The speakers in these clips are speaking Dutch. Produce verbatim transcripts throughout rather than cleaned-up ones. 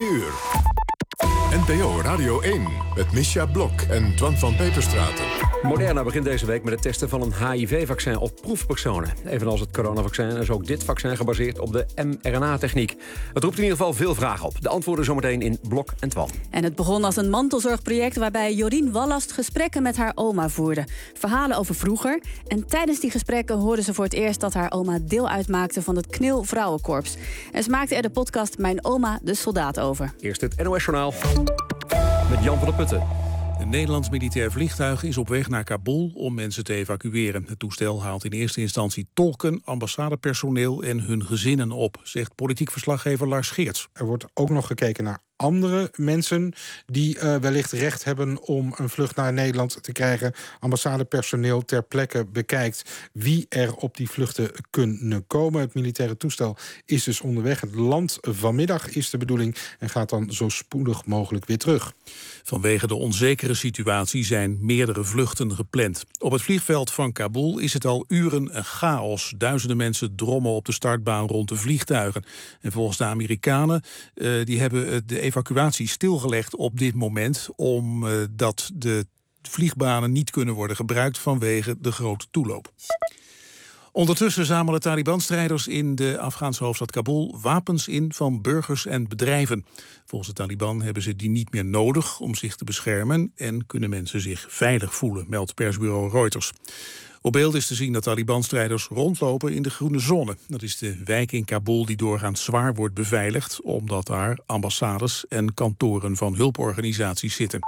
uur. N P O Radio één met Misja Blok en Twan van Peperstraten. Moderna begint deze week met het testen van een H I V-vaccin op proefpersonen. Evenals het coronavaccin is ook dit vaccin gebaseerd op de mRNA-techniek. Het roept in ieder geval veel vragen op. De antwoorden zometeen in Blok en Twan. En het begon als een mantelzorgproject waarbij Jorien Wallast gesprekken met haar oma voerde. Verhalen over vroeger. En tijdens die gesprekken hoorde ze voor het eerst dat haar oma deel uitmaakte van het Knil Vrouwenkorps. En ze maakte er de podcast Mijn Oma de Soldaat over. Eerst het N O S-journaal met Jan van der Putten. Een Nederlands militair vliegtuig is op weg naar Kabul om mensen te evacueren. Het toestel haalt in eerste instantie tolken, ambassadepersoneel en hun gezinnen op, zegt politiek verslaggever Lars Geerts. Er wordt ook nog gekeken naar andere mensen die uh, wellicht recht hebben om een vlucht naar Nederland te krijgen. Ambassadepersoneel ter plekke bekijkt wie er op die vluchten kunnen komen. Het militaire toestel is dus onderweg. Het landt vanmiddag is de bedoeling en gaat dan zo spoedig mogelijk weer terug. Vanwege de onzekere situatie zijn meerdere vluchten gepland. Op het vliegveld van Kabul is het al uren een chaos. Duizenden mensen drommen op de startbaan rond de vliegtuigen. En volgens de Amerikanen uh, die hebben de evacuatie stilgelegd op dit moment, omdat de vliegbanen niet kunnen worden gebruikt vanwege de grote toeloop. Ondertussen zamelen Taliban-strijders in de Afghaanse hoofdstad Kabul wapens in van burgers en bedrijven. Volgens de Taliban hebben ze die niet meer nodig om zich te beschermen en kunnen mensen zich veilig voelen, meldt persbureau Reuters. Op beeld is te zien dat Taliban-strijders rondlopen in de groene zone. Dat is de wijk in Kabul die doorgaans zwaar wordt beveiligd, omdat daar ambassades en kantoren van hulporganisaties zitten.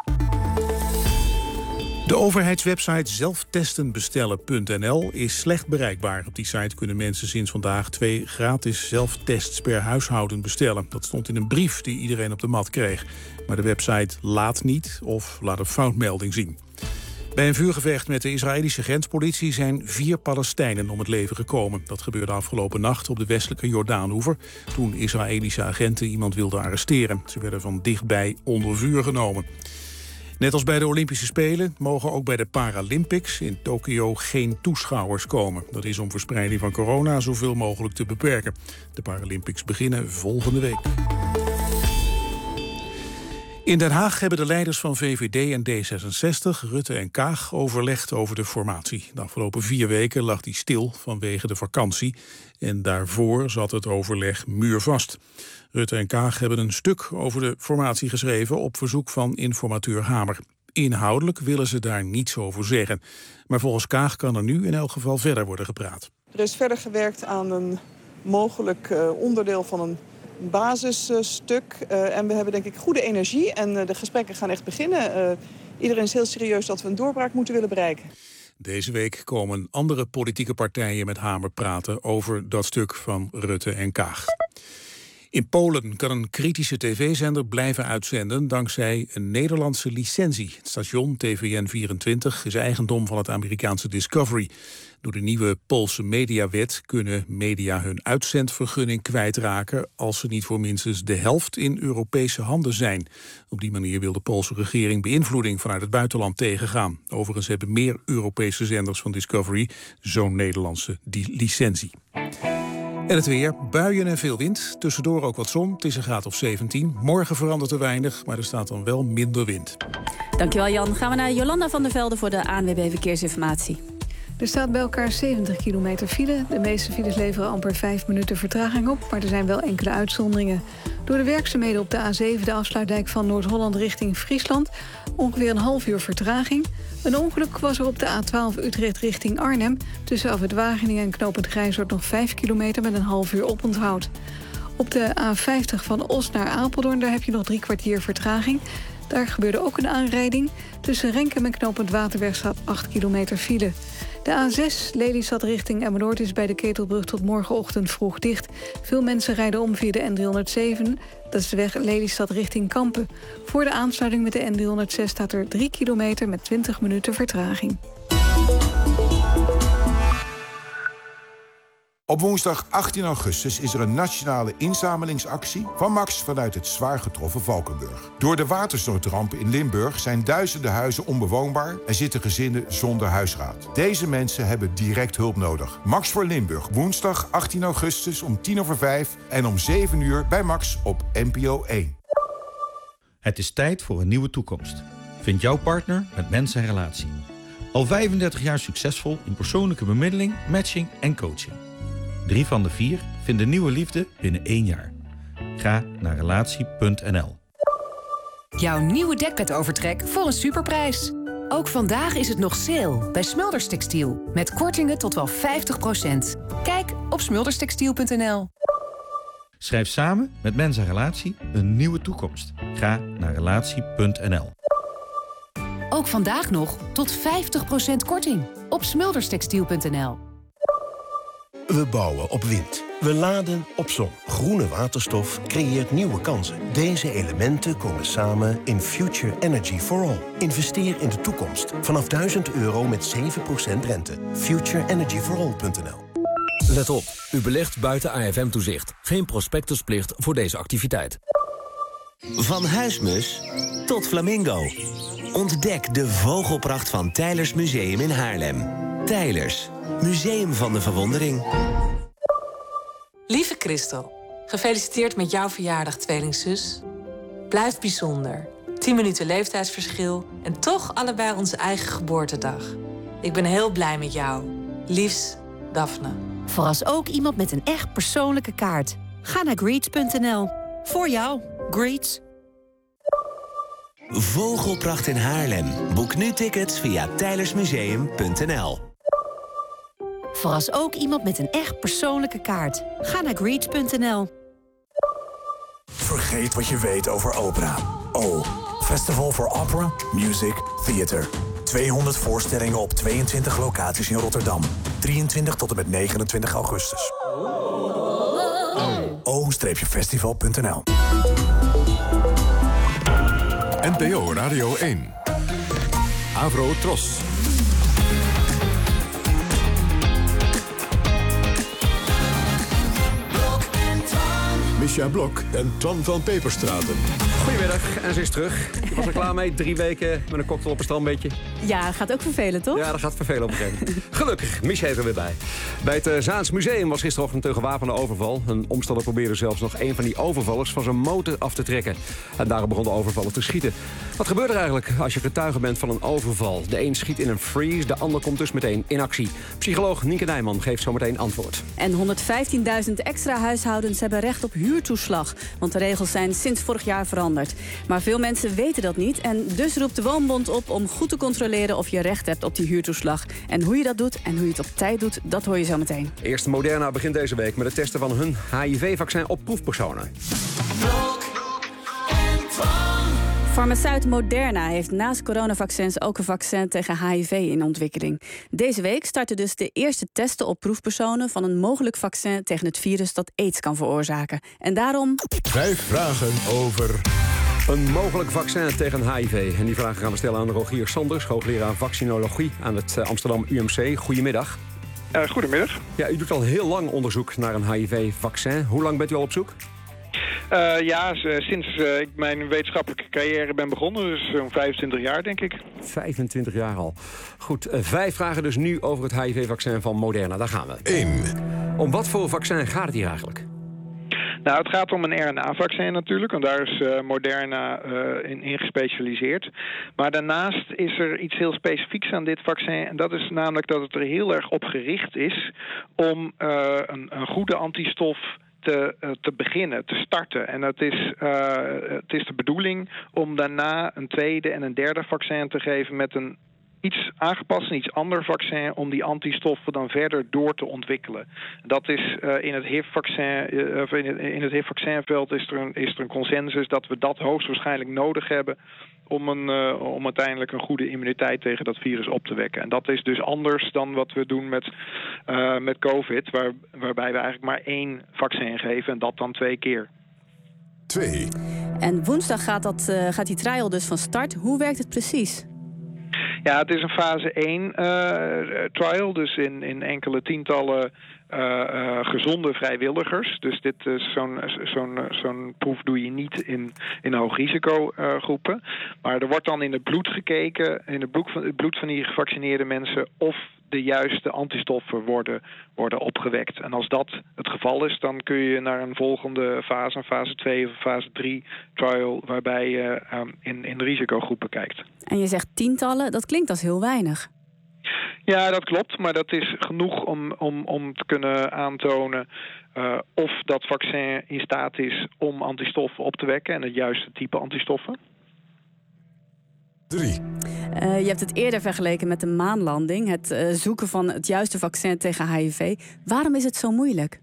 De overheidswebsite zelftestenbestellen punt n l is slecht bereikbaar. Op die site kunnen mensen sinds vandaag twee gratis zelftests per huishouden bestellen. Dat stond in een brief die iedereen op de mat kreeg. Maar de website laat niet of laat een foutmelding zien. Bij een vuurgevecht met de Israëlische grenspolitie zijn vier Palestijnen om het leven gekomen. Dat gebeurde afgelopen nacht op de westelijke Jordaanoever, toen Israëlische agenten iemand wilden arresteren. Ze werden van dichtbij onder vuur genomen. Net als bij de Olympische Spelen mogen ook bij de Paralympics in Tokio geen toeschouwers komen. Dat is om verspreiding van corona zoveel mogelijk te beperken. De Paralympics beginnen volgende week. In Den Haag hebben de leiders van V V D en D zesenzestig, Rutte en Kaag, overlegd over de formatie. De afgelopen vier weken lag die stil vanwege de vakantie. En daarvoor zat het overleg muurvast. Rutte en Kaag hebben een stuk over de formatie geschreven op verzoek van informateur Hamer. Inhoudelijk willen ze daar niets over zeggen. Maar volgens Kaag kan er nu in elk geval verder worden gepraat. Er is verder gewerkt aan een mogelijk uh, onderdeel van een basisstuk. Uh, en we hebben denk ik goede energie en uh, de gesprekken gaan echt beginnen. Uh, iedereen is heel serieus dat we een doorbraak moeten willen bereiken. Deze week komen andere politieke partijen met Hamer praten over dat stuk van Rutte en Kaag. In Polen kan een kritische tv-zender blijven uitzenden dankzij een Nederlandse licentie. Het station T V N vierentwintig is eigendom van het Amerikaanse Discovery. Door de nieuwe Poolse mediawet kunnen media hun uitzendvergunning kwijtraken als ze niet voor minstens de helft in Europese handen zijn. Op die manier wil de Poolse regering beïnvloeding vanuit het buitenland tegengaan. Overigens hebben meer Europese zenders van Discovery zo'n Nederlandse die licentie. En het weer, buien en veel wind. Tussendoor ook wat zon, het is een graad of zeventien. Morgen verandert er weinig, maar er staat dan wel minder wind. Dankjewel Jan. Gaan we naar Jolanda van der Velde voor de A N W B Verkeersinformatie. Er staat bij elkaar zeventig kilometer file. De meeste files leveren amper vijf minuten vertraging op, maar er zijn wel enkele uitzonderingen. Door de werkzaamheden op de A zeven, de afsluitdijk van Noord-Holland richting Friesland, ongeveer een half uur vertraging. Een ongeluk was er op de A twaalf Utrecht richting Arnhem. Tussen Afrit Wageningen en Knopend Grijzoord nog vijf kilometer met een half uur oponthoud. Op de A vijftig van Os naar Apeldoorn, daar heb je nog drie kwartier vertraging. Daar gebeurde ook een aanrijding. Tussen Renkum en Knopend Waterberg staat acht kilometer file. De A zes Lelystad richting Emmeloord is bij de Ketelbrug tot morgenochtend vroeg dicht. Veel mensen rijden om via de N driehonderdzeven. Dat is de weg Lelystad richting Kampen. Voor de aansluiting met de N driehonderdzes staat er drie kilometer met twintig minuten vertraging. Op woensdag achttien augustus is er een nationale inzamelingsactie van Max vanuit het zwaar getroffen Valkenburg. Door de watersnoodramp in Limburg zijn duizenden huizen onbewoonbaar en zitten gezinnen zonder huisraad. Deze mensen hebben direct hulp nodig. Max voor Limburg, woensdag achttien augustus om tien over vijf en om zeven uur bij Max op N P O één. Het is tijd voor een nieuwe toekomst. Vind jouw partner met Mens en Relatie. Al vijfendertig jaar succesvol in persoonlijke bemiddeling, matching en coaching. Drie van de vier vinden nieuwe liefde binnen één jaar. Ga naar relatie punt n l. Jouw nieuwe dekbedovertrek voor een superprijs. Ook vandaag is het nog sale bij Smulders Textiel. Met kortingen tot wel vijftig procent. Kijk op smulders textiel punt n l. Schrijf samen met Mens en Relatie een nieuwe toekomst. Ga naar relatie punt n l. Ook vandaag nog tot vijftig procent korting op smulders textiel punt n l. We bouwen op wind. We laden op zon. Groene waterstof creëert nieuwe kansen. Deze elementen komen samen in Future Energy for All. Investeer in de toekomst. Vanaf duizend euro met zeven procent rente. future energy for all punt n l. Let op, u belegt buiten A F M-toezicht. Geen prospectusplicht voor deze activiteit. Van huismus tot flamingo. Ontdek de vogelpracht van Teylers Museum in Haarlem. Teylers, Museum van de Verwondering. Lieve Christel, gefeliciteerd met jouw verjaardag, tweelingzus. Blijf bijzonder. tien minuten leeftijdsverschil en toch allebei onze eigen geboortedag. Ik ben heel blij met jou. Liefs, Daphne. Verras ook iemand met een echt persoonlijke kaart. Ga naar greets punt n l. Voor jou, Greets. Vogelpracht in Haarlem. Boek nu tickets via teylers museum punt n l. Verras ook iemand met een echt persoonlijke kaart. Ga naar greets punt n l. Vergeet wat je weet over opera. O, Festival for Opera, Music, Theater. tweehonderd voorstellingen op tweeëntwintig locaties in Rotterdam. drieëntwintig tot en met negenentwintig augustus. o festival punt n l. N P O Radio één. Avro Tros. Misha Blok en Twan van Peperstraten. Goedemiddag, en ze is terug. Je was er klaar mee, drie weken met een cocktail op een strandbeetje. Ja, dat gaat ook vervelen, toch? Ja, dat gaat vervelen op een gegeven moment. Gelukkig, Misha is er weer bij. Bij het uh, Zaans Museum was gisterochtend een gewapende overval. Een omstander probeerde zelfs nog een van die overvallers van zijn motor af te trekken. En daarom begon de overvaller te schieten. Wat gebeurt er eigenlijk als je getuige bent van een overval? De een schiet in een freeze, de ander komt dus meteen in actie. Psycholoog Nienke Nijman geeft zo meteen antwoord. En honderdvijftienduizend extra huishoudens hebben recht op huurtoeslag. Want de regels zijn sinds vorig jaar veranderd. Maar veel mensen weten dat niet. En dus roept de Woonbond op om goed te controleren of je recht hebt op die huurtoeslag. En hoe je dat doet en hoe je het op tijd doet, dat hoor je zo meteen. Eerst Moderna begint deze week met het testen van hun H I V-vaccin op proefpersonen. Farmaceut Moderna heeft naast coronavaccins ook een vaccin tegen H I V in ontwikkeling. Deze week starten dus de eerste testen op proefpersonen van een mogelijk vaccin tegen het virus dat AIDS kan veroorzaken. En daarom... Vijf vragen over... Een mogelijk vaccin tegen H I V. En die vragen gaan we stellen aan Rogier Sanders, hoogleraar vaccinologie aan het Amsterdam U M C. Goedemiddag. Uh, goedemiddag. Ja, u doet al heel lang onderzoek naar een H I V-vaccin. Hoe lang bent u al op zoek? Uh, ja, sinds uh, ik mijn wetenschappelijke carrière ben begonnen, dus zo'n vijfentwintig jaar, denk ik. vijfentwintig jaar al. Goed, uh, vijf vragen dus nu over het H I V-vaccin van Moderna. Daar gaan we. Eén. Om wat voor vaccin gaat het hier eigenlijk? Nou, het gaat om een R N A-vaccin natuurlijk, want daar is uh, Moderna uh, in, in gespecialiseerd. Maar daarnaast is er iets heel specifieks aan dit vaccin. En dat is namelijk dat het er heel erg op gericht is om uh, een, een goede antistof Te, uh, te beginnen, te starten. En het is, uh, het is de bedoeling om daarna een tweede en een derde vaccin te geven met een iets aangepast, een iets ander vaccin om die antistoffen dan verder door te ontwikkelen. Dat is uh, in het H I V-vaccin, uh, in het, in het H I V-vaccinveld is er, een, is er een consensus dat we dat hoogstwaarschijnlijk nodig hebben om, een, uh, om uiteindelijk een goede immuniteit tegen dat virus op te wekken. En dat is dus anders dan wat we doen met, uh, met COVID, waar, waarbij we eigenlijk maar één vaccin geven en dat dan twee keer. Twee. En woensdag gaat, dat, uh, gaat die trial dus van start. Hoe werkt het precies? Ja, het is een fase één uh, trial, dus in, in enkele tientallen uh, uh, gezonde vrijwilligers. Dus dit, uh, zo'n, zo'n, zo'n proef doe je niet in, in hoogrisicogroepen. Uh, maar er wordt dan in het bloed gekeken, in het bloed van, het bloed van die gevaccineerde mensen, of de juiste antistoffen worden, worden opgewekt. En als dat het geval is, dan kun je naar een volgende fase, een fase twee of fase drie trial, waarbij je uh, in, in de risicogroepen kijkt. En je zegt tientallen, dat klinkt als heel weinig. Ja, dat klopt, maar dat is genoeg om, om, om te kunnen aantonen uh, of dat vaccin in staat is om antistoffen op te wekken en het juiste type antistoffen. Drie. Uh, je hebt het eerder vergeleken met de maanlanding, het uh, zoeken van het juiste vaccin tegen H I V. Waarom is het zo moeilijk?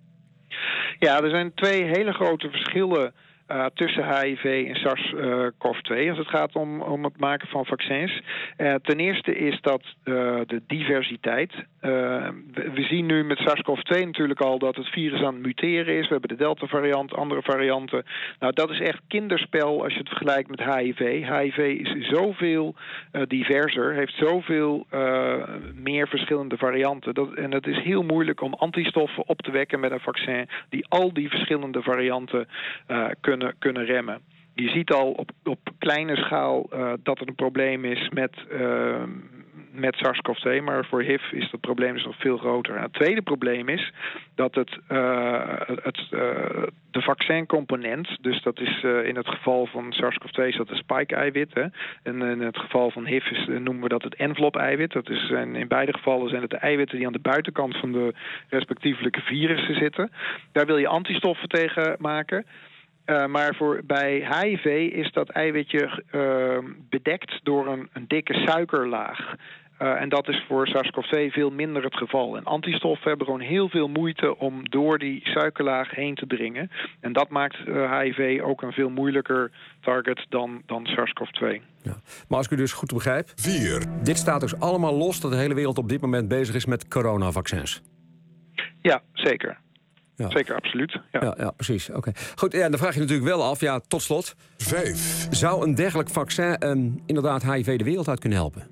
Ja, er zijn twee hele grote verschillen Uh, tussen H I V en SARS-C o V twee als het gaat om, om het maken van vaccins. Uh, ten eerste is dat uh, de diversiteit. Uh, we, we zien nu met SARS-C o V twee natuurlijk al dat het virus aan het muteren is. We hebben de Delta-variant, andere varianten. Nou, dat is echt kinderspel als je het vergelijkt met H I V. H I V is zoveel uh, diverser, heeft zoveel uh, meer verschillende varianten. Dat, en het is heel moeilijk om antistoffen op te wekken met een vaccin die al die verschillende varianten uh, kunnen kunnen remmen. Je ziet al op, op kleine schaal uh, dat er een probleem is met, uh, met SARS-C o V twee, maar voor H I V is dat probleem dus nog veel groter. En het tweede probleem is dat het, uh, het, uh, de vaccincomponent, dus dat is uh, in het geval van SARS-C o V twee is dat de spike-eiwit, hè? En in het geval van H I V is, uh, noemen we dat het envelop-eiwit. Dat is, en in beide gevallen zijn het de eiwitten die aan de buitenkant van de respectievelijke virussen zitten. Daar wil je antistoffen tegen maken. Uh, maar voor, bij H I V is dat eiwitje uh, bedekt door een, een dikke suikerlaag. Uh, en dat is voor SARS-C o V twee veel minder het geval. En antistoffen hebben gewoon heel veel moeite om door die suikerlaag heen te dringen. En dat maakt uh, H I V ook een veel moeilijker target dan, dan SARS-C o V twee. Ja. Maar als ik u dus goed begrijp, Vier. Dit staat dus allemaal los dat de hele wereld op dit moment bezig is met coronavaccins. Ja, zeker. Ja. Zeker, absoluut. Ja, ja, ja precies. Oké. Goed, ja, dan vraag je natuurlijk wel af, ja, tot slot. Vijf. Zou een dergelijk vaccin um, inderdaad H I V de wereld uit kunnen helpen?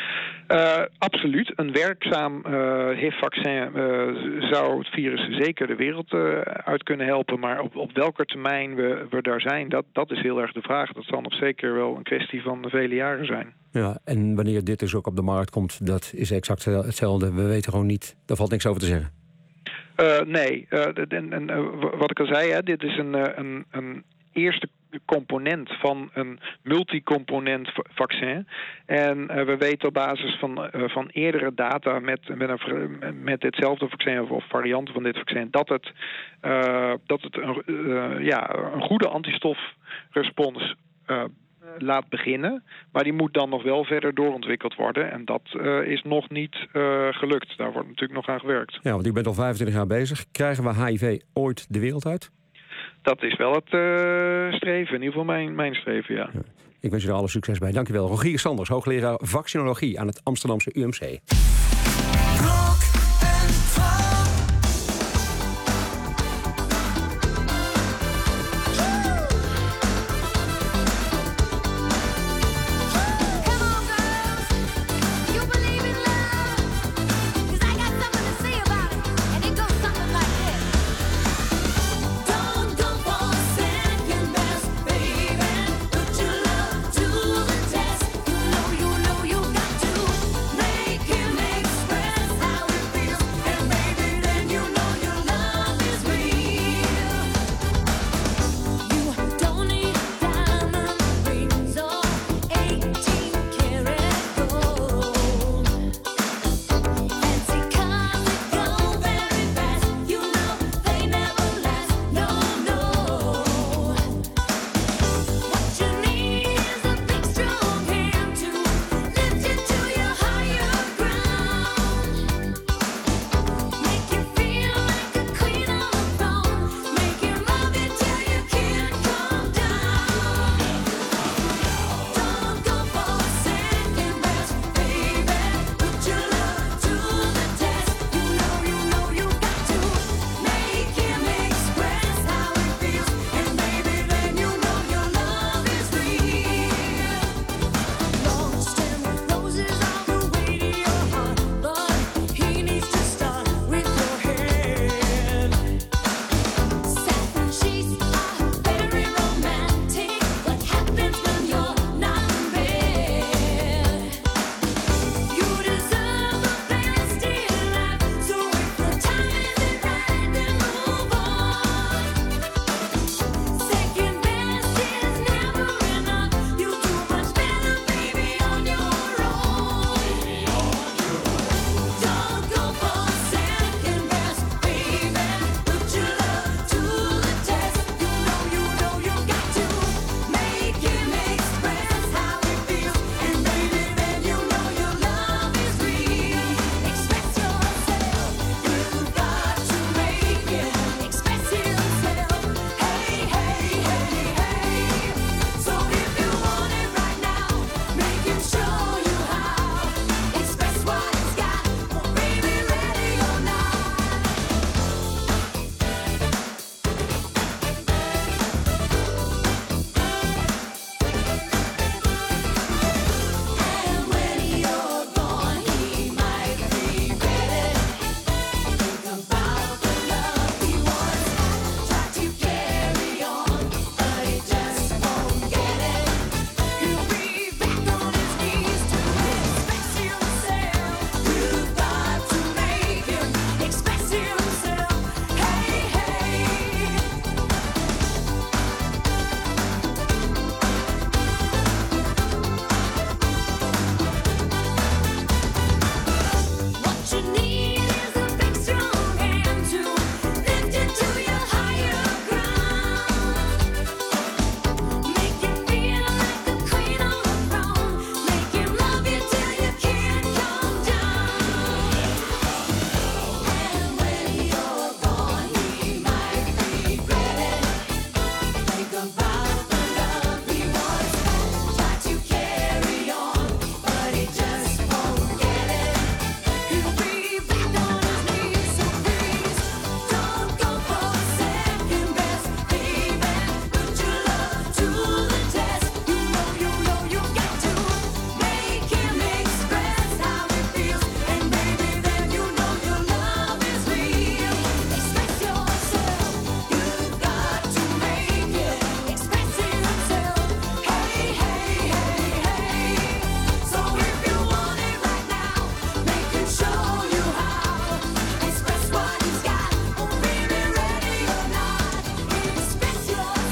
Uh, absoluut. Een werkzaam uh, H I V-vaccin uh, zou het virus zeker de wereld uh, uit kunnen helpen. Maar op, op welke termijn we, we daar zijn, dat, dat is heel erg de vraag. Dat zal nog zeker wel een kwestie van vele jaren zijn. Ja, en wanneer dit dus ook op de markt komt, dat is exact hetzelfde. We weten gewoon niet. Daar valt niks over te zeggen. Uh, nee, uh, en, en, uh, wat ik al zei, hè, dit is een, uh, een, een eerste component van een multicomponent vaccin. En uh, we weten op basis van, uh, van eerdere data met, met, een, met hetzelfde vaccin of, of varianten van dit vaccin, dat het, uh, dat het een, uh, ja, een goede antistofrespons uh, laat beginnen. Maar die moet dan nog wel verder doorontwikkeld worden. En dat uh, is nog niet uh, gelukt. Daar wordt natuurlijk nog aan gewerkt. Ja, want u bent al vijfentwintig jaar bezig. Krijgen we H I V ooit de wereld uit? Dat is wel het uh, streven. In ieder geval mijn, mijn streven, ja. ja. Ik wens u er alle succes bij. Dank u wel. Rogier Sanders, hoogleraar vaccinologie aan het Amsterdamse U M C.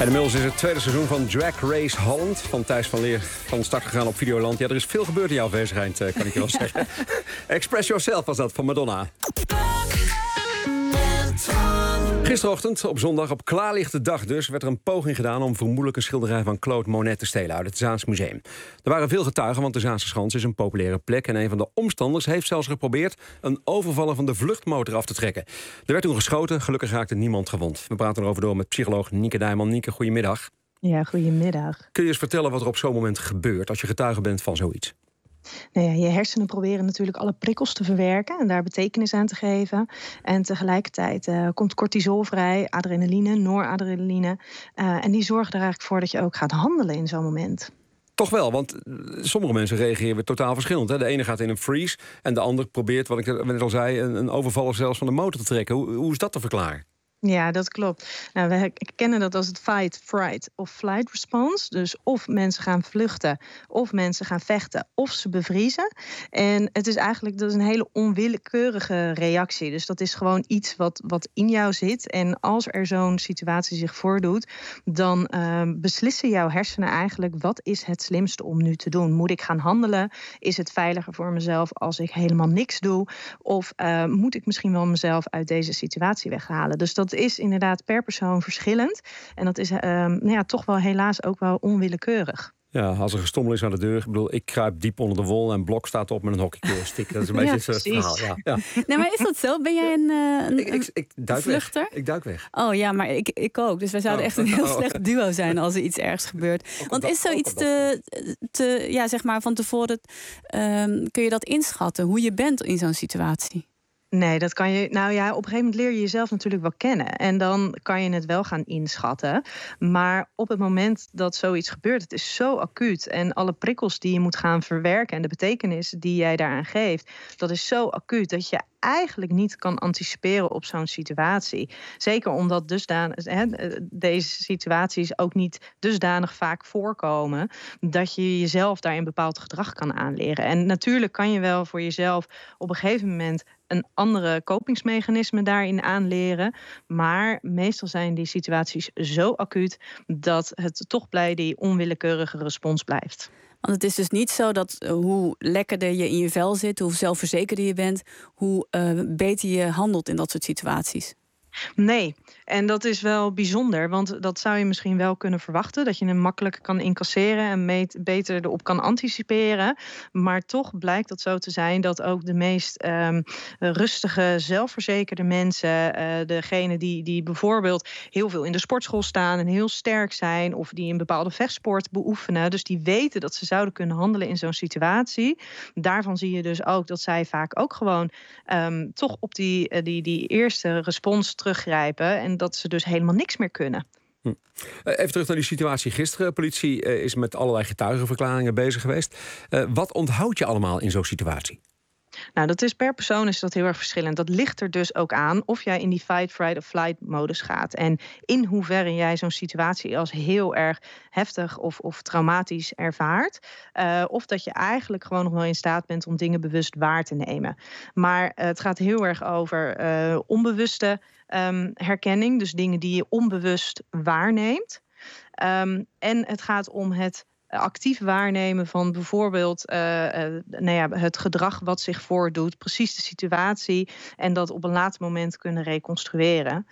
En inmiddels is het tweede seizoen van Drag Race Holland van Thijs van Leer van start gegaan op Videoland. Ja, er is veel gebeurd in jouw afwezigheid, kan ik je wel zeggen. Express Yourself was dat van Madonna. Gisterochtend, op zondag, op klaarlichte dag dus, werd er een poging gedaan om vermoedelijk een schilderij van Claude Monet te stelen uit het Zaans Museum. Er waren veel getuigen, want de Zaanse Schans is een populaire plek en een van de omstanders heeft zelfs geprobeerd een overvaller van de vluchtmotor af te trekken. Er werd toen geschoten, gelukkig raakte niemand gewond. We praten erover door met psycholoog Nieke Dijman. Nieke, goedemiddag. Ja, goedemiddag. Kun je eens vertellen wat er op zo'n moment gebeurt als je getuige bent van zoiets? Nou ja, je hersenen proberen natuurlijk alle prikkels te verwerken en daar betekenis aan te geven. En tegelijkertijd uh, komt cortisol vrij, adrenaline, noradrenaline. Uh, en die zorgen er eigenlijk voor dat je ook gaat handelen in zo'n moment. Toch wel, want sommige mensen reageren weer totaal verschillend. Hè? De ene gaat in een freeze en de ander probeert, wat ik net al zei, een, een overvaller zelfs van de motor te trekken. Hoe, hoe is dat te verklaren? Ja, dat klopt. Nou, we kennen dat als het fight, fright of flight response. Dus of mensen gaan vluchten, of mensen gaan vechten, of ze bevriezen. En het is eigenlijk dat is een hele onwillekeurige reactie. Dus dat is gewoon iets wat, wat in jou zit. En als er zo'n situatie zich voordoet, dan uh, beslissen jouw hersenen eigenlijk wat is het slimste om nu te doen. Moet ik gaan handelen? Is het veiliger voor mezelf als ik helemaal niks doe? Of uh, moet ik misschien wel mezelf uit deze situatie weghalen? Dus dat Dat is inderdaad per persoon verschillend. En dat is uh, nou ja, toch wel helaas ook wel onwillekeurig. Ja, als er gestommel is aan de deur. Ik bedoel, ik kruip diep onder de wol en Blok staat op met een hockeystick. Dat is een beetje ja, het verhaal. Ja, ja. Nee, maar is dat zo? Ben jij een, uh, een, ik, ik, ik duik vluchter? Weg. Ik duik weg. Oh ja, maar ik, ik ook. Dus wij zouden oh. echt een heel oh. slecht duo zijn als er iets ergs gebeurt. Want is zoiets te, te, ja, zeg maar van tevoren, um, kun je dat inschatten? Hoe je bent in zo'n situatie? Nee, dat kan je. Nou ja, op een gegeven moment leer je jezelf natuurlijk wel kennen. En dan kan je het wel gaan inschatten. Maar op het moment dat zoiets gebeurt, het is zo acuut. En alle prikkels die je moet gaan verwerken en de betekenis die jij daaraan geeft, dat is zo acuut dat je eigenlijk niet kan anticiperen op zo'n situatie. Zeker omdat dusdanig, hè, deze situaties ook niet dusdanig vaak voorkomen dat je jezelf daarin bepaald gedrag kan aanleren. En natuurlijk kan je wel voor jezelf op een gegeven moment een andere kopingsmechanisme daarin aanleren. Maar meestal zijn die situaties zo acuut dat het toch bij die onwillekeurige respons blijft. Want het is dus niet zo dat uh, hoe lekkerder je in je vel zit, hoe zelfverzekerder je bent, hoe uh, beter je handelt in dat soort situaties. Nee, en dat is wel bijzonder, want dat zou je misschien wel kunnen verwachten, dat je hem makkelijker kan incasseren en meet, beter erop kan anticiperen. Maar toch blijkt dat zo te zijn dat ook de meest um, rustige, zelfverzekerde mensen, uh, degene die, die bijvoorbeeld heel veel in de sportschool staan en heel sterk zijn, of die een bepaalde vechtsport beoefenen, dus die weten dat ze zouden kunnen handelen in zo'n situatie. Daarvan zie je dus ook dat zij vaak ook gewoon um, toch op die, uh, die, die eerste respons teruggrijpen en dat ze dus helemaal niks meer kunnen. Hm. Even terug naar die situatie gisteren. Politie uh, is met allerlei getuigenverklaringen bezig geweest. Uh, wat onthoudt je allemaal in zo'n situatie? Nou, dat is per persoon is dat heel erg verschillend. Dat ligt er dus ook aan of jij in die fight, fright of flight modus gaat. En in hoeverre jij zo'n situatie als heel erg heftig of, of traumatisch ervaart. Uh, of dat je eigenlijk gewoon nog wel in staat bent om dingen bewust waar te nemen. Maar uh, het gaat heel erg over uh, onbewuste um, herkenning. Dus dingen die je onbewust waarneemt. Um, en het gaat om het actief waarnemen van bijvoorbeeld uh, uh, nou ja, het gedrag wat zich voordoet, precies de situatie en dat op een later moment kunnen reconstrueren.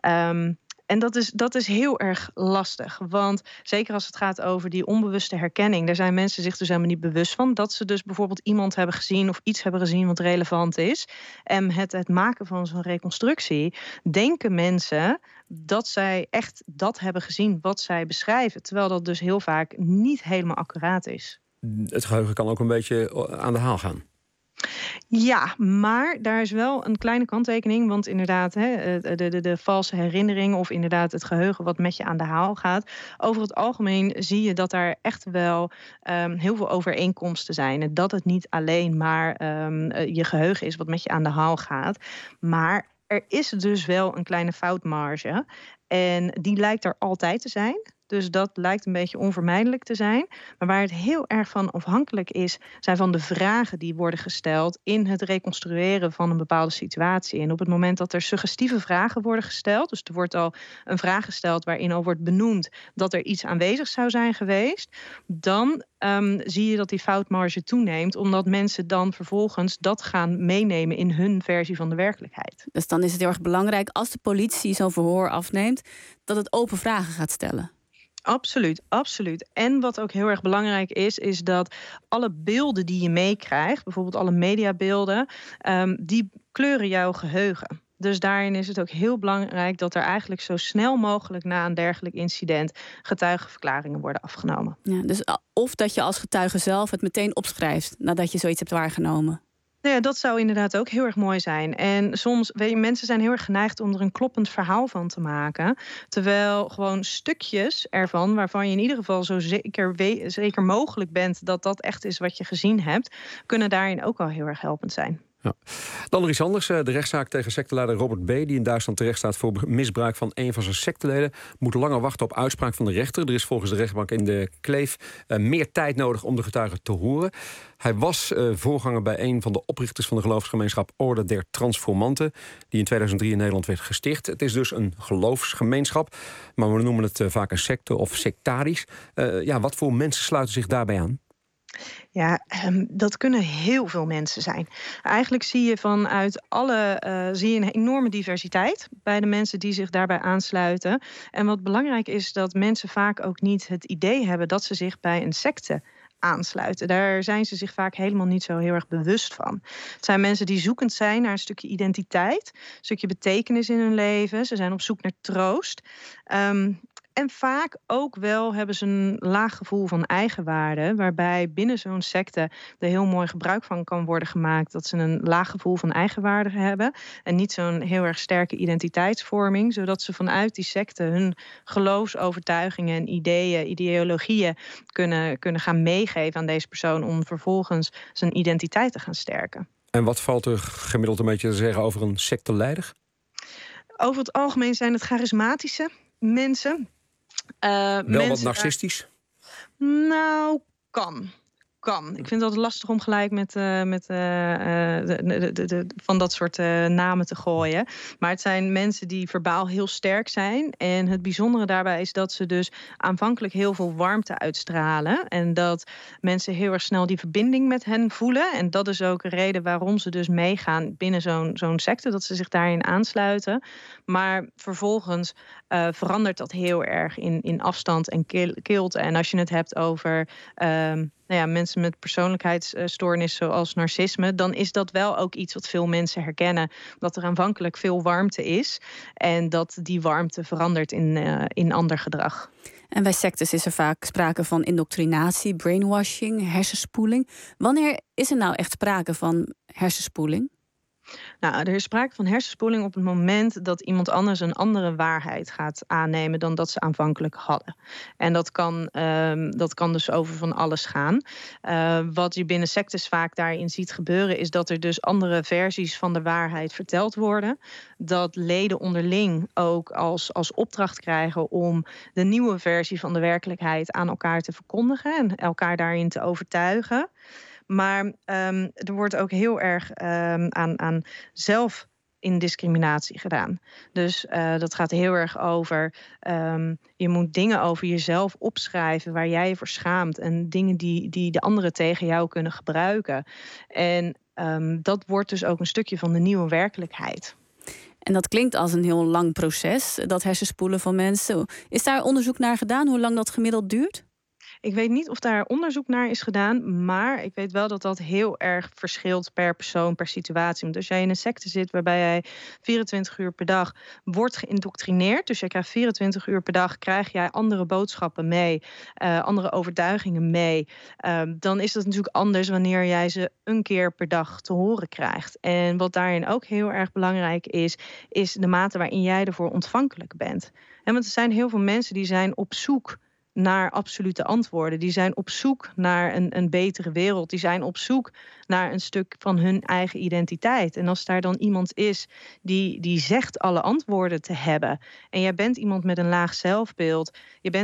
Um, En dat is, dat is heel erg lastig. Want zeker als het gaat over die onbewuste herkenning, daar zijn mensen zich dus helemaal niet bewust van dat ze dus bijvoorbeeld iemand hebben gezien of iets hebben gezien wat relevant is. En het, het maken van zo'n reconstructie denken mensen dat zij echt dat hebben gezien wat zij beschrijven. Terwijl dat dus heel vaak niet helemaal accuraat is. Het geheugen kan ook een beetje aan de haal gaan. Ja, maar daar is wel een kleine kanttekening. Want inderdaad, hè, de, de, de valse herinnering of inderdaad het geheugen wat met je aan de haal gaat. Over het algemeen zie je dat daar echt wel um, heel veel overeenkomsten zijn. En dat het niet alleen maar um, je geheugen is wat met je aan de haal gaat. Maar er is dus wel een kleine foutmarge. En die lijkt er altijd te zijn. Dus dat lijkt een beetje onvermijdelijk te zijn. Maar waar het heel erg van afhankelijk is, zijn van de vragen die worden gesteld in het reconstrueren van een bepaalde situatie. En op het moment dat er suggestieve vragen worden gesteld, dus er wordt al een vraag gesteld waarin al wordt benoemd dat er iets aanwezig zou zijn geweest, dan um, zie je dat die foutmarge toeneemt, omdat mensen dan vervolgens dat gaan meenemen in hun versie van de werkelijkheid. Dus dan is het heel erg belangrijk, als de politie zo'n verhoor afneemt, dat het open vragen gaat stellen. Absoluut, absoluut. En wat ook heel erg belangrijk is, is dat alle beelden die je meekrijgt, bijvoorbeeld alle mediabeelden, um, die kleuren jouw geheugen. Dus daarin is het ook heel belangrijk dat er eigenlijk zo snel mogelijk na een dergelijk incident getuigenverklaringen worden afgenomen. Ja, dus of dat je als getuige zelf het meteen opschrijft nadat je zoiets hebt waargenomen. Ja, dat zou inderdaad ook heel erg mooi zijn. En soms, weet je, mensen zijn heel erg geneigd om er een kloppend verhaal van te maken. Terwijl gewoon stukjes ervan, waarvan je in ieder geval zo zeker, we- zeker mogelijk bent dat dat echt is wat je gezien hebt, kunnen daarin ook al heel erg helpend zijn. Ja. Dan nog iets anders. De rechtszaak tegen secteleider Robert B., die in Duitsland terecht staat voor misbruik van een van zijn secteleden, moet langer wachten op uitspraak van de rechter. Er is volgens de rechtbank in de Kleef uh, meer tijd nodig om de getuigen te horen. Hij was uh, voorganger bij een van de oprichters van de geloofsgemeenschap Orde der Transformanten, die in tweeduizend drie in Nederland werd gesticht. Het is dus een geloofsgemeenschap, maar we noemen het uh, vaak een secte of sectarisch. Uh, ja, wat voor mensen sluiten zich daarbij aan? Ja, um, dat kunnen heel veel mensen zijn. Eigenlijk zie je vanuit alle uh, zie je een enorme diversiteit bij de mensen die zich daarbij aansluiten. En wat belangrijk is, dat mensen vaak ook niet het idee hebben dat ze zich bij een secte aansluiten. Daar zijn ze zich vaak helemaal niet zo heel erg bewust van. Het zijn mensen die zoekend zijn naar een stukje identiteit, een stukje betekenis in hun leven. Ze zijn op zoek naar troost. Um, En vaak ook wel hebben ze een laag gevoel van eigenwaarde, waarbij binnen zo'n secte er heel mooi gebruik van kan worden gemaakt dat ze een laag gevoel van eigenwaarde hebben en niet zo'n heel erg sterke identiteitsvorming, zodat ze vanuit die secte hun geloofsovertuigingen en ideeën, ideologieën kunnen, kunnen gaan meegeven aan deze persoon om vervolgens zijn identiteit te gaan sterken. En wat valt er gemiddeld een beetje te zeggen over een secteleider? Over het algemeen zijn het charismatische mensen. Uh, Wel mensen wat narcistisch? Daar... Nou, kan. Kan. Ik vind het altijd lastig om gelijk met, uh, met uh, de, de, de, de, van dat soort uh, namen te gooien. Maar het zijn mensen die verbaal heel sterk zijn. En het bijzondere daarbij is dat ze dus aanvankelijk heel veel warmte uitstralen. En dat mensen heel erg snel die verbinding met hen voelen. En dat is ook een reden waarom ze dus meegaan binnen zo'n, zo'n secte. Dat ze zich daarin aansluiten. Maar vervolgens uh, verandert dat heel erg in, in afstand en kilte. En als je het hebt over Um, nou ja, mensen met persoonlijkheidsstoornissen zoals narcisme, dan is dat wel ook iets wat veel mensen herkennen. Dat er aanvankelijk veel warmte is en dat die warmte verandert in, uh, in ander gedrag. En bij sectes is er vaak sprake van indoctrinatie, brainwashing, hersenspoeling. Wanneer is er nou echt sprake van hersenspoeling? Nou, er is sprake van hersenspoeling op het moment dat iemand anders een andere waarheid gaat aannemen dan dat ze aanvankelijk hadden. En dat kan, um, dat kan dus over van alles gaan. Uh, wat je binnen sectes vaak daarin ziet gebeuren, is dat er dus andere versies van de waarheid verteld worden. Dat leden onderling ook als, als opdracht krijgen om de nieuwe versie van de werkelijkheid aan elkaar te verkondigen en elkaar daarin te overtuigen. Maar um, er wordt ook heel erg um, aan, aan zelfindiscriminatie gedaan. Dus uh, dat gaat heel erg over, um, je moet dingen over jezelf opschrijven waar jij je voor schaamt. En dingen die, die de anderen tegen jou kunnen gebruiken. En um, dat wordt dus ook een stukje van de nieuwe werkelijkheid. En dat klinkt als een heel lang proces, dat hersenspoelen van mensen. Is daar onderzoek naar gedaan, hoe lang dat gemiddeld duurt? Ik weet niet of daar onderzoek naar is gedaan, maar ik weet wel dat dat heel erg verschilt per persoon, per situatie. Want als jij in een secte zit waarbij jij vierentwintig uur per dag wordt geïndoctrineerd, dus jij krijgt vierentwintig uur per dag, krijg jij andere boodschappen mee, uh, andere overtuigingen mee, uh, dan is dat natuurlijk anders wanneer jij ze een keer per dag te horen krijgt. En wat daarin ook heel erg belangrijk is, is de mate waarin jij ervoor ontvankelijk bent. En want er zijn heel veel mensen die zijn op zoek naar absolute antwoorden. Die zijn op zoek naar een, een betere wereld. Die zijn op zoek naar een stuk van hun eigen identiteit. En als daar dan iemand is die, die zegt alle antwoorden te hebben, en jij bent iemand met een laag zelfbeeld, je bent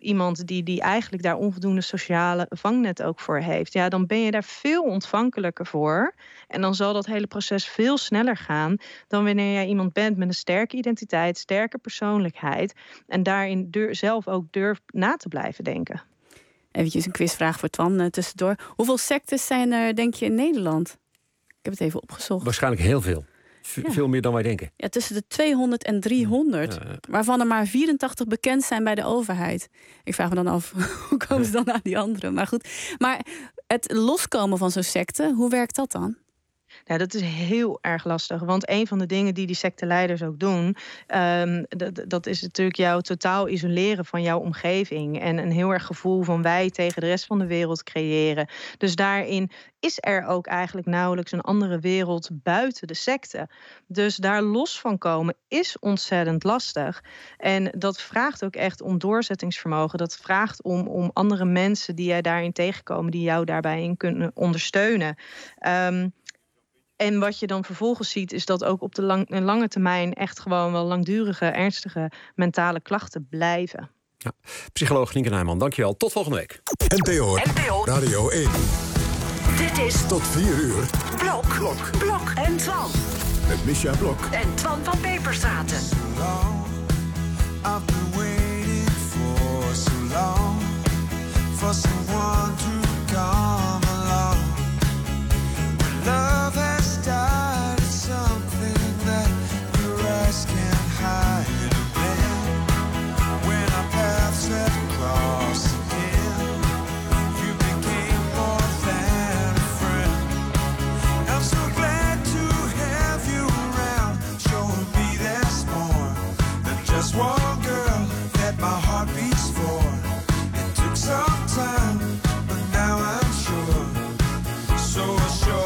iemand die, die eigenlijk daar onvoldoende sociale vangnet ook voor heeft, ja, dan ben je daar veel ontvankelijker voor. En dan zal dat hele proces veel sneller gaan dan wanneer jij iemand bent met een sterke identiteit, sterke persoonlijkheid en daarin dur- zelf ook durft na te blijven denken. Eventjes een quizvraag voor Twan uh, tussendoor. Hoeveel sectes zijn er, denk je, in Nederland? Ik heb het even opgezocht. Waarschijnlijk heel veel. V- Ja. Veel meer dan wij denken. Ja, tussen de tweehonderd en driehonderd. Ja, ja. Waarvan er maar vierentachtig bekend zijn bij de overheid. Ik vraag me dan af, hoe komen ze dan aan die anderen? Maar goed, maar het loskomen van zo'n secte, hoe werkt dat dan? Nou, dat is heel erg lastig. Want een van de dingen die die secteleiders ook doen, Um, dat, dat is natuurlijk jou totaal isoleren van jouw omgeving. En een heel erg gevoel van wij tegen de rest van de wereld creëren. Dus daarin is er ook eigenlijk nauwelijks een andere wereld buiten de secte. Dus daar los van komen is ontzettend lastig. En dat vraagt ook echt om doorzettingsvermogen. Dat vraagt om, om andere mensen die jij daarin tegenkomen, die jou daarbij in kunnen ondersteunen. Um, En wat je dan vervolgens ziet, is dat ook op de lang, lange termijn echt gewoon wel langdurige, ernstige mentale klachten blijven. Ja. Psycholoog Nienke Nijman, dankjewel. Tot volgende week. N P O, N P O Radio één. Dit is Tot vier uur. Blok, Blok, Blok en Twan. Met Misha Blok. En Twan van Peperstraten. I've been waiting for so long for someone to come along. When love has started something that your eyes can't hide away. When our paths have crossed again, you became more than a friend. I'm so glad to have you around, showing me there's more than just one girl that my heart beats for. It took some time, but now I'm sure, so sure.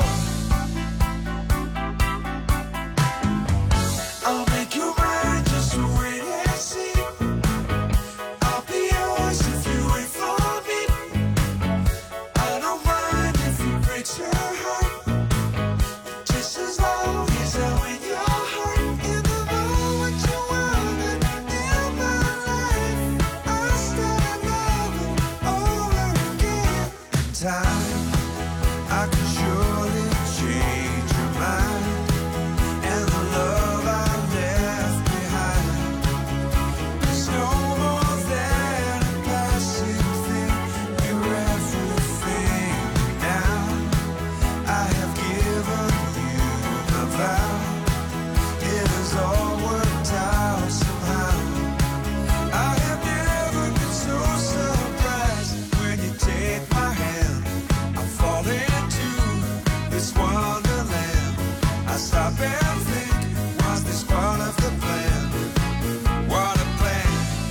I'll make you mine, just wait and see. I'll be yours if you wait for me. I don't mind if it breaks your heart, just as long as I win your heart. In the moment you want it in my life, I start loving over again. In time, I can surely change your mind, and the love I left behind is no more than a passing thing. You're everything now. I have given you my vow. It has all worked out somehow. I have never been so surprised when you take my hand. I fall into this wonderland. I stop and think, was this part of the plan? What a plan.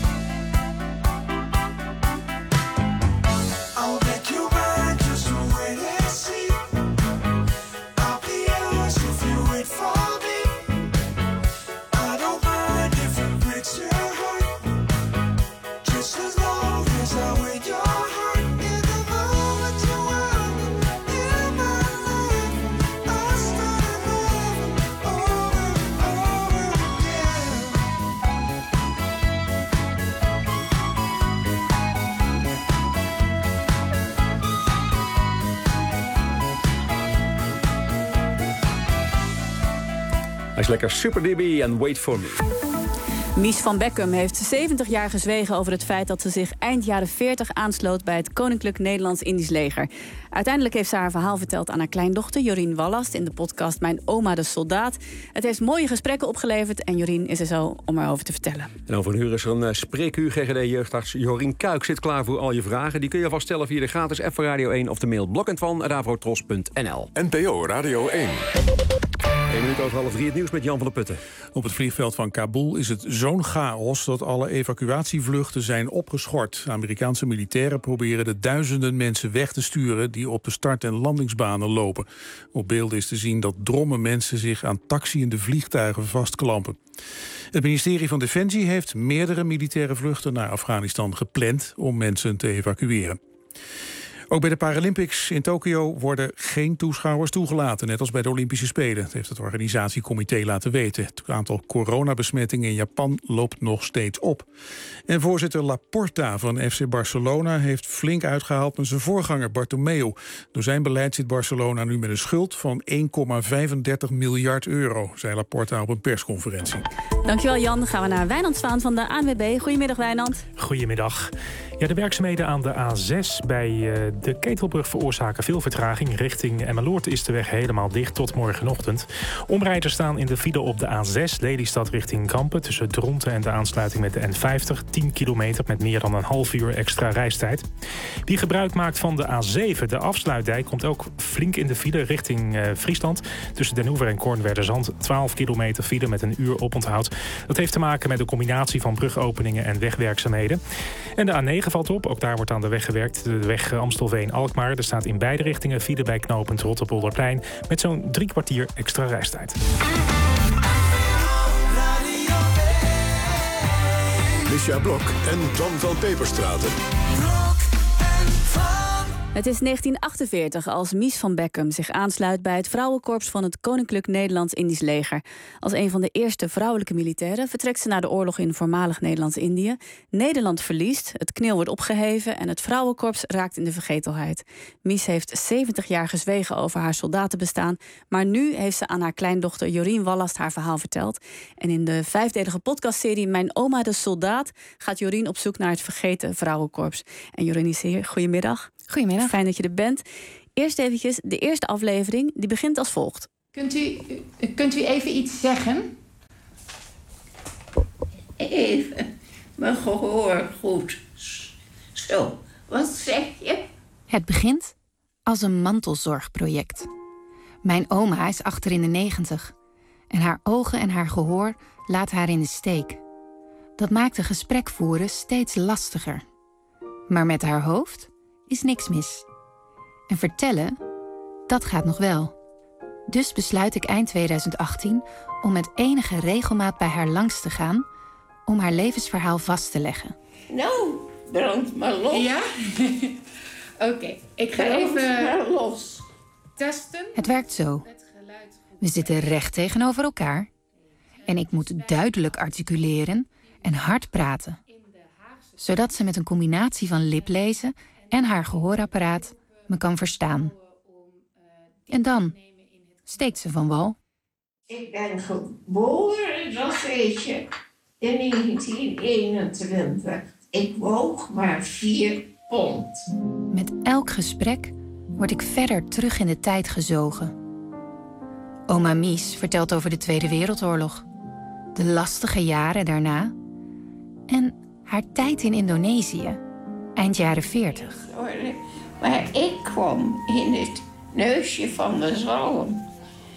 I'll make you mine, just wait and see. I'll be yours if you wait for me. I don't mind if it breaks your heart, just as long as I win your heart. In the moment you want it in my life, I start loving over and over again. Hij is lekker Super D B en Wait For Me. Mies van Beckum heeft zeventig jaar gezwegen over het feit dat ze zich eind jaren veertig aansloot bij het Koninklijk Nederlands-Indisch Leger. Uiteindelijk heeft ze haar verhaal verteld aan haar kleindochter Jorien Wallast in de podcast Mijn Oma de Soldaat. Het heeft mooie gesprekken opgeleverd en Jorien is er zo om erover te vertellen. En over een uur is er een uh, spreekuur. G G D-jeugdarts Jorien Kuik zit klaar voor al je vragen. Die kun je vast stellen via de gratis app van Radio één of de mail blokentwan apenstaartje avrotros punt n l. N P O Radio één. Eén minuut over half drie, het nieuws met Jan van der Putten. Op het vliegveld van Kabul is het zo'n chaos dat alle evacuatievluchten zijn opgeschort. Amerikaanse militairen proberen de duizenden mensen weg te sturen die op de start- en landingsbanen lopen. Op beelden is te zien dat drommen mensen zich aan taxiënde vliegtuigen vastklampen. Het ministerie van Defensie heeft meerdere militaire vluchten naar Afghanistan gepland om mensen te evacueren. Ook bij de Paralympics in Tokio worden geen toeschouwers toegelaten, net als bij de Olympische Spelen. Dat heeft het organisatiecomité laten weten. Het aantal coronabesmettingen in Japan loopt nog steeds op. En voorzitter Laporta van F C Barcelona heeft flink uitgehaald met zijn voorganger Bartomeu. Door zijn beleid zit Barcelona nu met een schuld van één komma vijfendertig miljard euro, zei Laporta op een persconferentie. Dankjewel Jan. Dan gaan we naar Wijnand Zwaan van de A N W B. Goedemiddag Wijnand. Goedemiddag. Ja, de werkzaamheden aan de A zes bij uh, de Ketelbrug veroorzaken veel vertraging. Richting Emmeloord is de weg helemaal dicht tot morgenochtend. Omrijders staan in de file op de A zes, Lelystad richting Kampen, tussen Dronten en de aansluiting met de N vijftig. tien kilometer met meer dan een half uur extra reistijd. Wie gebruik maakt van de A zeven, de afsluitdijk, komt ook flink in de file richting uh, Friesland. Tussen Den Hoever en Kornwerderzand, twaalf kilometer file met een uur oponthoud. Dat heeft te maken met de combinatie van brugopeningen en wegwerkzaamheden. En de A negen valt op, ook daar wordt aan de weg gewerkt. De weg Amstelveen-Alkmaar. Er staat in beide richtingen file bij knooppunt Rotterpolderplein met zo'n drie kwartier extra reistijd. Misja Blok en John van Peperstraten. Het is negentien achtenveertig als Mies van Beckham zich aansluit bij het vrouwenkorps van het Koninklijk Nederlands-Indisch Leger. Als een van de eerste vrouwelijke militairen vertrekt ze naar de oorlog in voormalig Nederlands-Indië. Nederland verliest, het knil wordt opgeheven en het vrouwenkorps raakt in de vergetelheid. Mies heeft zeventig jaar gezwegen over haar soldatenbestaan, maar nu heeft ze aan haar kleindochter Jorien Wallast haar verhaal verteld. En in de vijfdelige podcastserie Mijn oma de soldaat gaat Jorien op zoek naar het vergeten vrouwenkorps. En Jorien is hier. Goedemiddag. Goedemiddag. Fijn dat je er bent. Eerst eventjes, de eerste aflevering, die begint als volgt. Kunt u, kunt u even iets zeggen? Even, mijn gehoor goed. Zo, wat zeg je? Het begint als een mantelzorgproject. Mijn oma is achter in de negentig. En haar ogen en haar gehoor laten haar in de steek. Dat maakt het gesprek voeren steeds lastiger. Maar met haar hoofd is niks mis. En vertellen, dat gaat nog wel. Dus besluit ik eind tweeduizend achttien om met enige regelmaat bij haar langs te gaan om haar levensverhaal vast te leggen. Nou, brand maar los. Ja? Oké, okay, ik ga brand even maar los. testen. Het werkt zo. We zitten recht tegenover elkaar en ik moet duidelijk articuleren en hard praten, zodat ze met een combinatie van liplezen en haar gehoorapparaat me kan verstaan. En dan steekt ze van wal. Ik ben geboren, dat weet je, in negentien eenentwintig. Ik woog maar vier pond. Met elk gesprek word ik verder terug in de tijd gezogen. Oma Mies vertelt over de Tweede Wereldoorlog, de lastige jaren daarna en haar tijd in Indonesië, eind jaren veertig. Maar ik kwam in het neusje van de zalm,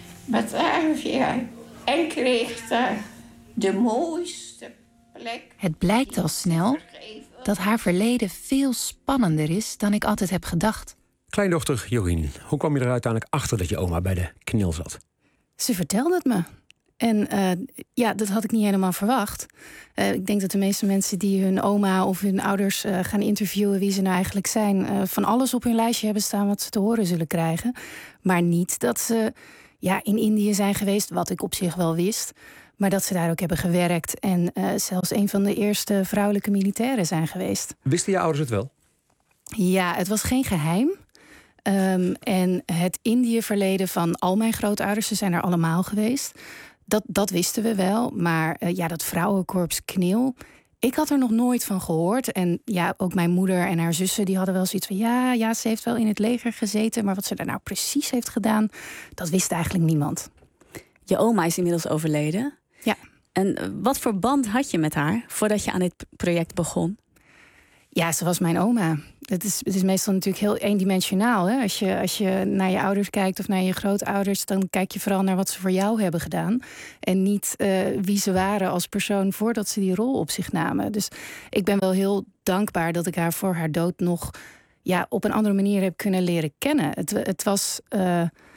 Batavia, en kreeg daar de mooiste plek. Het blijkt al snel dat haar verleden veel spannender is dan ik altijd heb gedacht. Kleindochter Jorien, hoe kwam je er uiteindelijk achter dat je oma bij de knil zat? Ze vertelde het me. En uh, ja, dat had ik niet helemaal verwacht. Uh, ik denk dat de meeste mensen die hun oma of hun ouders uh, gaan interviewen wie ze nou eigenlijk zijn, uh, van alles op hun lijstje hebben staan wat ze te horen zullen krijgen. Maar niet dat ze ja, in Indië zijn geweest, wat ik op zich wel wist. Maar dat ze daar ook hebben gewerkt en uh, zelfs een van de eerste vrouwelijke militairen zijn geweest. Wisten je ouders het wel? Ja, het was geen geheim. Um, en het Indië-verleden van al mijn grootouders, ze zijn er allemaal geweest. Dat, dat wisten we wel, maar uh, ja, dat vrouwenkorps Knil, ik had er nog nooit van gehoord. En ja, ook mijn moeder en haar zussen, die hadden wel zoiets van ja, ja, ze heeft wel in het leger gezeten, maar wat ze daar nou precies heeft gedaan, dat wist eigenlijk niemand. Je oma is inmiddels overleden. Ja. En wat voor band had je met haar voordat je aan dit project begon? Ja, ze was mijn oma. Het is, het is meestal natuurlijk heel eendimensionaal. Hè? Als je, als je naar je ouders kijkt of naar je grootouders, dan kijk je vooral naar wat ze voor jou hebben gedaan. En niet uh, wie ze waren als persoon voordat ze die rol op zich namen. Dus ik ben wel heel dankbaar dat ik haar voor haar dood nog ja, op een andere manier heb kunnen leren kennen. Het, het was uh,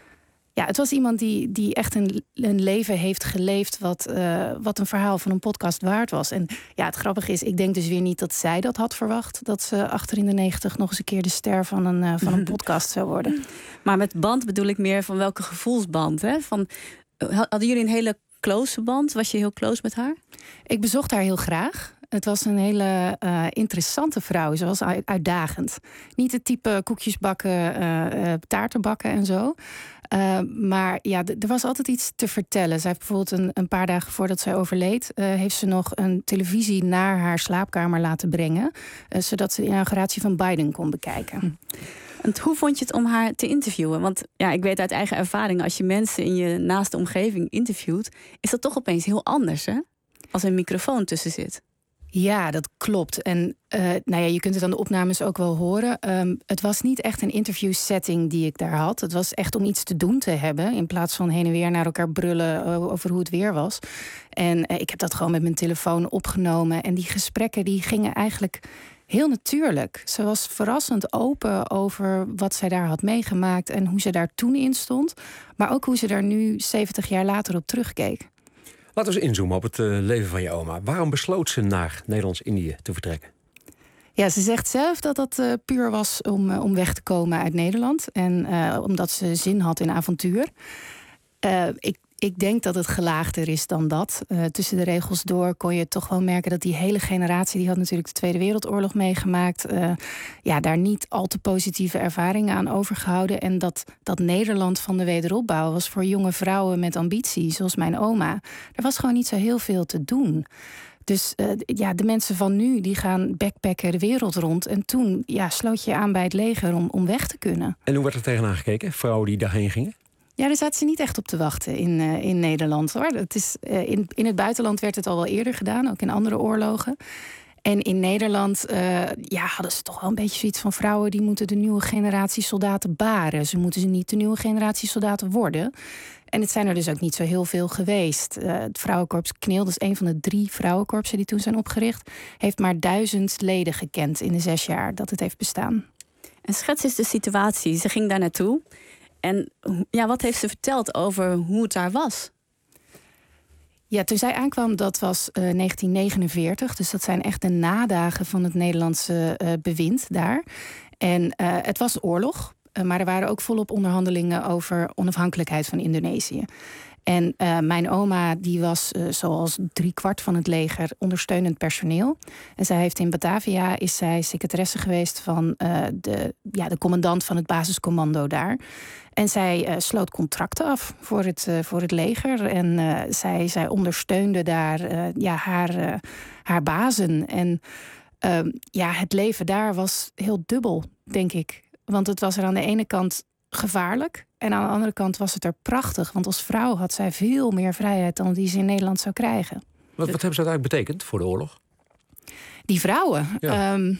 Ja, het was iemand die, die echt een, een leven heeft geleefd wat, uh, wat een verhaal van een podcast waard was. En ja, het grappige is, ik denk dus weer niet dat zij dat had verwacht. Dat ze achter in de negentig nog eens een keer de ster van een, uh, van een podcast zou worden. Maar met band bedoel ik meer van welke gevoelsband? Hè? Van, hadden jullie een hele close band? Was je heel close met haar? Ik bezocht haar heel graag. Het was een hele uh, interessante vrouw. Ze was uitdagend. Niet het type koekjes bakken, uh, uh, taarten bakken en zo. Uh, maar ja, d- er was altijd iets te vertellen. Zij heeft bijvoorbeeld een, een paar dagen voordat zij overleed... Uh, heeft ze nog een televisie naar haar slaapkamer laten brengen... Uh, zodat ze de inauguratie van Biden kon bekijken. Hm. En hoe vond je het om haar te interviewen? Want ja, ik weet uit eigen ervaring... als je mensen in je naaste omgeving interviewt... is dat toch opeens heel anders, hè? Als er een microfoon tussen zit. Ja, dat klopt. En uh, nou ja, je kunt het aan de opnames ook wel horen. Um, het was niet echt een interview setting die ik daar had. Het was echt om iets te doen te hebben... in plaats van heen en weer naar elkaar brullen uh, over hoe het weer was. En uh, ik heb dat gewoon met mijn telefoon opgenomen. En die gesprekken die gingen eigenlijk heel natuurlijk. Ze was verrassend open over wat zij daar had meegemaakt... en hoe ze daar toen in stond. Maar ook hoe ze daar nu zeventig jaar later op terugkeek. Laten we eens inzoomen op het uh, leven van je oma. Waarom besloot ze naar Nederlands-Indië te vertrekken? Ja, ze zegt zelf dat dat uh, puur was om, uh, om weg te komen uit Nederland. En uh, omdat ze zin had in avontuur. Uh, ik, ik denk dat het gelaagder is dan dat. Uh, tussen de regels door kon je toch wel merken dat die hele generatie... die had natuurlijk de Tweede Wereldoorlog meegemaakt... Uh, ja, daar niet al te positieve ervaringen aan overgehouden. En dat, dat Nederland van de wederopbouw was voor jonge vrouwen met ambitie... zoals mijn oma. Er was gewoon niet zo heel veel te doen. Dus uh, ja, de mensen van nu die gaan backpacken de wereld rond. En toen ja, sloot je aan bij het leger om, om weg te kunnen. En hoe werd er tegenaan gekeken, vrouwen die daarheen gingen? Ja, daar zaten ze niet echt op te wachten in, uh, in Nederland. Hoor. Het is, uh, in, in het buitenland werd het al wel eerder gedaan, ook in andere oorlogen. En in Nederland uh, ja, hadden ze toch wel een beetje zoiets van... vrouwen die moeten de nieuwe generatie soldaten baren. Ze moeten ze niet de nieuwe generatie soldaten worden. En het zijn er dus ook niet zo heel veel geweest. Uh, het vrouwenkorps Knil, dat is een van de drie vrouwenkorpsen... die toen zijn opgericht, heeft maar duizend leden gekend... in de zes jaar dat het heeft bestaan. En schets eens de situatie. Ze ging daar naartoe... En ja, wat heeft ze verteld over hoe het daar was? Ja, toen zij aankwam, dat was uh, negentien negenenveertig. Dus dat zijn echt de nadagen van het Nederlandse uh, bewind daar. En uh, het was oorlog, uh, maar er waren ook volop onderhandelingen... over onafhankelijkheid van Indonesië. En uh, mijn oma die was, uh, zoals driekwart van het leger, ondersteunend personeel. En zij heeft in Batavia is zij secretaresse geweest van uh, de, ja, de commandant van het basiscommando daar. En zij uh, sloot contracten af voor het, uh, voor het leger. En uh, zij, zij ondersteunde daar uh, ja, haar, uh, haar bazen. En uh, ja, het leven daar was heel dubbel, denk ik. Want het was er aan de ene kant gevaarlijk. En aan de andere kant was het er prachtig. Want als vrouw had zij veel meer vrijheid dan die ze in Nederland zou krijgen. Wat, wat hebben ze uiteindelijk betekend voor de oorlog? Die vrouwen? Ja, um,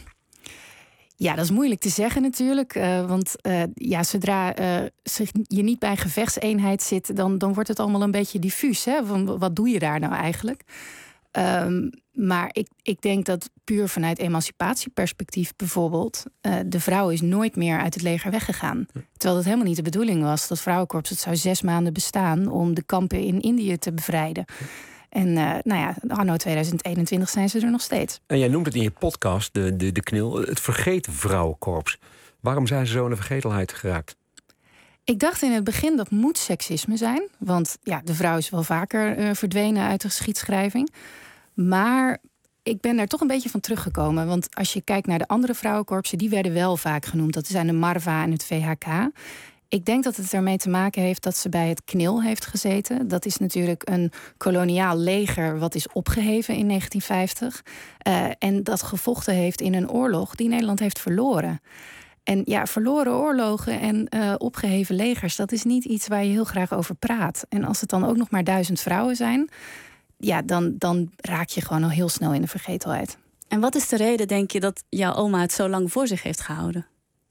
ja dat is moeilijk te zeggen natuurlijk. Uh, want uh, ja, zodra uh, je niet bij een gevechtseenheid zit... dan, dan wordt het allemaal een beetje diffuus. Hè? Van, wat doe je daar nou eigenlijk? Um, maar ik, ik denk dat puur vanuit emancipatieperspectief bijvoorbeeld... Uh, de vrouw is nooit meer uit het leger weggegaan. Terwijl dat helemaal niet de bedoeling was. Dat vrouwenkorps, het zou zes maanden bestaan... om de kampen in Indië te bevrijden. En uh, nou ja, anno tweeduizend eenentwintig zijn ze er nog steeds. En jij noemt het in je podcast, de, de, de Knil, het vergeten vrouwenkorps. Waarom zijn ze zo in de vergetelheid geraakt? Ik dacht in het begin dat moet seksisme zijn. Want ja, de vrouw is wel vaker uh, verdwenen uit de geschiedschrijving. Maar ik ben daar toch een beetje van teruggekomen. Want als je kijkt naar de andere vrouwenkorpsen... die werden wel vaak genoemd. Dat zijn de Marva en het V H K. Ik denk dat het ermee te maken heeft dat ze bij het Knil heeft gezeten. Dat is natuurlijk een koloniaal leger wat is opgeheven in negentien vijftig. Uh, en dat gevochten heeft in een oorlog die Nederland heeft verloren. En ja, verloren oorlogen en uh, opgeheven legers... dat is niet iets waar je heel graag over praat. En als het dan ook nog maar duizend vrouwen zijn... ja, dan, dan raak je gewoon al heel snel in de vergetelheid. En wat is de reden, denk je, dat jouw oma het zo lang voor zich heeft gehouden?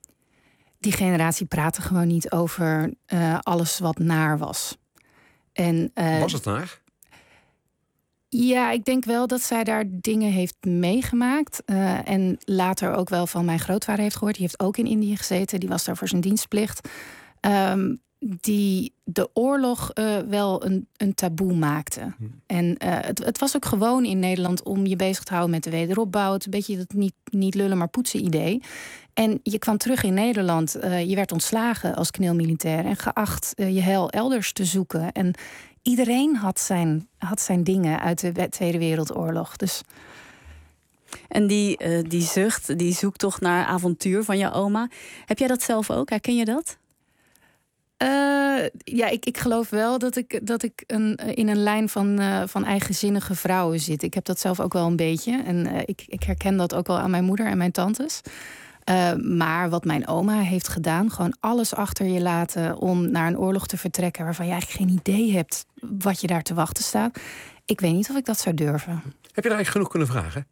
Die generatie praatte gewoon niet over uh, alles wat naar was. En, uh, was het naar? Ja, ik denk wel dat zij daar dingen heeft meegemaakt. Uh, en later ook wel van mijn grootvader heeft gehoord. Die heeft ook in Indië gezeten. Die was daar voor zijn dienstplicht. Um, die de oorlog uh, wel een, een taboe maakte. Hm. En uh, het, het was ook gewoon in Nederland om je bezig te houden met de wederopbouw. Het een beetje dat niet, niet lullen, maar poetsen idee. En je kwam terug in Nederland. Uh, je werd ontslagen als kneelmilitair en geacht uh, je heil elders te zoeken. En iedereen had zijn, had zijn dingen uit de Tweede Wereldoorlog. Dus... En die, uh, die zucht, die zoektocht naar avontuur van je oma. Heb jij dat zelf ook? Herken je dat? Uh, ja, ik, ik geloof wel dat ik, dat ik een, in een lijn van, uh, van eigenzinnige vrouwen zit. Ik heb dat zelf ook wel een beetje. En uh, ik, ik herken dat ook wel aan mijn moeder en mijn tantes. Uh, maar wat mijn oma heeft gedaan, gewoon alles achter je laten om naar een oorlog te vertrekken waarvan je eigenlijk geen idee hebt wat je daar te wachten staat. Ik weet niet of ik dat zou durven. Heb je daar eigenlijk genoeg kunnen vragen?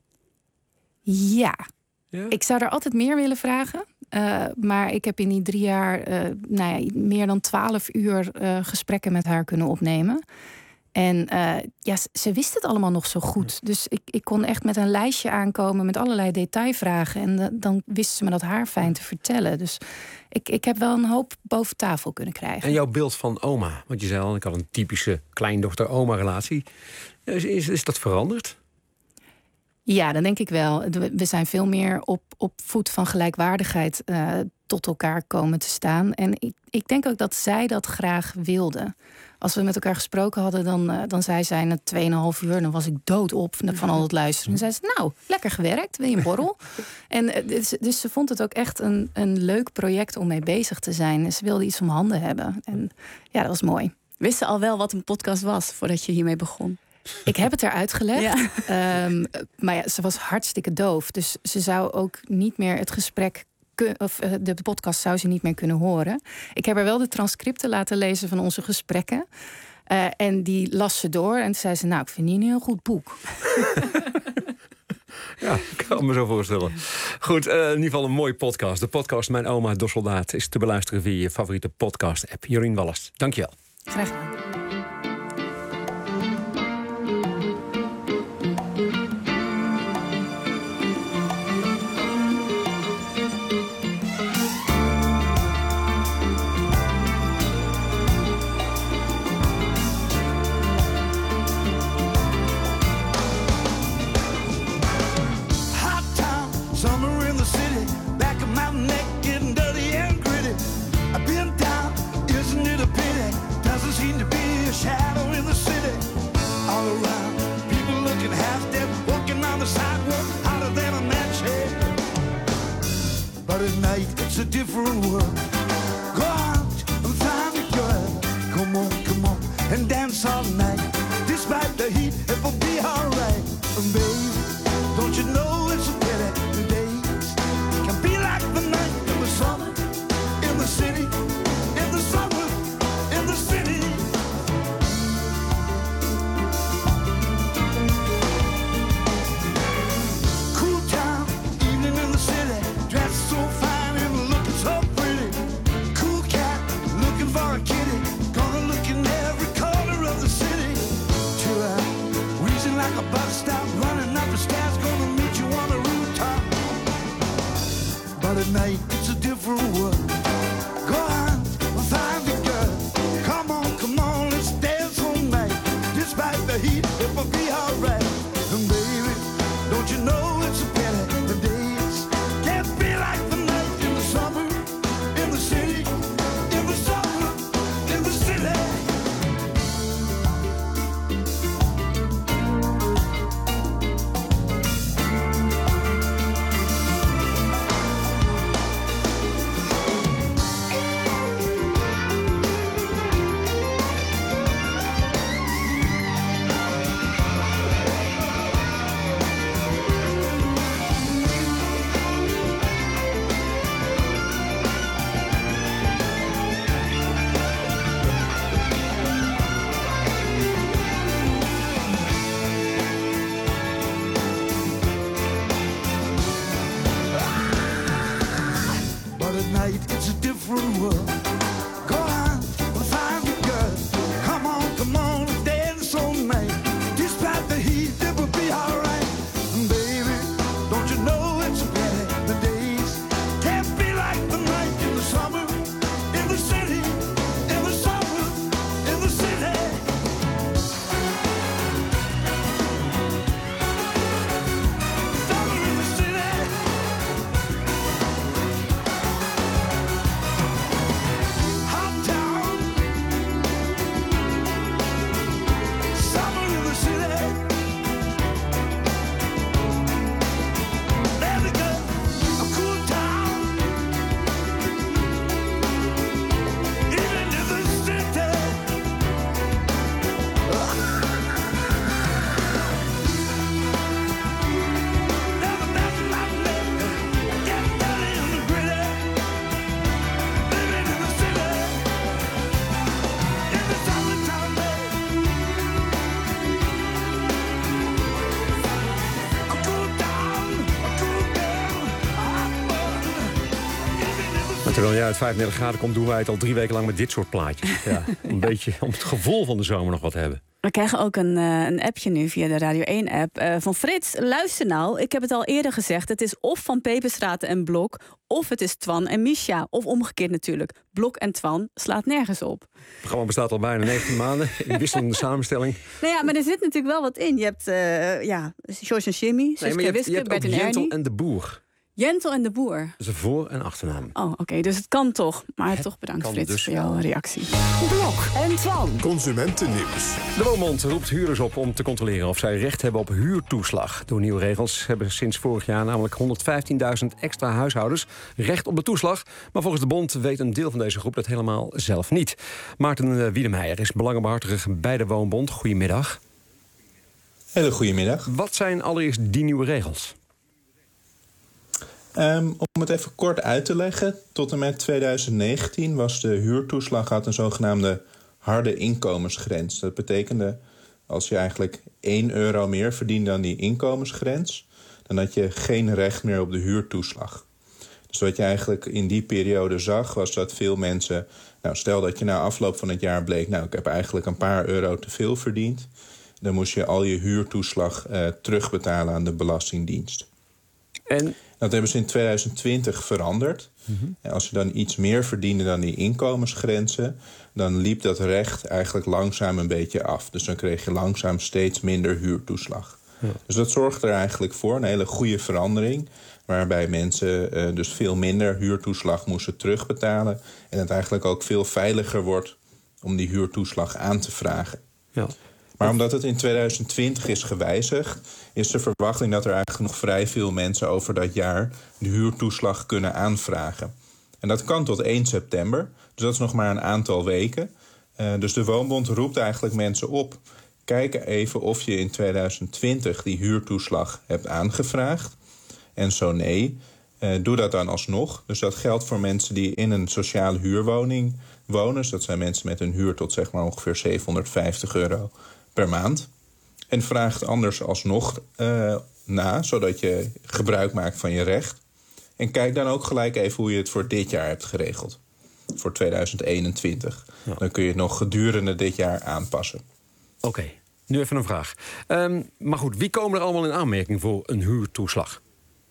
Ja. ja. Ik zou er altijd meer willen vragen. Uh, maar ik heb in die drie jaar uh, nou ja, meer dan twaalf uur uh, gesprekken met haar kunnen opnemen. En uh, ja, ze wist het allemaal nog zo goed. Dus ik, ik kon echt met een lijstje aankomen met allerlei detailvragen. En uh, dan wist ze me dat haar fijn te vertellen. Dus ik, ik heb wel een hoop boven tafel kunnen krijgen. En jouw beeld van oma? Want je zei al, ik had een typische kleindochter-oma-relatie. Is, is, is dat veranderd? Ja, dan denk ik wel. We zijn veel meer op, op voet van gelijkwaardigheid uh, tot elkaar komen te staan. En ik, ik denk ook dat zij dat graag wilde. Als we met elkaar gesproken hadden, dan, uh, dan zei zij na tweeënhalf uur... dan was ik doodop van al het luisteren. En zei ze, nou, lekker gewerkt, wil je een borrel? en, uh, dus, dus ze vond het ook echt een, een leuk project om mee bezig te zijn. En ze wilde iets om handen hebben. En ja, dat was mooi. Wist ze al wel wat een podcast was voordat je hiermee begon? Ik heb het eruit gelegd. Ja. Um, maar ja, ze was hartstikke doof. Dus ze zou ook niet meer het gesprek... of uh, de podcast zou ze niet meer kunnen horen. Ik heb haar wel de transcripten laten lezen van onze gesprekken. Uh, en die las ze door. En toen zei ze, nou, ik vind die een heel goed boek. Ja, ik kan me zo voorstellen. Goed, uh, in ieder geval een mooie podcast. De podcast Mijn Oma door Soldaat is te beluisteren via je favoriete podcast-app. Jorien Wallast, dank je wel. Graag gedaan. But at night it's a different world. Go out and find a girl. Come on, come on, and dance all night. Despite the heat, it will be alright. And baby, don't you know it's a pity the days can be like the night in the summer, in the city, in the summer, in the city. Cool town, evening in the city, dressed so fine and looking so pretty. Cool cat, looking for a kitty, gonna look in every corner of the city. Chill out, wheezing like a bus stop, running up the stairs, gonna meet you on the rooftop. But at night it's a different world. Go on, find a girl. Come on, come on, let's dance all night. Despite the heat, it will be alright. And baby, don't you know it's a pity the days can't be like the night in the summer, in the city, in the summer, in the city. But at night it's a different world. Go on, find a girl. Come on, come on, dance all night. Despite the heat, it will be alright. And baby, don't you know it's a pity the days can't be like the night in the summer, in the city, in Terwijl jij uit vijfendertig graden komt, doen wij het al drie weken lang met dit soort plaatjes. Ja, een beetje om het gevoel van de zomer nog wat te hebben. We krijgen ook een, uh, een appje nu via de Radio één-app uh, van Frits. Luister nou, ik heb het al eerder gezegd. Het is of Van Peperstraten en Blok, of het is Twan en Misha. Of omgekeerd natuurlijk. Blok en Twan slaat nergens op. Het programma bestaat al bijna negentien maanden in wisselende samenstelling. Nou ja, maar er zit natuurlijk wel wat in. Je hebt uh, ja, George en Jimmy, Suske nee, en Wiske, Bert en Ernie. Jentel en de Boer. Jentel en de Boer. Dat is een voor- en achternaam. Oh, oké, okay, dus het kan toch. Maar het toch bedankt, Frits, dus voor jouw reactie. Blok en Twan. Consumentennieuws. De Woonbond roept huurders op om te controleren of zij recht hebben op huurtoeslag. Door nieuwe regels hebben sinds vorig jaar namelijk honderdvijftienduizend extra huishoudens recht op de toeslag. Maar volgens de bond weet een deel van deze groep dat helemaal zelf niet. Maarten Wiedemeijer is belangenbehartiger bij de Woonbond. Goedemiddag. Hele goedemiddag. Wat zijn allereerst die nieuwe regels? Um, om het even kort uit te leggen, tot en met tweeduizend negentien was de huurtoeslag had een zogenaamde harde inkomensgrens. Dat betekende, als je eigenlijk één euro meer verdiende dan die inkomensgrens, dan had je geen recht meer op de huurtoeslag. Dus wat je eigenlijk in die periode zag, was dat veel mensen, nou stel dat je na afloop van het jaar bleek, nou ik heb eigenlijk een paar euro te veel verdiend, dan moest je al je huurtoeslag uh, terugbetalen aan de Belastingdienst. En dat hebben ze in tweeduizend twintig veranderd. Mm-hmm. En als je dan iets meer verdiende dan die inkomensgrenzen, dan liep dat recht eigenlijk langzaam een beetje af. Dus dan kreeg je langzaam steeds minder huurtoeslag. Ja. Dus dat zorgt er eigenlijk voor, een hele goede verandering, waarbij mensen uh, dus veel minder huurtoeslag moesten terugbetalen en het eigenlijk ook veel veiliger wordt om die huurtoeslag aan te vragen. Ja. Maar omdat het in tweeduizend twintig is gewijzigd, is de verwachting dat er eigenlijk nog vrij veel mensen over dat jaar de huurtoeslag kunnen aanvragen. En dat kan tot één september, dus dat is nog maar een aantal weken. Uh, dus de Woonbond roept eigenlijk mensen op, kijk even of je in tweeduizend twintig die huurtoeslag hebt aangevraagd. En zo nee, uh, doe dat dan alsnog. Dus dat geldt voor mensen die in een sociale huurwoning wonen. Dus dat zijn mensen met een huur tot zeg maar ongeveer zevenhonderdvijftig euro per maand. En vraag het anders alsnog uh, na, zodat je gebruik maakt van je recht. En kijk dan ook gelijk even hoe je het voor dit jaar hebt geregeld. Voor tweeduizend eenentwintig. Ja. Dan kun je het nog gedurende dit jaar aanpassen. Oké, okay, nu even een vraag. Um, maar goed, wie komen er allemaal in aanmerking voor een huurtoeslag?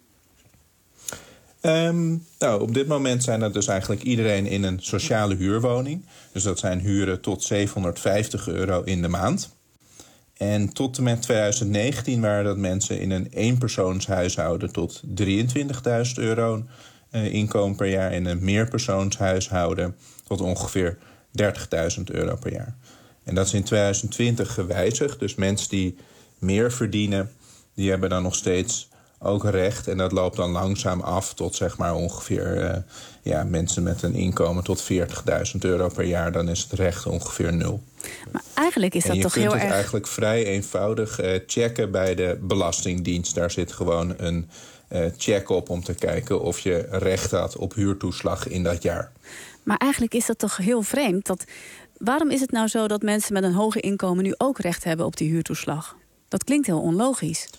Um, nou, op dit moment zijn dat dus eigenlijk iedereen in een sociale huurwoning. Dus dat zijn huren tot zevenhonderdvijftig euro in de maand. En tot en met tweeduizend negentien waren dat mensen in een eenpersoonshuishouden tot drieëntwintigduizend euro uh, inkomen per jaar. En een meerpersoonshuishouden tot ongeveer dertigduizend euro per jaar. En dat is in tweeduizend twintig gewijzigd. Dus mensen die meer verdienen, die hebben dan nog steeds ook recht. En dat loopt dan langzaam af tot zeg maar ongeveer uh, ja, mensen met een inkomen tot veertigduizend euro per jaar. Dan is het recht ongeveer nul. Maar eigenlijk is dat toch heel erg. Je kunt het eigenlijk vrij eenvoudig uh, checken bij de Belastingdienst. Daar zit gewoon een uh, check op om te kijken of je recht had op huurtoeslag in dat jaar. Maar eigenlijk is dat toch heel vreemd. Dat, waarom is het nou zo dat mensen met een hoger inkomen nu ook recht hebben op die huurtoeslag? Dat klinkt heel onlogisch.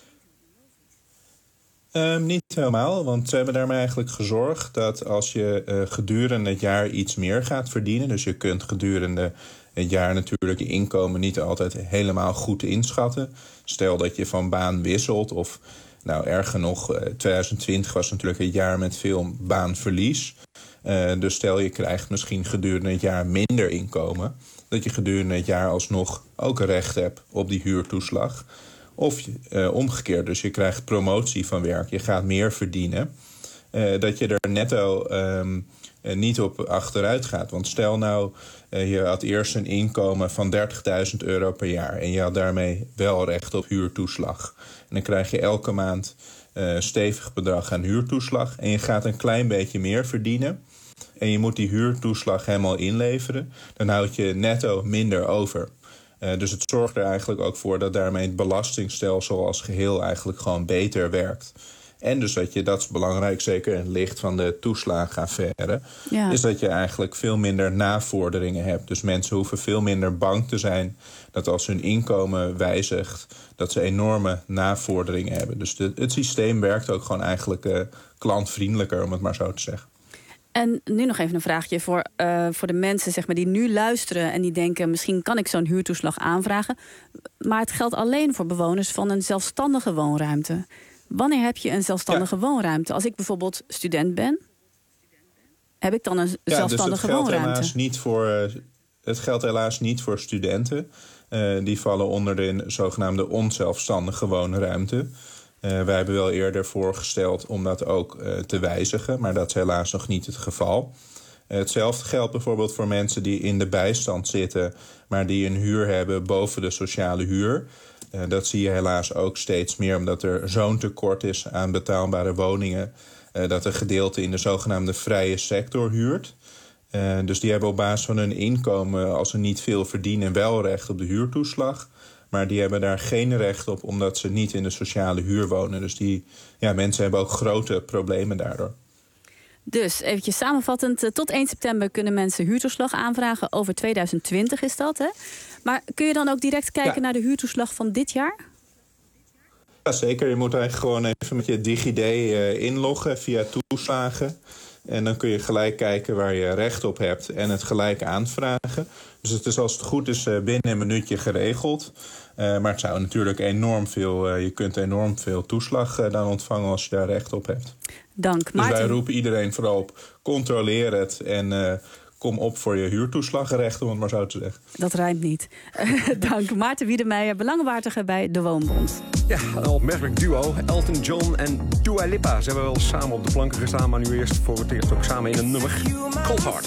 Um, niet helemaal, want ze hebben daarmee eigenlijk gezorgd dat als je uh, gedurende het jaar iets meer gaat verdienen, dus je kunt gedurende het jaar natuurlijk je inkomen niet altijd helemaal goed inschatten. Stel dat je van baan wisselt of, nou erger nog, uh, tweeduizend twintig was natuurlijk een jaar met veel baanverlies. Uh, dus stel je krijgt misschien gedurende het jaar minder inkomen, dat je gedurende het jaar alsnog ook recht hebt op die huurtoeslag. Of uh, omgekeerd, dus je krijgt promotie van werk, je gaat meer verdienen. Uh, dat je er netto um, uh, niet op achteruit gaat. Want stel nou, uh, je had eerst een inkomen van dertigduizend euro per jaar. En je had daarmee wel recht op huurtoeslag. En dan krijg je elke maand uh, een stevig bedrag aan huurtoeslag. En je gaat een klein beetje meer verdienen. En je moet die huurtoeslag helemaal inleveren. Dan houd je netto minder over. Uh, dus het zorgt er eigenlijk ook voor dat daarmee het belastingstelsel als geheel eigenlijk gewoon beter werkt. En dus dat je, dat is belangrijk, zeker in het licht van de toeslagenaffaire, ja. is dat je eigenlijk veel minder navorderingen hebt. Dus mensen hoeven veel minder bang te zijn dat als hun inkomen wijzigt, dat ze enorme navorderingen hebben. Dus de, het systeem werkt ook gewoon eigenlijk uh, klantvriendelijker, om het maar zo te zeggen. En nu nog even een vraagje voor, uh, voor de mensen zeg maar, die nu luisteren en die denken, misschien kan ik zo'n huurtoeslag aanvragen. Maar het geldt alleen voor bewoners van een zelfstandige woonruimte. Wanneer heb je een zelfstandige ja. woonruimte? Als ik bijvoorbeeld student ben, heb ik dan een ja, zelfstandige dus het geldt woonruimte? Helaas niet voor, uh, het geldt helaas niet voor studenten. Uh, die vallen onder de zogenaamde onzelfstandige woonruimte. Uh, wij hebben wel eerder voorgesteld om dat ook uh, te wijzigen, maar dat is helaas nog niet het geval. Uh, hetzelfde geldt bijvoorbeeld voor mensen die in de bijstand zitten, maar die een huur hebben boven de sociale huur. Uh, dat zie je helaas ook steeds meer, omdat er zo'n tekort is aan betaalbare woningen, uh, dat een gedeelte in de zogenaamde vrije sector huurt. Uh, dus die hebben op basis van hun inkomen, als ze niet veel verdienen, wel recht op de huurtoeslag. Maar die hebben daar geen recht op, omdat ze niet in de sociale huur wonen. Dus die ja, mensen hebben ook grote problemen daardoor. Dus eventjes samenvattend, tot één september kunnen mensen huurtoeslag aanvragen. Over tweeduizend twintig is dat, hè? Maar kun je dan ook direct kijken ja. naar de huurtoeslag van dit jaar? Ja, zeker. Je moet eigenlijk gewoon even met je DigiD uh, inloggen via toeslagen. En dan kun je gelijk kijken waar je recht op hebt en het gelijk aanvragen. Dus het is als het goed is binnen een minuutje geregeld. Uh, maar het zou natuurlijk enorm veel, uh, je kunt enorm veel toeslag uh, dan ontvangen als je daar recht op hebt. Dank, dus Maarten. wij roepen iedereen vooral op, controleer het en uh, kom op voor je huurtoeslagrecht, om het maar zo te zeggen. Dat rijmt niet. Uh, dank, Maarten Wiedemeijer, belangenbehartiger bij de Woonbond. Ja, een opmerkelijk duo. Elton John en Dua Lipa. Ze hebben wel samen op de planken gestaan, maar nu eerst voor het eerst ook samen in een nummer. Cold Heart.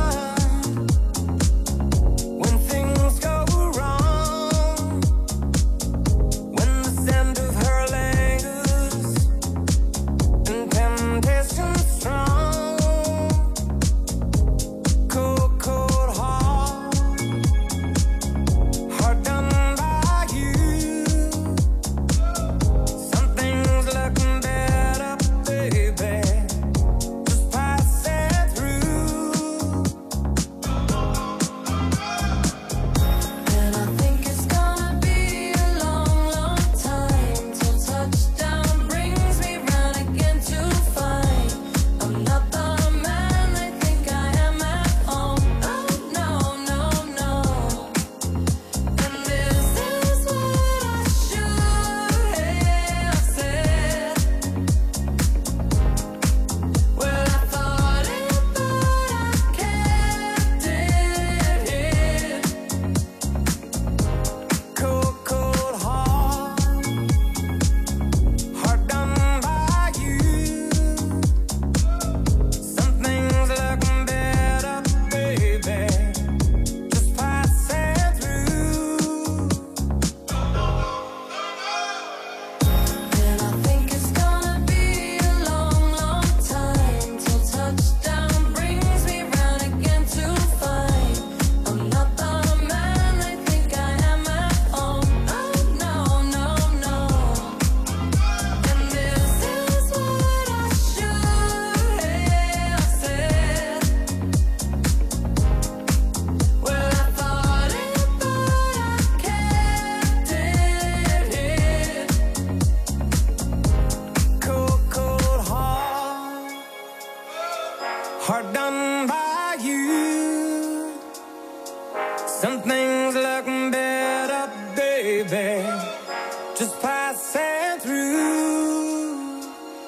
Hard done by you. Some things look better, baby. Just passing through.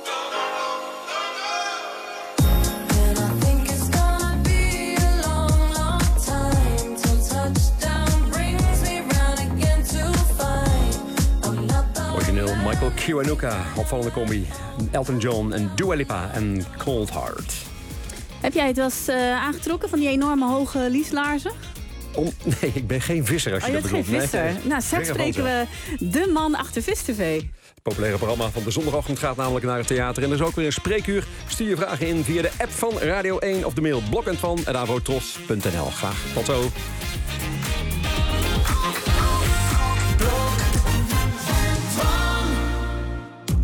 And I think it's gonna be a long, long time till touchdown brings me round again to find I'm not the Origineel Michael Kiwanuka, opvallende combi. Elton John en Dua Lipa en Cold Heart. Heb jij het wel eens uh, aangetrokken van die enorme hoge lieslaarzen? Om, nee, ik ben geen visser als je, oh, je dat bent bedoelt. geen visser. Nee. Nou, straks spreken we de man achter Vis T V. Het populaire programma van de zondagochtend gaat namelijk naar het theater. En er is ook weer een spreekuur. Stuur je vragen in via de app van Radio één of de mail blok en van en avotros punt n l. Graag tot zo.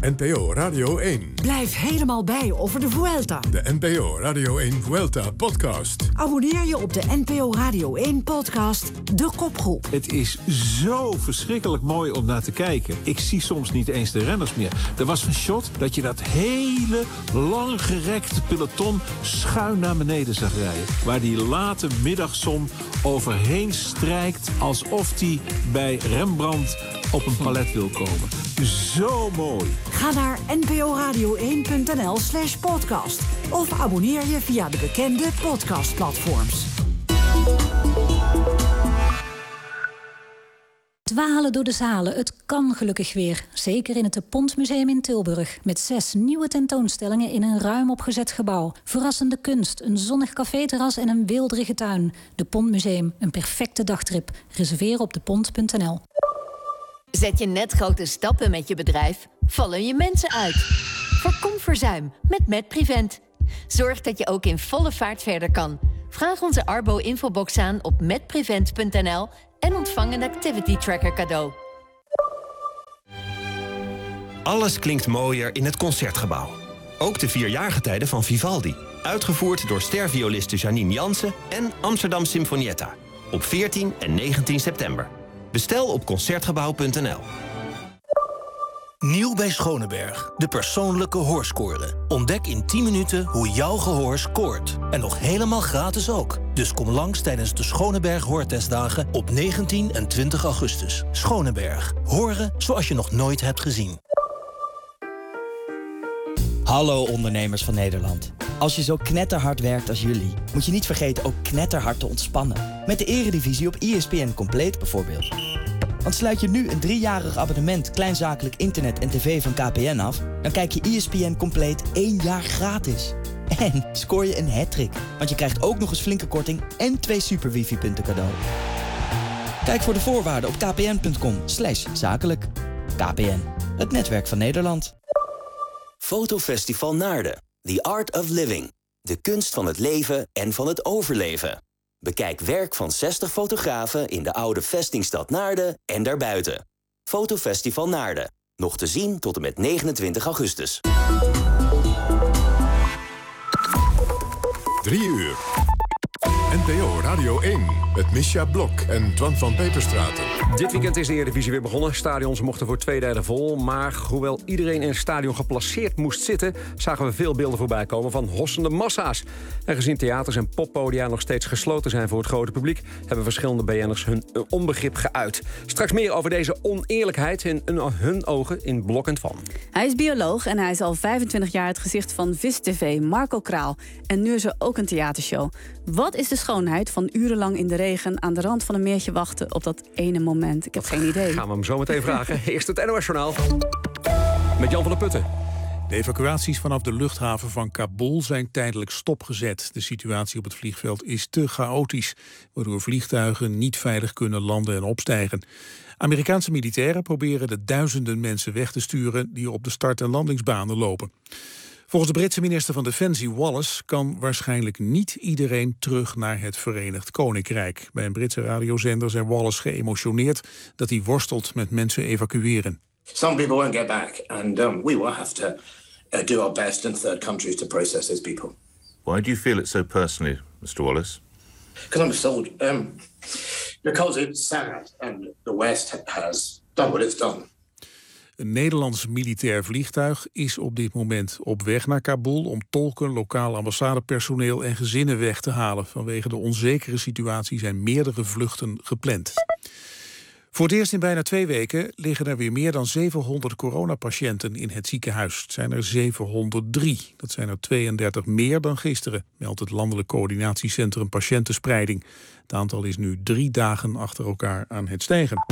N P O Radio één. Blijf helemaal bij over de Vuelta. De N P O Radio één Vuelta podcast. Abonneer je op de N P O Radio één podcast De Kopgroep. Het is zo verschrikkelijk mooi om naar te kijken. Ik zie soms niet eens de renners meer. Er was een shot dat je dat hele langgerekte peloton schuin naar beneden zag rijden. Waar die late middagzon overheen strijkt alsof die bij Rembrandt op een palet wil komen. Zo mooi. Ga naar nporadio één punt n l slash podcast. Of abonneer je via de bekende podcastplatforms. Dwalen door de zalen, het kan gelukkig weer. Zeker in het De Pont Museum in Tilburg. Met zes nieuwe tentoonstellingen in een ruim opgezet gebouw. Verrassende kunst, een zonnig caféterras en een weelderige tuin. De Pont Museum, een perfecte dagtrip. Reserveer op depont punt n l. Zet je net grote stappen met je bedrijf? Vallen je mensen uit? Voorkom verzuim met MedPrevent. Zorg dat je ook in volle vaart verder kan. Vraag onze Arbo-infobox aan op medprevent punt n l en ontvang een activity tracker cadeau. Alles klinkt mooier in het Concertgebouw. Ook de vierjaargetijden van Vivaldi. Uitgevoerd door stervioliste Janine Jansen en Amsterdam Sinfonietta. Op veertien en negentien september. Bestel op concertgebouw punt n l. Nieuw bij Schoneberg, de persoonlijke hoorscore. Ontdek in tien minuten hoe jouw gehoor scoort. En nog helemaal gratis ook. Dus kom langs tijdens de Schoneberg Hoortestdagen op negentien en twintig augustus. Schoneberg. Horen zoals je nog nooit hebt gezien. Hallo ondernemers van Nederland. Als je zo knetterhard werkt als jullie, moet je niet vergeten ook knetterhard te ontspannen. Met de Eredivisie op E S P N Compleet bijvoorbeeld. Want sluit je nu een driejarig abonnement kleinzakelijk internet en tv van K P N af, dan kijk je E S P N Compleet één jaar gratis. En scoor je een hattrick, want je krijgt ook nog eens flinke korting en twee super wifi-punten cadeau. Kijk voor de voorwaarden op kpn punt com slash zakelijk. K P N, het netwerk van Nederland. Fotofestival Naarden. The Art of Living. De kunst van het leven en van het overleven. Bekijk werk van zestig fotografen in de oude vestingstad Naarden en daarbuiten. Fotofestival Naarden. Nog te zien tot en met negenentwintig augustus. Drie uur. N P O Radio één met Misja Blok en Twan van Peperstraten. Dit weekend is de Eredivisie weer begonnen. Stadions mochten voor twee derde vol. Maar hoewel iedereen in het stadion geplaceerd moest zitten, zagen we veel beelden voorbij komen van hossende massa's. En gezien theaters en poppodia nog steeds gesloten zijn voor het grote publiek, hebben verschillende B N'ers hun onbegrip geuit. Straks meer over deze oneerlijkheid in hun ogen in Blok en Twan. Hij is bioloog en hij is al vijfentwintig jaar het gezicht van Vis T V, Marco Kraal. En nu is er ook een theatershow. Wat is de schoonheid van urenlang in de regen aan de rand van een meertje wachten op dat ene moment? Ik heb geen idee. Gaan we hem zo meteen vragen. Eerst het N O S-journaal met Jan van der Putten. De evacuaties vanaf de luchthaven van Kabul zijn tijdelijk stopgezet. De situatie op het vliegveld is te chaotisch, waardoor vliegtuigen niet veilig kunnen landen en opstijgen. Amerikaanse militairen proberen de duizenden mensen weg te sturen die op de start- en landingsbanen lopen. Volgens de Britse minister van Defensie Wallace kan waarschijnlijk niet iedereen terug naar het Verenigd Koninkrijk. Bij een Britse radiozender zei Wallace geëmotioneerd dat hij worstelt met mensen evacueren. Some people won't get back and um, we will have to uh, do our best in third countries to process those people. Why do you feel it so personally, mister Wallace? Because I'm a soldier. Um, because it's sad and the West has done what it's done. Een Nederlands militair vliegtuig is op dit moment op weg naar Kabul om tolken, lokaal ambassadepersoneel en gezinnen weg te halen. Vanwege de onzekere situatie zijn meerdere vluchten gepland. Voor het eerst in bijna twee weken liggen er weer meer dan zevenhonderd coronapatiënten in het ziekenhuis. Het zijn er zevenhonderddrie. Dat zijn er tweeëndertig meer dan gisteren, meldt het Landelijk Coördinatiecentrum Patiëntenspreiding. Het aantal is nu drie dagen achter elkaar aan het stijgen.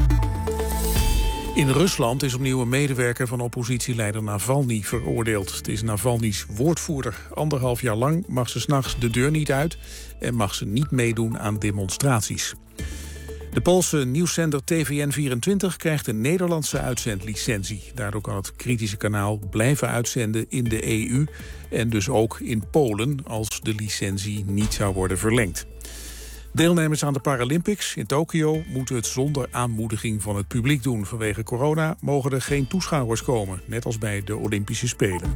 In Rusland is opnieuw een medewerker van oppositieleider Navalny veroordeeld. Het is Navalny's woordvoerder. Anderhalf jaar lang mag ze 's nachts de deur niet uit en mag ze niet meedoen aan demonstraties. De Poolse nieuwszender T V N vierentwintig krijgt een Nederlandse uitzendlicentie. Daardoor kan het kritische kanaal blijven uitzenden in de E U en dus ook in Polen als de licentie niet zou worden verlengd. Deelnemers aan de Paralympics in Tokio moeten het zonder aanmoediging van het publiek doen. Vanwege corona mogen er geen toeschouwers komen, net als bij de Olympische Spelen.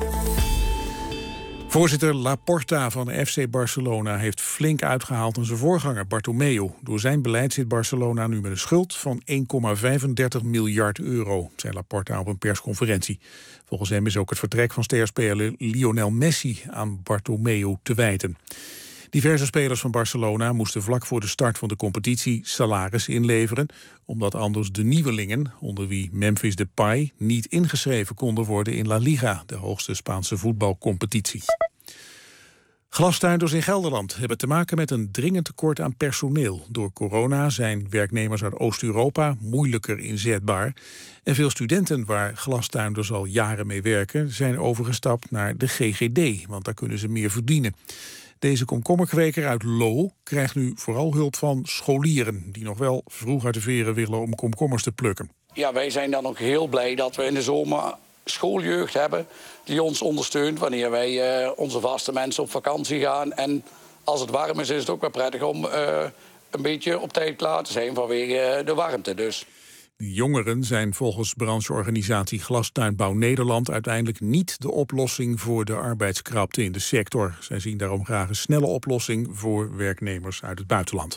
Voorzitter Laporta van F C Barcelona heeft flink uitgehaald aan zijn voorganger Bartomeu. Door zijn beleid zit Barcelona nu met een schuld van één komma vijfendertig miljard euro, zei Laporta op een persconferentie. Volgens hem is ook het vertrek van sterspeler Lionel Messi aan Bartomeu te wijten. Diverse spelers van Barcelona moesten vlak voor de start van de competitie salaris inleveren, omdat anders de nieuwelingen, onder wie Memphis Depay, niet ingeschreven konden worden in La Liga, de hoogste Spaanse voetbalcompetitie. Glastuinders in Gelderland hebben te maken met een dringend tekort aan personeel. Door corona zijn werknemers uit Oost-Europa moeilijker inzetbaar. En veel studenten waar glastuinders al jaren mee werken zijn overgestapt naar de G G D, want daar kunnen ze meer verdienen. Deze komkommerkweker uit Loo krijgt nu vooral hulp van scholieren die nog wel vroeg uit de veren willen om komkommers te plukken. Ja, wij zijn dan ook heel blij dat we in de zomer schooljeugd hebben die ons ondersteunt wanneer wij uh, onze vaste mensen op vakantie gaan. En als het warm is, is het ook wel prettig om uh, een beetje op tijd klaar te zijn vanwege uh, de warmte dus. De jongeren zijn volgens brancheorganisatie Glastuinbouw Nederland uiteindelijk niet de oplossing voor de arbeidskrapte in de sector. Zij zien daarom graag een snelle oplossing voor werknemers uit het buitenland.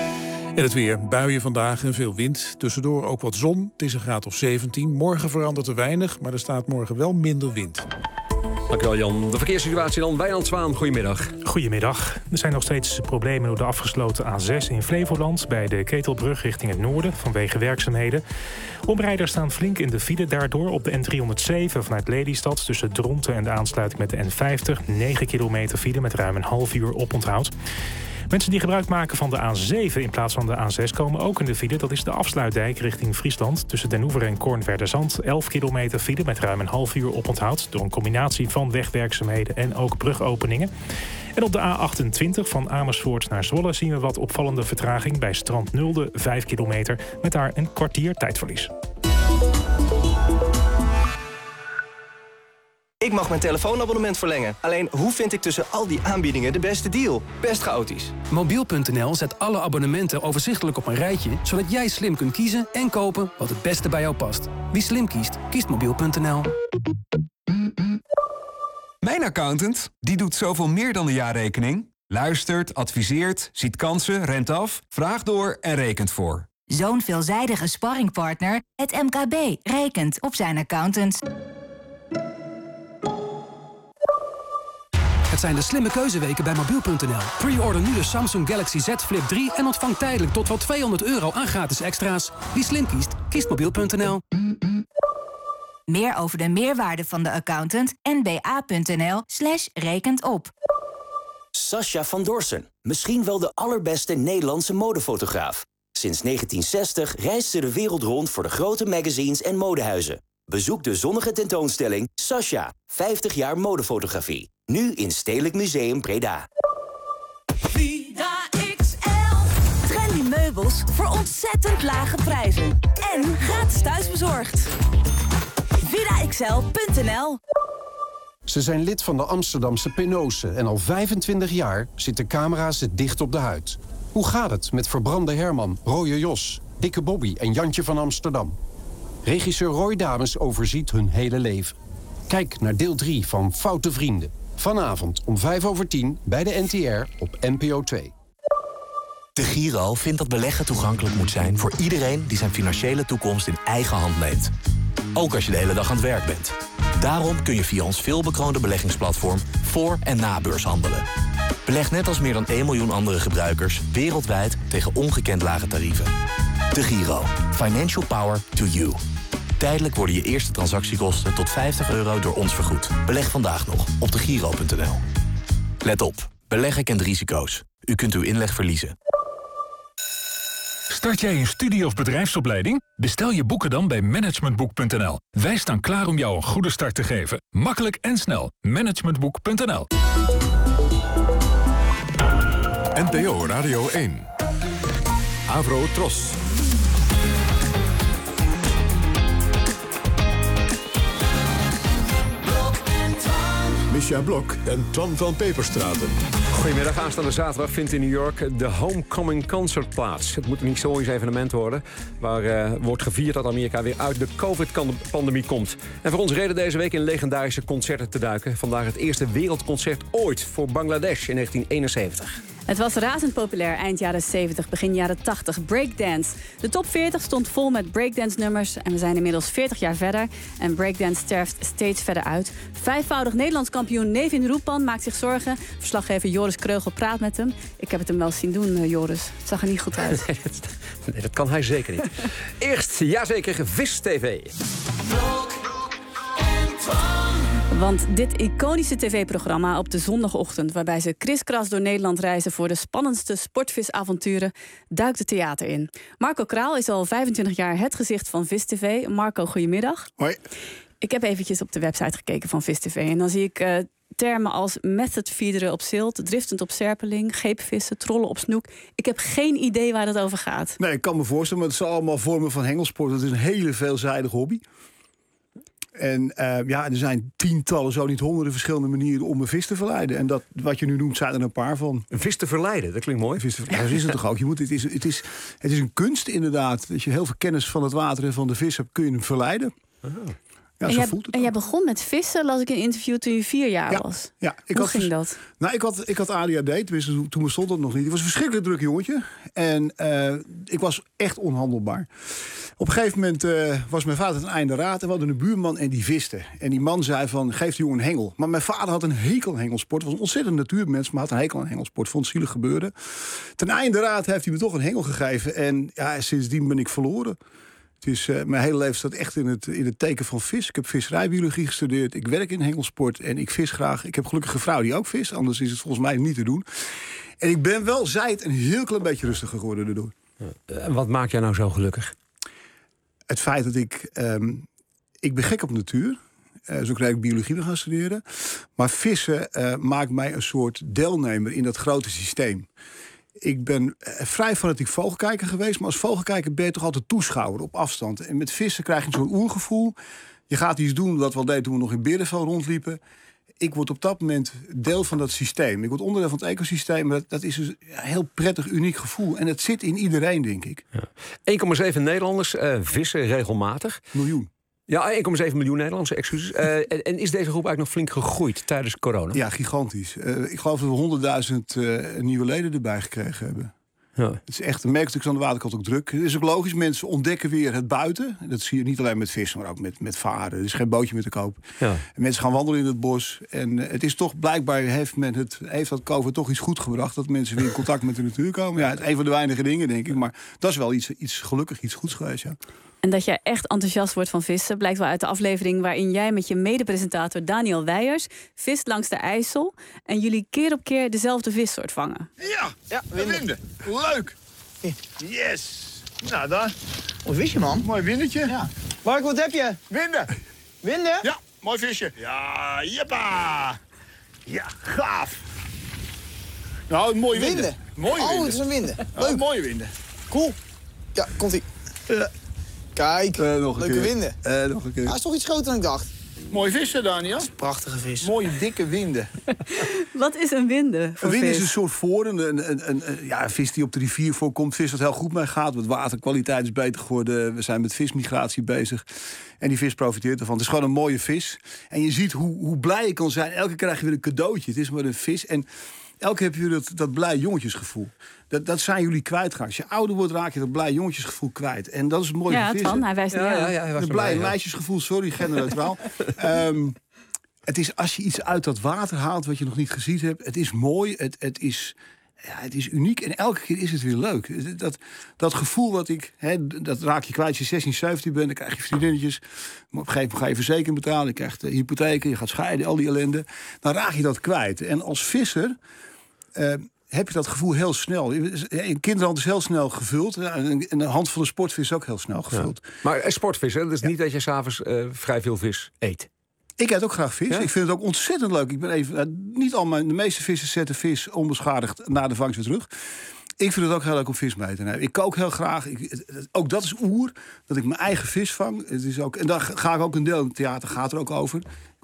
En het weer. Buien vandaag en veel wind. Tussendoor ook wat zon. Het is een graad of zeventien. Morgen verandert er weinig, maar er staat morgen wel minder wind. Dankjewel Jan. De verkeerssituatie dan. Wijnand Zwaan, goedemiddag. Goedemiddag. Er zijn nog steeds problemen door de afgesloten A zes in Flevoland bij de Ketelbrug richting het noorden vanwege werkzaamheden. Omrijders staan flink in de file daardoor op de N driehonderdzeven vanuit Lelystad tussen Dronten en de aansluiting met de N vijftig. negen kilometer file met ruim een half uur oponthoud. Mensen die gebruik maken van de A zeven in plaats van de A zes komen ook in de file. Dat is de afsluitdijk richting Friesland. Tussen Den Oever en Kornwerderzand. elf kilometer file met ruim een half uur oponthoud. Door een combinatie van wegwerkzaamheden en ook brugopeningen. En op de A achtentwintig van Amersfoort naar Zwolle zien we wat opvallende vertraging. Bij Strand Nulde vijf kilometer met daar een kwartier tijdverlies. Ik mag mijn telefoonabonnement verlengen. Alleen, hoe vind ik tussen al die aanbiedingen de beste deal? Best chaotisch. Mobiel punt n l zet alle abonnementen overzichtelijk op een rijtje, zodat jij slim kunt kiezen en kopen wat het beste bij jou past. Wie slim kiest, kiest mobiel punt n l. Mijn accountant, die doet zoveel meer dan de jaarrekening. Luistert, adviseert, ziet kansen, rent af, vraagt door en rekent voor. Zo'n veelzijdige sparringpartner, het M K B, rekent op zijn accountants. Het zijn de slimme keuzeweken bij mobiel punt n l. Pre-order nu de Samsung Galaxy Z Flip drie en ontvang tijdelijk tot wel tweehonderd euro aan gratis extra's. Wie slim kiest, kiest mobiel punt n l. Meer over de meerwaarde van de accountant n b a punt n l slash rekent op. Sascha van Dorsen, misschien wel de allerbeste Nederlandse modefotograaf. Sinds negentien zestig reist ze de wereld rond voor de grote magazines en modehuizen. Bezoek de zonnige tentoonstelling Sascha, vijftig jaar modefotografie. Nu in Stedelijk Museum Breda. Vida X L. Trendy meubels voor ontzettend lage prijzen. En gratis thuisbezorgd. Vida X L punt n l. Ze zijn lid van de Amsterdamse Penose en al vijfentwintig jaar zitten camera's het dicht op de huid. Hoe gaat het met Verbrande Herman, Rode Jos, Dikke Bobby en Jantje van Amsterdam? Regisseur Roy Dames overziet hun hele leven. Kijk naar deel drie van Foute Vrienden. Vanavond om vijf over tien bij de N T R op N P O twee. De Giro vindt dat beleggen toegankelijk moet zijn voor iedereen die zijn financiële toekomst in eigen hand neemt. Ook als je de hele dag aan het werk bent. Daarom kun je via ons veelbekroonde beleggingsplatform voor- en na-beurs handelen. Beleg net als meer dan één miljoen andere gebruikers wereldwijd tegen ongekend lage tarieven. De Giro. Financial power to you. Tijdelijk worden je eerste transactiekosten tot vijftig euro door ons vergoed. Beleg vandaag nog op de giro punt n l. Let op. Beleggen kent risico's. U kunt uw inleg verliezen. Start jij een studie- of bedrijfsopleiding? Bestel je boeken dan bij managementboek punt n l. Wij staan klaar om jou een goede start te geven. Makkelijk en snel. managementboek punt n l. N P O Radio één. Avro Tros. Mischa Blok en Twan van Peperstraten. Goedemiddag, aanstaande zaterdag vindt in New York de Homecoming Concert plaats. Het moet een historisch evenement worden, waar uh, wordt gevierd dat Amerika weer uit de COVID-pandemie komt. En voor ons reden deze week in legendarische concerten te duiken. Vandaag het eerste wereldconcert ooit voor Bangladesh in negentien eenenzeventig. Het was razend populair eind jaren zeventig, begin jaren tachtig. Breakdance. De top veertig stond vol met breakdance-nummers. En we zijn inmiddels veertig jaar verder. En breakdance sterft steeds verder uit. Vijfvoudig Nederlands kampioen Nevin Roepan maakt zich zorgen. Verslaggever Joris Kreugel praat met hem. Ik heb het hem wel zien doen, uh, Joris. Het zag er niet goed uit. Nee, dat, nee, dat kan hij zeker niet. Eerst, jazeker, Vis T V. Want dit iconische tv-programma op de zondagochtend, waarbij ze kriskras door Nederland reizen voor de spannendste sportvisavonturen, duikt het theater in. Marco Kraal is al vijfentwintig jaar het gezicht van Vis T V. Marco, goedemiddag. Hoi. Ik heb eventjes op de website gekeken van Vis T V en dan zie ik uh, termen als method feederen op zilt, driftend op serpeling, geepvissen, trollen op snoek. Ik heb geen idee waar het over gaat. Nee, ik kan me voorstellen, maar het zijn allemaal vormen van hengelsport. Het is een hele veelzijdige hobby. En uh, ja, er zijn tientallen, zo niet honderden verschillende manieren om een vis te verleiden. En dat, wat je nu noemt, zijn er een paar van. Een vis te verleiden, dat klinkt mooi. Vis te verleiden, dat is het toch ook. Je moet, het, is, het, is, het is een kunst inderdaad. Als je heel veel kennis van het water en van de vis hebt, kun je hem verleiden. Oh. Ja, en, zo jij, voelt het en jij begon met vissen, las ik in een interview, toen je vier jaar ja, was. Ja, ik Hoe had, ging dat? Nou, ik had, ik had A D H D, tenminste, toen bestond dat nog niet. Ik was een verschrikkelijk druk jongetje. En uh, ik was echt onhandelbaar. Op een gegeven moment uh, was mijn vader ten einde raad. En we hadden een buurman en die viste. En die man zei van, geef die jongen een hengel. Maar mijn vader had een hekel aan hengelsport. Was een ontzettend natuurmens, maar had een hekel aan hengelsport. Vond het zielig gebeuren. Ten einde raad heeft hij me toch een hengel gegeven. En ja, sindsdien ben ik verloren. Het is, uh, mijn hele leven staat echt in het, in het teken van vis. Ik heb visserijbiologie gestudeerd. Ik werk in hengelsport en ik vis graag. Ik heb gelukkig een vrouw die ook vist. Anders is het volgens mij niet te doen. En ik ben wel, zij het, een heel klein beetje rustiger geworden daardoor. En uh, wat maakt jou nou zo gelukkig? Het feit dat ik... Um, ik ben gek op natuur. Uh, zo krijg ik biologie gaan studeren. Maar vissen uh, maakt mij een soort deelnemer in dat grote systeem. Ik ben vrij fanatiek vogelkijker geweest. Maar als vogelkijker ben je toch altijd toeschouwer op afstand. En met vissen krijg je een soort oergevoel. Je gaat iets doen wat we al deden toen we nog in Berenveld rondliepen. Ik word op dat moment deel van dat systeem. Ik word onderdeel van het ecosysteem. Maar dat, dat is een heel prettig, uniek gevoel. En het zit in iedereen, denk ik. Ja. één komma zeven Nederlanders uh, vissen regelmatig. Miljoen. Ja, één komma zeven miljoen Nederlandse, excuses. Uh, en, en is deze groep eigenlijk nog flink gegroeid tijdens corona? Ja, gigantisch. Uh, ik geloof dat we honderdduizend uh, nieuwe leden erbij gekregen hebben. Ja. Het is echt, een merk natuurlijk aan de waterkant ook druk. Het is ook logisch, mensen ontdekken weer het buiten. Dat zie je niet alleen met vissen, maar ook met, met varen. Er is geen bootje meer te koop. Ja. En mensen gaan wandelen in het bos. En uh, het is toch, blijkbaar heeft, men het, heeft dat COVID toch iets goed gebracht. Dat mensen weer in contact met de natuur komen. Ja, het is een van de weinige dingen, denk ik. Maar dat is wel iets, iets gelukkig, iets goeds geweest, ja. En dat jij echt enthousiast wordt van vissen blijkt wel uit de aflevering waarin jij met je medepresentator Daniel Weijers vist langs de IJssel en jullie keer op keer dezelfde vissoort vangen. Ja, ja winden. winden. Leuk. Yes. Nou, daar. Mooi visje, man. Mooi windertje. Ja. Mark, wat heb je? Winden. Winden? Ja, mooi visje. Ja, jeppa. Ja, gaaf. Nou, een mooie winden. winden. Mooie oh, winden. het is een winden. Leuk. Oh, mooie winden. Cool. Ja, komt-ie. Uh. Kijk, uh, nog een leuke keer. winden. Uh, nog een keer. Hij is toch iets groter dan ik dacht. Mooi vissen, Daniel. Prachtige vis. Mooie, dikke winden. Wat is een winde voor Een wind vis? is een soort voor, een, een, een, een, ja, een vis die op de rivier voorkomt. Vis wat heel goed mee gaat, want waterkwaliteit is beter geworden. We zijn met vismigratie bezig. En die vis profiteert ervan. Het is gewoon een mooie vis. En je ziet hoe, hoe blij je kan zijn. Elke keer krijg je weer een cadeautje. Het is maar een vis. En elke keer heb je dat, dat blij jongetjesgevoel. Dat, dat zijn jullie kwijtgeraakt. Als je ouder wordt, raak je dat blij jongetjesgevoel kwijt. En dat is het mooie ja, van vissen. Twan, hij wijst niet ja, aan. ja, ja, het blij meisjesgevoel, sorry, genderneutraal. um, het is als je iets uit dat water haalt wat je nog niet gezien hebt. Het is mooi, het, het, is, ja, het is uniek en elke keer is het weer leuk. Dat, dat gevoel wat ik, hè, dat raak je kwijt als je zestien, zeventien bent. Dan krijg je vriendinnetjes. Maar op een gegeven moment ga je verzekering betalen. Je krijgt de hypotheken, je gaat scheiden, al die ellende. Dan raak je dat kwijt. En als visser Uh, heb je dat gevoel heel snel. Een kinderhand is heel snel gevuld. En de hand van de sportvis is ook heel snel gevuld. Ja. Maar sportvis, hè? Dat is ja. niet dat je s'avonds uh, vrij veel vis eet. Ik eet ook graag vis. Ja? Ik vind het ook ontzettend leuk. Ik ben even, niet al mijn, de meeste vissen zetten vis onbeschadigd na de vangst weer terug. Ik vind het ook heel leuk om vis mee te nemen. Ik kook heel graag. Ik, ook dat is oer. Dat ik mijn eigen vis vang. Het is ook, en daar ga ik ook een deel in het theater gaat er ook over.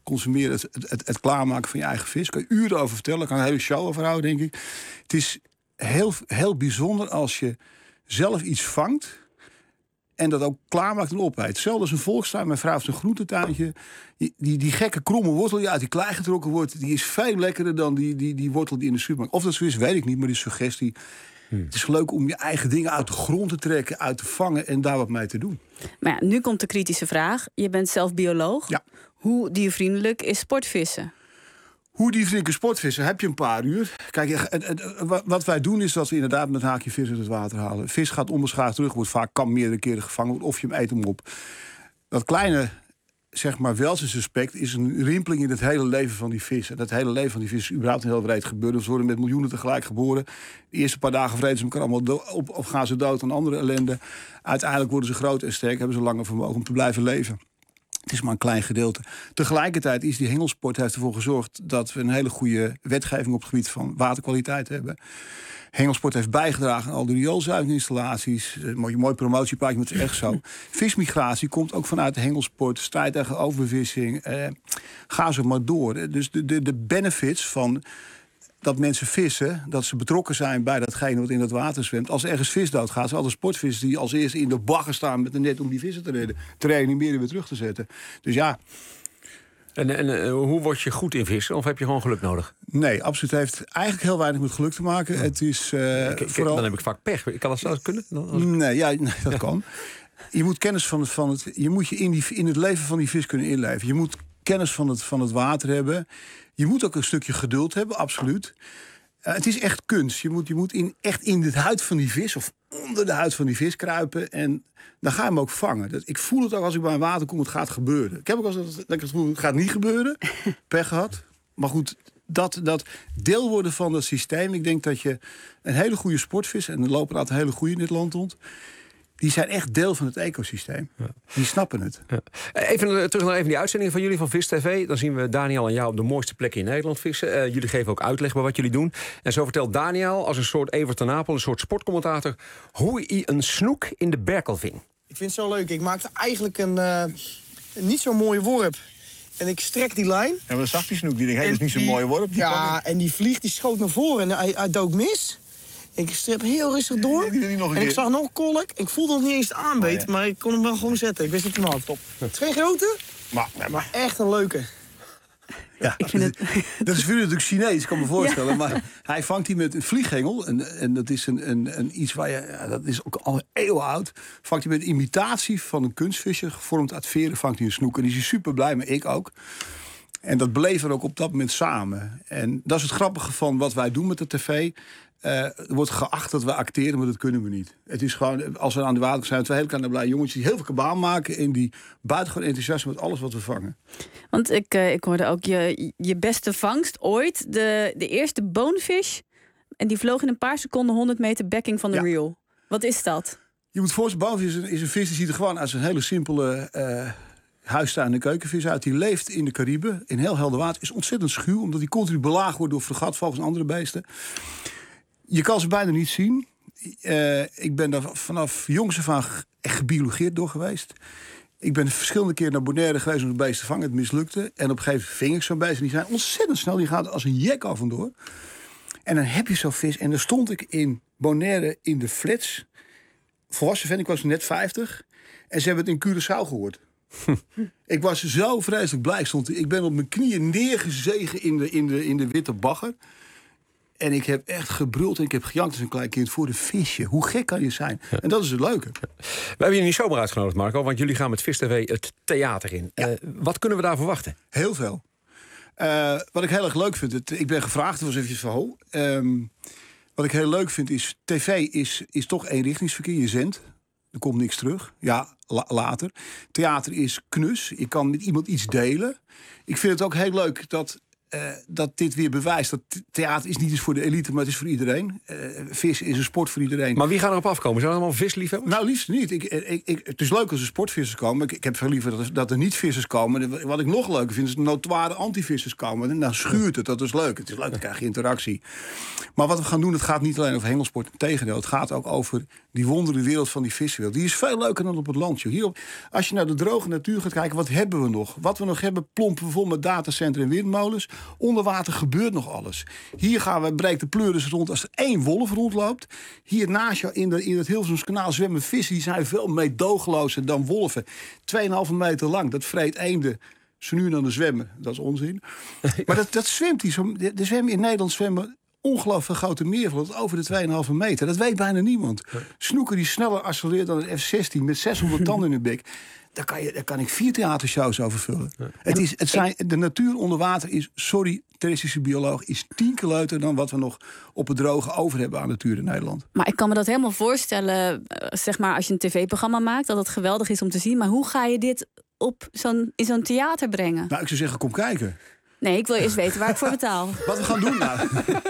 consumeren, het, het, het klaarmaken van je eigen vis. Daar kan je uren over vertellen, daar kan een hele show over houden, denk ik. Het is heel, heel bijzonder als je zelf iets vangt en dat ook klaarmaakt en opeet. Hetzelfde als een volkstuin. Mijn vrouw heeft een groentetuintje. Die, die, die gekke kromme wortel die uit die klei getrokken wordt, die is veel lekkerder dan die, die, die wortel die in de supermarkt. Of dat zo is, weet ik niet, maar die suggestie. Hmm. Het is leuk om je eigen dingen uit de grond te trekken, uit te vangen en daar wat mee te doen. Maar ja, nu komt de kritische vraag. Je bent zelf bioloog. Ja. Hoe diervriendelijk is sportvissen? Hoe diervriendelijke sportvissen? Heb je een paar uur. Kijk, wat wij doen is dat we inderdaad met haakje vis uit het water halen. Vis gaat onbeschadigd terug, wordt vaak kan meerdere keren gevangen, of je hem eet hem op. Dat kleine, zeg maar, welzijnsaspect is een rimpeling in het hele leven van die vis. En dat hele leven van die vis is überhaupt een heel breed gebeuren. Ze worden met miljoenen tegelijk geboren. De eerste paar dagen vreten ze elkaar allemaal op of gaan ze dood aan andere ellende. Uiteindelijk worden ze groot en sterk, hebben ze langer vermogen om te blijven leven. Het is maar een klein gedeelte. Tegelijkertijd is die hengelsport heeft ervoor gezorgd dat we een hele goede wetgeving op het gebied van waterkwaliteit hebben. Hengelsport heeft bijgedragen aan al de rioolzuiginstallaties. Een mooi, mooi promotieplaatje, maar het is echt zo. Vismigratie komt ook vanuit de hengelsport. Strijd tegen overbevissing. Eh, ga zo maar door. Dus de, de, de benefits van dat mensen vissen, dat ze betrokken zijn bij datgene wat in het water zwemt. Als er ergens vis doodgaat, zijn alle sportvissers die als eerste in de bagger staan met een net om die vissen te redden, te reanimeren en weer terug te zetten. Dus ja. En, en uh, hoe word je goed in vissen? Of heb je gewoon geluk nodig? Nee, absoluut. Het heeft eigenlijk heel weinig met geluk te maken. Ja. Het is uh, ik, ik, vooral... Dan heb ik vaak pech. Kan dat zelfs kunnen? Als... Nee, ja, nee, dat kan. Je moet kennis van het, van het, je moet je in, die, in het leven van die vis kunnen inleven. Je moet kennis van het, van het water hebben. Je moet ook een stukje geduld hebben, absoluut. Uh, het is echt kunst. Je moet, je moet in, echt in de huid van die vis of onder de huid van die vis kruipen. En dan ga je hem ook vangen. Dat, ik voel het ook als ik bij een water kom, het gaat gebeuren. Ik heb ook als dat, dat ik het voel, het gaat niet gebeuren. Pech gehad. Maar goed, dat, dat deel worden van dat systeem. Ik denk dat je een hele goede sportvis, en er lopen er altijd hele goede in dit land rond, die zijn echt deel van het ecosysteem. Ja. Die snappen het. Ja. Even terug naar even die uitzending van jullie van Vis T V. Dan zien we Daniel en jou op de mooiste plekken in Nederland vissen. Uh, jullie geven ook uitleg bij wat jullie doen. En zo vertelt Daniel als een soort Evert ten Napel, een soort sportcommentator, hoe hij een snoek in de berkel ving. Ik vind het zo leuk. Ik maakte eigenlijk een, uh, een niet zo mooie worp. En ik strek die lijn. Ja, maar dan zag die snoek. Die denkt, hey, dat is niet zo'n mooie worp. Ja, en die vliegt, die schoot naar voren en hij, hij dook mis. Ik strip heel rustig door. Nee, nee, en ik zag nog een kolk. Ik voelde nog niet eens het aanbeet, oh, ja. maar ik kon hem wel gewoon zetten. Ik wist dat hij hem had. Top. Het is geen grote, maar, maar, maar echt een leuke. Ja, ik vind het... dat is voor u natuurlijk Chinees, kan me voorstellen. Ja. Maar hij vangt die met een vlieghengel. En, en dat is een, een, een iets waar je... Ja, dat is ook al eeuwen oud. Vangt hij met een imitatie van een kunstvisje, gevormd uit veren, vangt hij een snoek. En die is hij super blij, maar ik ook. En dat beleven we ook op dat moment samen. En dat is het grappige van wat wij doen met de tv. Uh, er wordt geacht dat we acteren, maar dat kunnen we niet. Het is gewoon, als we aan de water zijn, twee hele kleine blije jongetjes die heel veel kabaal maken en die buitengewoon enthousiast met alles wat we vangen. Want ik, uh, ik hoorde ook je, je beste vangst ooit, de, de eerste bonefish, en die vloog in een paar seconden honderd meter backing van de ja. reel. Wat is dat? Je moet voorstellen, bonefish is een, is een vis die ziet er gewoon uit een hele simpele uh, huistuin- en keukenvis uit. Die leeft in de Cariben, in heel helder water, is ontzettend schuw, omdat die continu belaagd wordt door fregatvogels en andere beesten. Je kan ze bijna niet zien. Uh, ik ben daar vanaf jongs af aan echt gebiologeerd door geweest. Ik ben verschillende keren naar Bonaire geweest om de beesten te vangen. Het mislukte. En op een gegeven moment ving ik zo'n beest. En die zijn ontzettend snel. Die gaat als een jek af en door. En dan heb je zo'n vis. En dan stond ik in Bonaire in de flats. Volwassen vent, ik was net vijftig. En ze hebben het in Curaçao gehoord. Ik was zo vreselijk blij. Stond, ik ben op mijn knieën neergezegen in de, in de, in de witte bagger. En ik heb echt gebruld en ik heb gejankt als een klein kind voor de visje. Hoe gek kan je zijn? Ja. En dat is het leuke. Ja. We hebben je niet zomaar uitgenodigd, Marco, want jullie gaan met Vis T V het theater in. Ja. Uh, wat kunnen we daar verwachten? Heel veel. Uh, wat ik heel erg leuk vind, het, ik ben gevraagd, dat was eventjes van ho. Um, wat ik heel leuk vind is, tv is, is toch eenrichtingsverkeer. Je zendt, er komt niks terug. Ja, la, later. Theater is knus. Je kan met iemand iets delen. Ik vind het ook heel leuk dat uh, dat dit weer bewijst dat theater is niet eens voor de elite, maar het is voor iedereen. Uh, vissen is een sport voor iedereen. Maar wie gaat erop afkomen? Zijn er allemaal visliefhebbers? Nou, liefst niet. Ik, ik, ik, het is leuk als er sportvissers komen. Ik, ik heb veel liever dat er, dat er niet vissers komen. Wat ik nog leuker vind, is dat notoire anti-vissers komen. En dan schuurt het, dat is leuk. Het is leuk, dan krijg je interactie. Maar wat we gaan doen, het gaat niet alleen over hengelsport. Integendeel, het gaat ook over die wondere wereld van die viswereld. Die is veel leuker dan op het land. Joh. Hierop, als je naar de droge natuur gaat kijken, wat hebben we nog? Wat we nog hebben, plompen we vol met datacentra en windmolens. Onder water gebeurt nog alles. Hier gaan we, breekt de pleuris rond als er één wolf rondloopt. Hier naast jou in, de, in het Hilversums kanaal zwemmen vissen. Die zijn veel meedogenlozer dan wolven. tweeënhalve meter lang. Dat vreet eenden. Ze nu aan de zwemmen. Dat is onzin. Maar dat, dat zwemt die. Zo, de, de zwemmen in Nederland zwemmen ongelooflijk grote meervloot over de tweeënhalve meter. Dat weet bijna niemand. Snoeken die sneller accelereert dan een F zestien met zeshonderd tanden in de bek. Daar kan, je, daar kan ik vier theatershows over vullen. Ja. Het is, het zijn, de natuur onder water is, sorry, terrestrische bioloog, is tien keer leuker dan wat we nog op het droge over hebben aan natuur in Nederland. Maar ik kan me dat helemaal voorstellen, zeg maar, als je een tv-programma maakt, dat het geweldig is om te zien. Maar hoe ga je dit op zo'n, in zo'n theater brengen? Nou, ik zou zeggen, kom kijken. Nee, ik wil eerst weten waar ik voor betaal. Wat we gaan doen nou?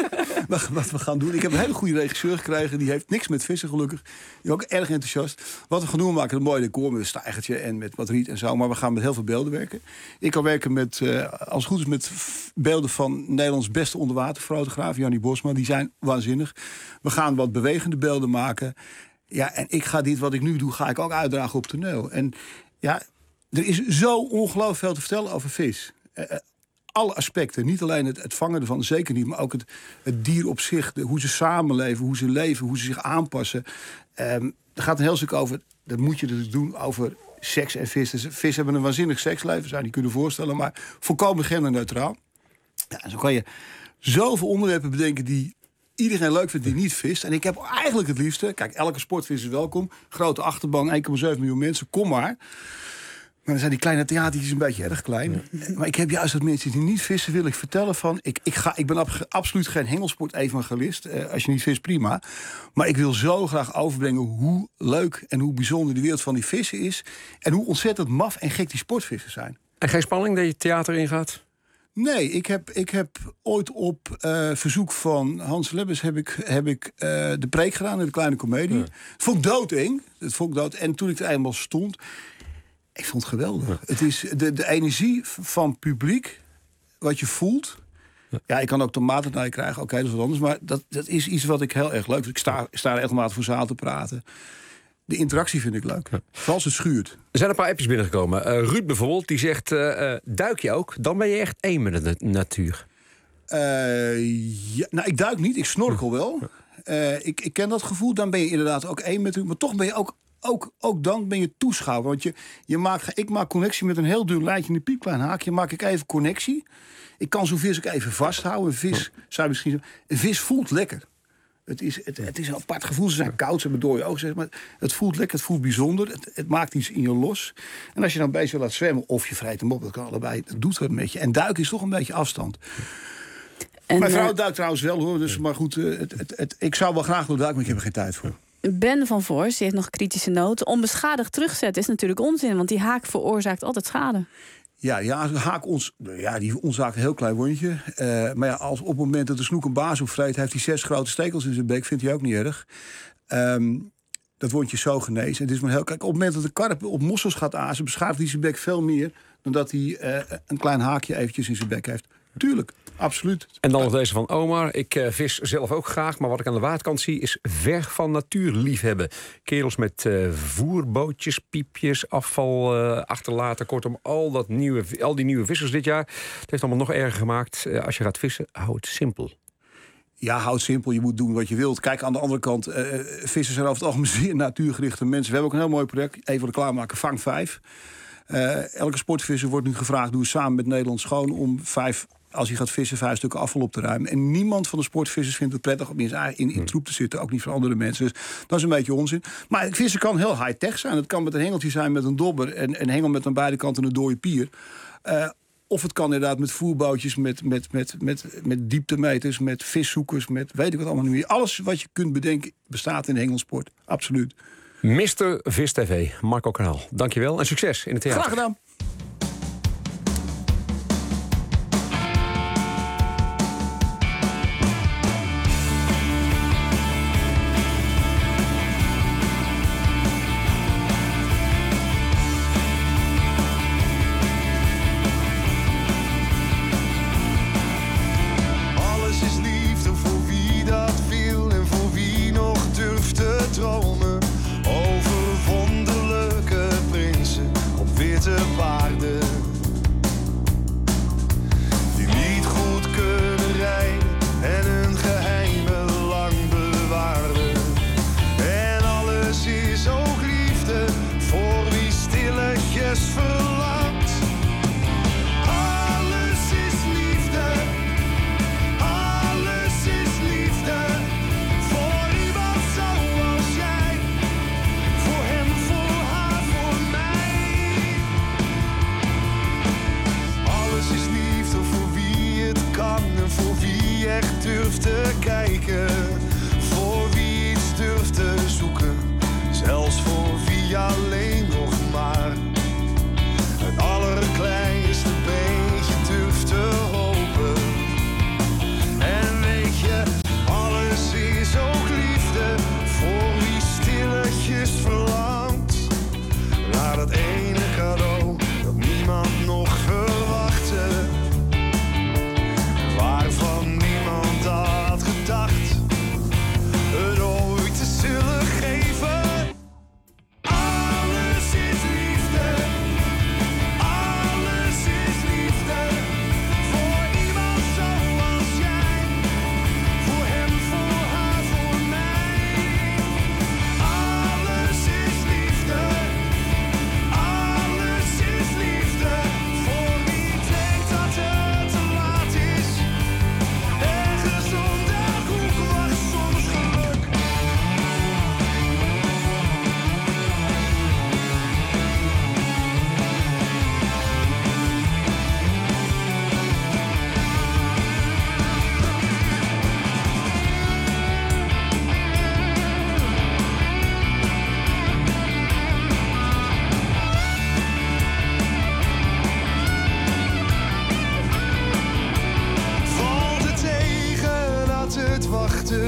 Wat we gaan doen. Ik heb een hele goede regisseur gekregen. Die heeft niks met vissen gelukkig. Die is ook erg enthousiast. Wat we gaan doen, we maken een mooi decor met een steigertje en met wat riet en zo. Maar we gaan met heel veel beelden werken. Ik kan werken met, uh, als het goed is, met beelden van Nederlands beste onderwaterfotograaf, Jannie Bosma. Die zijn waanzinnig. We gaan wat bewegende beelden maken. Ja, en ik ga dit wat ik nu doe, ga ik ook uitdragen op toneel. En ja, er is zo ongelooflijk veel te vertellen over vis. Uh, Alle aspecten, niet alleen het, het vangen ervan, zeker niet, maar ook het, het dier op zich, de, hoe ze samenleven, hoe ze leven, hoe ze zich aanpassen. Um, er gaat een heel stuk over, dat moet je dus doen, over seks en vis. Dus vis hebben een waanzinnig seksleven, zou je niet kunnen voorstellen, maar volkomen genderneutraal. Ja, en zo kan je zoveel onderwerpen bedenken die iedereen leuk vindt die niet vist. En ik heb eigenlijk het liefste, kijk, elke sportvis is welkom, grote achterban, één komma zeven miljoen mensen, kom maar. Maar dan zijn die kleine theatertjes een beetje erg klein. Ja. Maar ik heb juist dat mensen die niet vissen, wil ik vertellen van, Ik, ik, ga, ik ben ab, absoluut geen hengelsport-evangelist. Eh, als je niet vist, prima. Maar ik wil zo graag overbrengen hoe leuk en hoe bijzonder de wereld van die vissen is. En hoe ontzettend maf en gek die sportvissen zijn. En geen spanning dat je theater ingaat? Nee, ik heb, ik heb ooit op uh, verzoek van Hans Lebbes heb ik, heb ik uh, de preek gedaan in de Kleine Comedie. Ja. Dat vond ik doodeng. Dat vond ik dood. En toen ik er eenmaal stond, ik vond het geweldig. Ja. Het is de, de energie van publiek, wat je voelt. Ja, ja ik kan ook tomaten naar je krijgen, oké, okay, dat is wat anders. Maar dat, dat is iets wat ik heel erg leuk vind. Ik sta, sta er regelmatig voor zaal te praten. De interactie vind ik leuk. Ja. Vooral als het schuurt. Er zijn een paar appjes binnengekomen. Uh, Ruud bijvoorbeeld, die zegt, uh, uh, duik je ook? Dan ben je echt één met de natuur. Uh, ja, nou, ik duik niet. Ik snorkel wel. Uh, ik, ik ken dat gevoel. Dan ben je inderdaad ook één met u. Maar toch ben je ook... Ook, ook dan ben je toeschouwer. Want je, je maakt, ik maak connectie met een heel duur lijntje in een piepklein haakje. Maak ik even connectie. Ik kan zo'n vis ook even vasthouden. Een vis, zou je misschien, een vis voelt lekker. Het is, het, het is een apart gevoel. Ze zijn koud, ze hebben dode ogen. Maar het voelt lekker, het voelt bijzonder. Het, het maakt iets in je los. En als je dan bezig laat zwemmen of je vrijt hem op, dat kan allebei. Dat doet wat met je. En duiken is toch een beetje afstand. En, Mijn vrouw duikt trouwens wel hoor. Dus, maar goed, het, het, het, ik zou wel graag willen duiken, maar ik heb er geen tijd voor. Ben van Voorst, die heeft nog een kritische noot. Onbeschadigd terugzetten is natuurlijk onzin, want die haak veroorzaakt altijd schade. Ja, ja, haak ons, ja die veroorzaakt een heel klein wondje. Uh, maar ja, als op het moment dat de snoek een baas opvreet, heeft hij zes grote stekels in zijn bek, vindt hij ook niet erg. Um, dat wondje is zo genezen. Het is maar heel, kijk, op het moment dat de karp op mossels gaat azen, beschadigt hij zijn bek veel meer dan dat hij uh, een klein haakje eventjes in zijn bek heeft. Tuurlijk, absoluut. En dan nog deze van Omar. Ik uh, vis zelf ook graag, maar wat ik aan de waterkant zie is ver van natuurliefhebben. Kerels met uh, voerbootjes, piepjes, afval uh, achterlaten. Kortom, al, dat nieuwe, al die nieuwe vissers dit jaar. Het heeft allemaal nog erger gemaakt. Uh, als je gaat vissen, hou het simpel. Ja, houd simpel. Je moet doen wat je wilt. Kijk, aan de andere kant, uh, vissers zijn over het algemeen zeer natuurgerichte mensen. We hebben ook een heel mooi project, even de klaarmaken, Vang vijf. Uh, elke sportvisser wordt nu gevraagd, doe samen met Nederland Schoon, om vijf, als hij gaat vissen, vijf stukken afval op te ruimen. En niemand van de sportvissers vindt het prettig om in, in, in troep te zitten. Ook niet van andere mensen. Dus dat is een beetje onzin. Maar het vissen kan heel high-tech zijn. Het kan met een hengeltje zijn met een dobber en een hengel met aan beide kanten een dode pier. Uh, Of het kan inderdaad met voerbootjes, met, met, met, met, met dieptemeters, met viszoekers, met weet ik wat allemaal niet meer. Alles wat je kunt bedenken bestaat in de hengelsport. Absoluut. mister Vis T V, Marco Kanaal. Dankjewel en succes in het theater. Graag gedaan.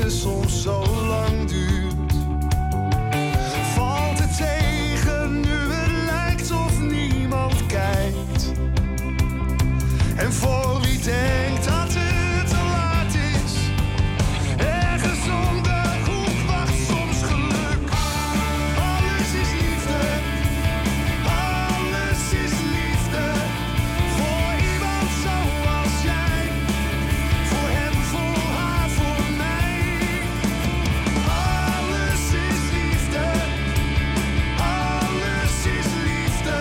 liefde soms zo lang duurt. Valt het tegen nu het lijkt of niemand kijkt. En voor wie denkt dat het te laat is, ergens om de hoek wacht soms geluk. Alles is liefde, alles is liefde. Voor iemand zoals jij, voor hem, voor haar, voor mij. Alles is liefde, alles is liefde,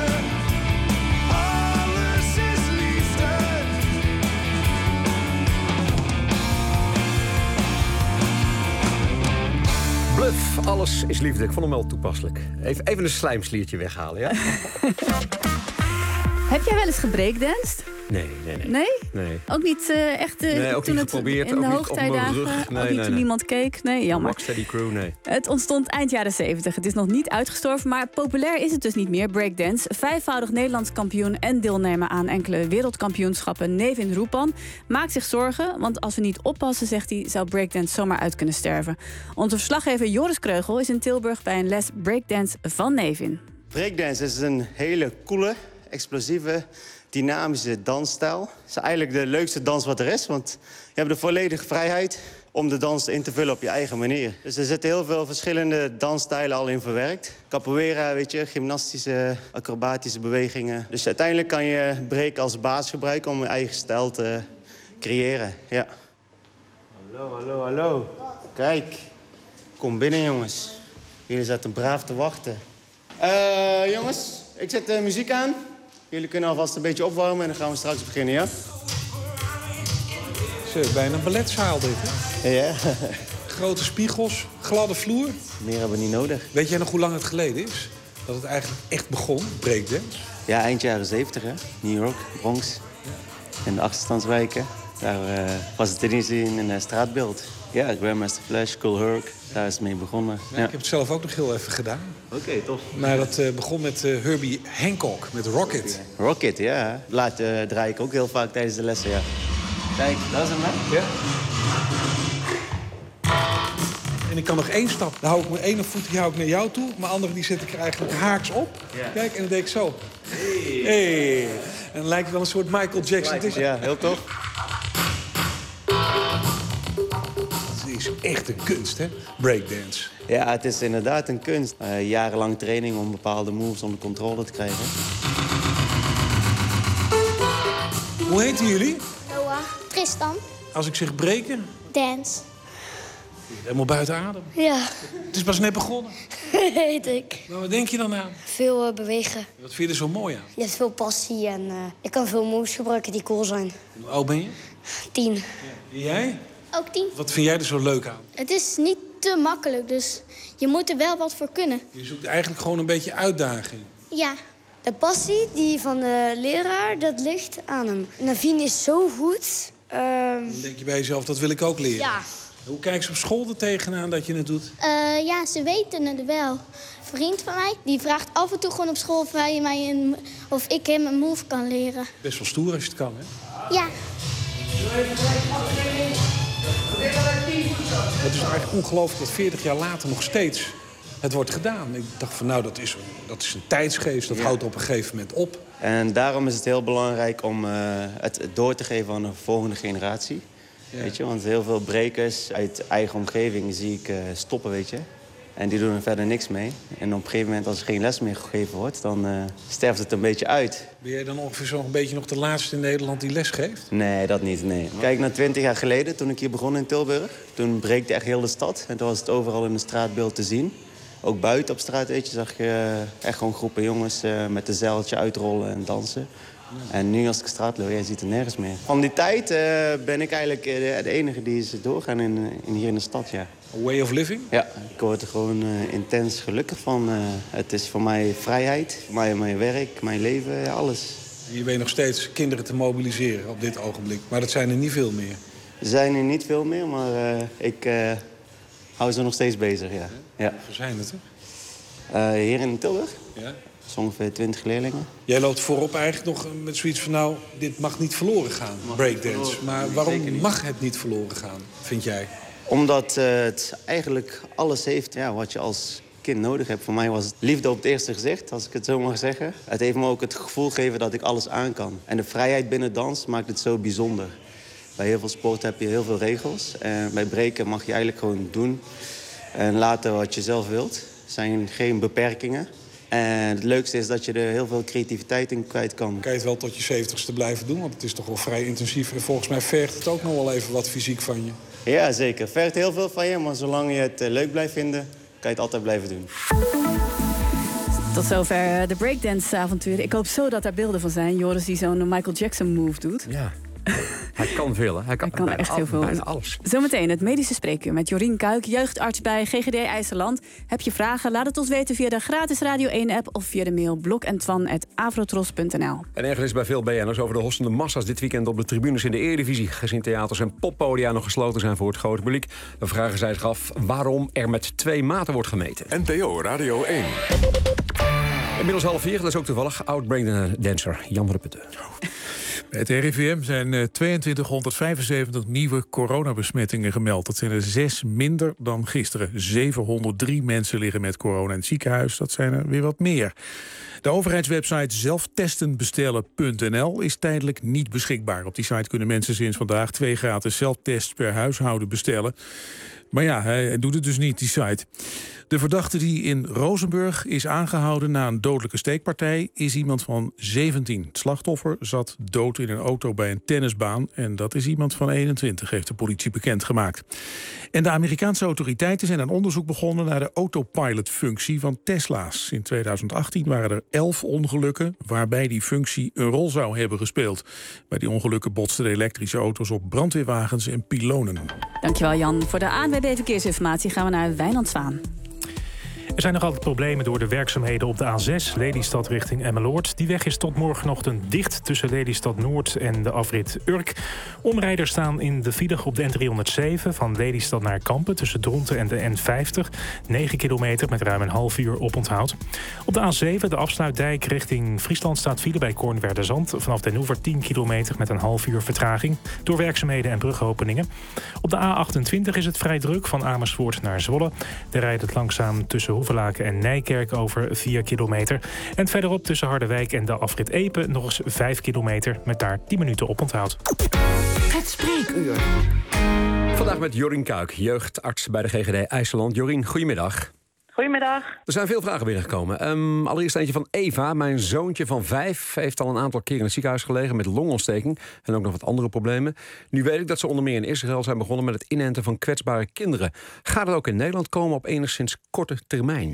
alles is liefde. Bluff, alles is liefde. Ik vond hem wel toepasselijk. Even, even een slijmsliertje weghalen, ja? Heb jij wel eens gebreakdanced? Nee, nee, nee. Nee? Nee. Ook niet uh, echt uh, Nee, ook toen niet het geprobeerd, in ook de niet op mijn hoogtijdagen, rug. Nee, ook niet nee, toen nee. niemand keek. Nee, jammer. Rocksteady crew, nee. Het ontstond eind jaren zeventig. Het is nog niet uitgestorven, maar populair is het dus niet meer, breakdance. Vijfvoudig Nederlands kampioen en deelnemer aan enkele wereldkampioenschappen Nevin Roepan maakt zich zorgen, want als we niet oppassen, zegt hij, zou breakdance zomaar uit kunnen sterven. Onze verslaggever Joris Kreugel is in Tilburg bij een les breakdance van Nevin. Breakdance is een hele coole, explosieve, dynamische dansstijl. Het is eigenlijk de leukste dans wat er is, want je hebt de volledige vrijheid om de dans in te vullen op je eigen manier. Dus er zitten heel veel verschillende dansstijlen al in verwerkt. Capoeira, weet je, gymnastische, acrobatische bewegingen. Dus uiteindelijk kan je break als basis gebruiken om je eigen stijl te creëren. Ja. Hallo, hallo, hallo. Kijk, kom binnen, jongens. Jullie zaten braaf te wachten. Uh, jongens, ik zet de muziek aan. Jullie kunnen alvast een beetje opwarmen en dan gaan we straks beginnen, ja? Het is bijna een balletzaal dit, hè? Ja. Grote spiegels, gladde vloer. Meer hebben we niet nodig. Weet jij nog hoe lang het geleden is dat het eigenlijk echt begon, breakdance? Ja, eind jaren zeventig, hè? New York, Bronx. Ja. In de achterstandswijken. Daar uh, was het in in een uh, straatbeeld. Ja, Grandmaster Flash, Cool Herc. Daar is het mee begonnen. Ja, ja. Ik heb het zelf ook nog heel even gedaan. Oké, okay, tof. Maar dat uh, begon met uh, Herbie Hancock, met Rocket. Rocket, ja. Laat uh, draai ik ook heel vaak tijdens de lessen, ja. Kijk, dat is hem, hè? Ja. En ik kan nog één stap. Dan hou ik mijn ene voet die hou ik naar jou toe. Mijn andere die zet ik er eigenlijk haaks op. Ja. Kijk, en dan deed ik zo. Hey. Hey. En dan lijkt het wel een soort Michael Jackson. Michael, ja, heel tof. Het is echt een kunst, hè? Breakdance. Ja, het is inderdaad een kunst. Uh, jarenlang training om bepaalde moves onder controle te krijgen. Hoe heten jullie? Noah. Tristan. Als ik zeg breken? Dance. Helemaal buiten adem. Ja. Het is pas net begonnen. Weet ik. Maar wat denk je dan aan? Veel uh, bewegen. Wat vind je er zo mooi aan? Je hebt veel passie en uh, ik kan veel moves gebruiken die cool zijn. Hoe oud ben je? Tien. Ja. En jij? Ook tien. Wat vind jij er zo leuk aan? Het is niet te makkelijk, dus je moet er wel wat voor kunnen. Je zoekt eigenlijk gewoon een beetje uitdaging. Ja. De passie die van de leraar, dat ligt aan hem. Naveen is zo goed. Uh... Dan denk je bij jezelf, dat wil ik ook leren. Ja. Hoe kijken ze op school er tegenaan dat je het doet? Uh, ja, ze weten het wel. Een vriend van mij die vraagt af en toe gewoon op school of, hij mij een, of ik hem een move kan leren. Best wel stoer als je het kan, hè? Ja. Het is eigenlijk ongelooflijk dat veertig jaar later nog steeds het wordt gedaan. Ik dacht van nou, dat is, dat is een tijdsgeest, dat ja. houdt op een gegeven moment op. En daarom is het heel belangrijk om uh, het door te geven aan de volgende generatie. Ja. Weet je, want heel veel brekers uit eigen omgeving zie ik uh, stoppen, weet je. En die doen er verder niks mee. En op een gegeven moment, als er geen les meer gegeven wordt, dan uh, sterft het een beetje uit. Ben jij dan ongeveer zo'n een beetje nog de laatste in Nederland die les geeft? Nee, dat niet, nee. Kijk naar twintig jaar geleden, toen ik hier begon in Tilburg. Toen breekte echt heel de stad. En toen was het overal in het straatbeeld te zien. Ook buiten op straat, weet je, zag je uh, echt gewoon groepen jongens uh, met een zeiltje uitrollen en dansen. Ja. En nu als ik straat loop, jij ziet er nergens meer. Van die tijd uh, ben ik eigenlijk uh, de enige die is doorgaan in, in, hier in de stad, ja. A way of living? Ja, ik word er gewoon uh, intens gelukkig van. Uh, het is voor mij vrijheid, voor mij mijn werk, mijn leven, ja, alles. Je weet nog steeds kinderen te mobiliseren op dit ogenblik, maar dat zijn er niet veel meer. Er zijn er niet veel meer, maar uh, ik uh, hou ze nog steeds bezig, ja. ja. Hoe zijn het, hè? Uh, hier in Tilburg? Ja. Zo ongeveer twintig leerlingen. Jij loopt voorop eigenlijk nog met zoiets van, nou, dit mag niet verloren gaan, breakdance. Maar waarom mag het niet verloren gaan, vind jij? Omdat uh, het eigenlijk alles heeft ja, wat je als kind nodig hebt. Voor mij was het liefde op het eerste gezicht, als ik het zo mag zeggen. Het heeft me ook het gevoel gegeven dat ik alles aan kan. En de vrijheid binnen dans maakt het zo bijzonder. Bij heel veel sport heb je heel veel regels. En bij breken mag je eigenlijk gewoon doen en laten wat je zelf wilt. Er zijn geen beperkingen. En het leukste is dat je er heel veel creativiteit in kwijt kan. Kan je het wel tot je zeventigste blijven doen? Want het is toch wel vrij intensief. En volgens mij vergt het ook nog wel even wat fysiek van je. Ja, zeker. Het vergt heel veel van je. Maar zolang je het leuk blijft vinden, kan je het altijd blijven doen. Tot zover de breakdance-avonturen. Ik hoop zo dat er beelden van zijn. Joris die zo'n Michael Jackson-move doet. Ja. Hij kan veel, hè? Hij kan, Hij kan echt heel veel. Bijna alles. Zometeen het medische spreekuur met Jorien Kuik, jeugdarts bij G G D IJsseland. Heb je vragen? Laat het ons weten via de gratis Radio één-app... of via de mail blok en twan apenstaartje avrotros punt n l. En ergens bij veel B N'ers over de hostende massa's dit weekend op de tribunes in de Eredivisie. Gezien theaters en poppodia nog gesloten zijn voor het grote publiek, dan vragen zij zich af waarom er met twee maten wordt gemeten. N P O Radio één. Inmiddels half vier, dat is ook toevallig oud-breakdancer Jan van der Putten. Bij het R I V M zijn tweeëntwintig honderdvijfenzeventig nieuwe coronabesmettingen gemeld. Dat zijn er zes minder dan gisteren. zevenhonderddrie mensen liggen met corona in het ziekenhuis. Dat zijn er weer wat meer. De overheidswebsite zelftestenbestellen punt n l is tijdelijk niet beschikbaar. Op die site kunnen mensen sinds vandaag twee gratis zelftests per huishouden bestellen. Maar ja, hij doet het dus niet, die site. De verdachte die in Rozenburg is aangehouden na een dodelijke steekpartij is iemand van zeventien. Het slachtoffer zat dood in een auto bij een tennisbaan. En dat is iemand van eenentwintig, heeft de politie bekendgemaakt. En de Amerikaanse autoriteiten zijn een onderzoek begonnen naar de autopilot-functie van Tesla's. In tweeduizend achttien waren er elf ongelukken waarbij die functie een rol zou hebben gespeeld. Bij die ongelukken botsten de elektrische auto's op brandweerwagens en pylonen. Dankjewel Jan. Voor de A N W B Verkeersinformatie gaan we naar Wijnand Zwaan. Er zijn nog altijd problemen door de werkzaamheden op de A zes, Lelystad richting Emmeloord. Die weg is tot morgenochtend dicht tussen Lelystad Noord en de afrit Urk. Omrijders staan in de file op de N driehonderdzeven van Lelystad naar Kampen tussen Dronten en de N vijftig. negen kilometer met ruim een half uur oponthoud. Op de A zeven, de afsluitdijk richting Friesland, staat file bij Kornwerderzand. Vanaf Den Oever tien kilometer met een half uur vertraging door werkzaamheden en brugopeningen. Op de A achtentwintig is het vrij druk van Amersfoort naar Zwolle. Daar rijdt het langzaam tussen Hoevelaken en Nijkerk over vier kilometer. En verderop tussen Harderwijk en de afrit Epe nog eens vijf kilometer met daar tien minuten oponthoud. Het spreekuur. Vandaag met Jorien Kuik, jeugdarts bij de G G D IJsseland. Jorien, goedemiddag. Goedemiddag. Er zijn veel vragen binnengekomen. Um, allereerst eentje van Eva. Mijn zoontje van vijf heeft al een aantal keer in het ziekenhuis gelegen met longontsteking en ook nog wat andere problemen. Nu weet ik dat ze onder meer in Israël zijn begonnen met het inenten van kwetsbare kinderen. Gaat het ook in Nederland komen op enigszins korte termijn?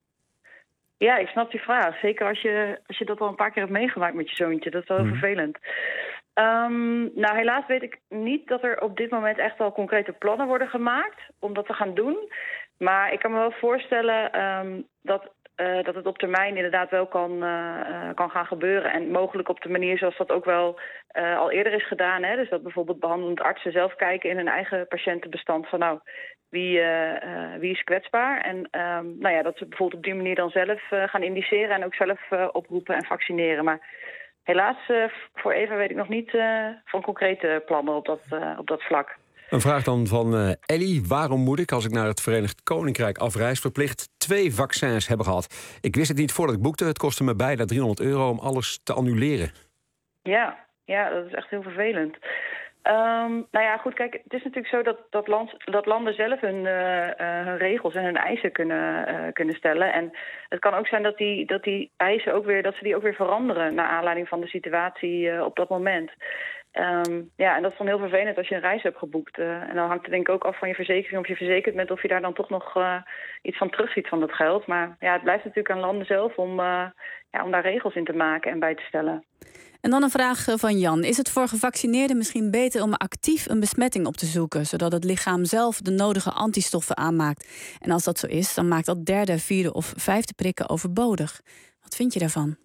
Ja, ik snap die vraag. Zeker als je, als je dat al een paar keer hebt meegemaakt met je zoontje. Dat is wel heel hmm. vervelend. Um, nou, helaas weet ik niet dat er op dit moment echt al concrete plannen worden gemaakt om dat te gaan doen. Maar ik kan me wel voorstellen um, dat, uh, dat het op termijn inderdaad wel kan, uh, kan gaan gebeuren. En mogelijk op de manier zoals dat ook wel uh, al eerder is gedaan. Hè? Dus dat bijvoorbeeld behandelend artsen zelf kijken in hun eigen patiëntenbestand van nou, wie, uh, uh, wie is kwetsbaar. En um, nou ja, dat ze bijvoorbeeld op die manier dan zelf uh, gaan indiceren en ook zelf uh, oproepen en vaccineren. Maar helaas uh, voor Eva weet ik nog niet uh, van concrete plannen op dat, uh, op dat vlak. Een vraag dan van uh, Ellie. Waarom moet ik, als ik naar het Verenigd Koninkrijk afreis, verplicht twee vaccins hebben gehad? Ik wist het niet voordat ik boekte. Het kostte me bijna driehonderd euro om alles te annuleren. Ja, ja, dat is echt heel vervelend. Um, nou ja, goed, kijk, het is natuurlijk zo dat, dat, land, dat landen zelf hun, uh, uh, hun regels en hun eisen kunnen, uh, kunnen stellen. En het kan ook zijn dat die, dat die eisen ook weer, dat ze die ook weer veranderen naar aanleiding van de situatie uh, op dat moment. Um, ja, en dat is dan heel vervelend als je een reis hebt geboekt. Uh, en dan hangt het denk ik ook af van je verzekering, of je verzekerd bent, of je daar dan toch nog uh, iets van terugziet van dat geld. Maar ja, het blijft natuurlijk aan landen zelf om, uh, ja, om daar regels in te maken en bij te stellen. En dan een vraag van Jan. Is het voor gevaccineerden misschien beter om actief een besmetting op te zoeken, zodat het lichaam zelf de nodige antistoffen aanmaakt? En als dat zo is, dan maakt dat derde, vierde of vijfde prikken overbodig. Wat vind je daarvan?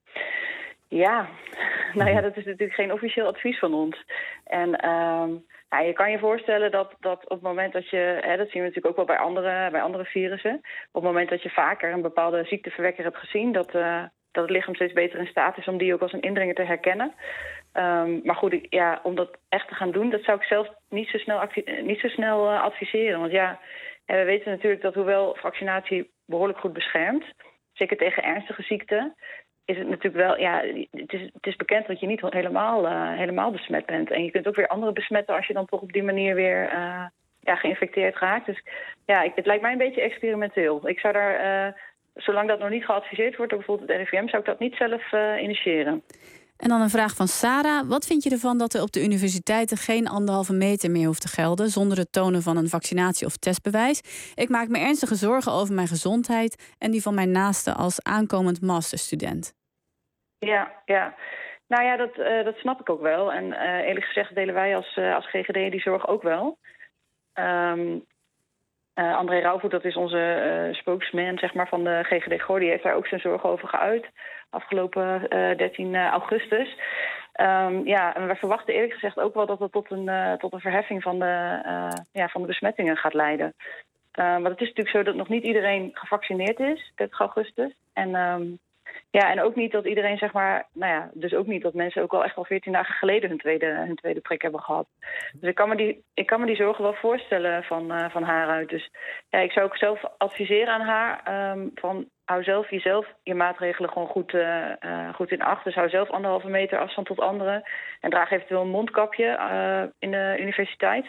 Ja, nou ja, dat is natuurlijk geen officieel advies van ons. En um, nou, je kan je voorstellen dat, dat op het moment dat je, hè, dat zien we natuurlijk ook wel bij andere, bij andere virussen, op het moment dat je vaker een bepaalde ziekteverwekker hebt gezien, dat, uh, dat het lichaam steeds beter in staat is om die ook als een indringer te herkennen. Um, maar goed, ik, ja, om dat echt te gaan doen, dat zou ik zelf niet zo snel, acti- niet zo snel uh, adviseren. Want ja, we weten natuurlijk dat hoewel vaccinatie behoorlijk goed beschermt, zeker tegen ernstige ziekten, is het natuurlijk wel, ja, het is, het is bekend dat je niet helemaal, uh, helemaal besmet bent. En je kunt ook weer anderen besmetten als je dan toch op die manier weer uh, ja, geïnfecteerd raakt. Dus ja, ik, het lijkt mij een beetje experimenteel. Ik zou daar, uh, zolang dat nog niet geadviseerd wordt door bijvoorbeeld het R I V M, zou ik dat niet zelf uh, initiëren. En dan een vraag van Sarah. Wat vind je ervan dat er op de universiteiten geen anderhalve meter meer hoeft te gelden zonder het tonen van een vaccinatie- of testbewijs? Ik maak me ernstige zorgen over mijn gezondheid en die van mijn naasten als aankomend masterstudent. Ja, ja. Nou ja, dat, uh, dat snap ik ook wel. En uh, eerlijk gezegd delen wij als, uh, als G G D die zorg ook wel. Um, uh, André Rauwvoet, dat is onze uh, spokesman zeg maar, van de G G D Goor, die heeft daar ook zijn zorgen over geuit. Afgelopen uh, dertien augustus. Um, ja, en we verwachten eerlijk gezegd ook wel dat het tot een, uh, tot een verheffing van de, uh, ja, van de besmettingen gaat leiden. Uh, maar het is natuurlijk zo dat nog niet iedereen gevaccineerd is, dertig augustus. En, um, ja, en ook niet dat iedereen, zeg maar, nou ja, dus ook niet dat mensen ook al echt al veertien dagen geleden hun tweede, hun tweede prik hebben gehad. Dus ik kan me die, ik kan me die zorgen wel voorstellen van, uh, van haar uit. Dus ja, ik zou ook zelf adviseren aan haar um, van hou zelf jezelf je maatregelen gewoon goed, uh, uh, goed in acht. Dus hou zelf anderhalve meter afstand tot anderen. En draag eventueel een mondkapje uh, in de universiteit.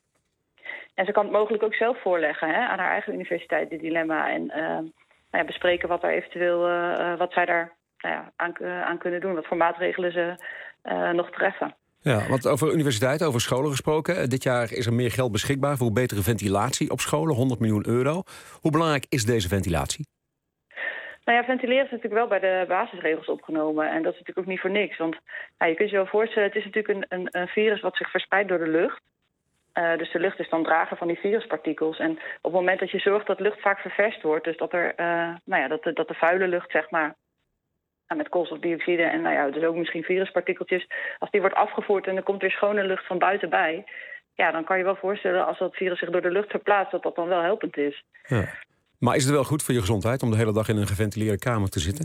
En ze kan het mogelijk ook zelf voorleggen hè, aan haar eigen universiteit, dit dilemma. En uh, nou ja, bespreken wat, daar eventueel, uh, wat zij daar nou ja, aan, uh, aan kunnen doen. Wat voor maatregelen ze uh, nog treffen. Ja, want over universiteiten, over scholen gesproken. Dit jaar is er meer geld beschikbaar voor betere ventilatie op scholen. honderd miljoen euro. Hoe belangrijk is deze ventilatie? Nou ja, ventileren is natuurlijk wel bij de basisregels opgenomen. En dat is natuurlijk ook niet voor niks. Want nou, je kunt je wel voorstellen, het is natuurlijk een, een, een virus wat zich verspreidt door de lucht. Uh, dus de lucht is dan drager van die viruspartikels. En op het moment dat je zorgt dat lucht vaak ververst wordt, dus dat, er, uh, nou ja, dat, de, dat de vuile lucht, zeg maar, met koolstofdioxide en nou ja, dus ook misschien viruspartikeltjes, als die wordt afgevoerd en er komt weer schone lucht van buiten bij, ja, dan kan je wel voorstellen als dat virus zich door de lucht verplaatst, dat dat dan wel helpend is. Ja. Maar is het wel goed voor je gezondheid om de hele dag in een geventileerde kamer te zitten?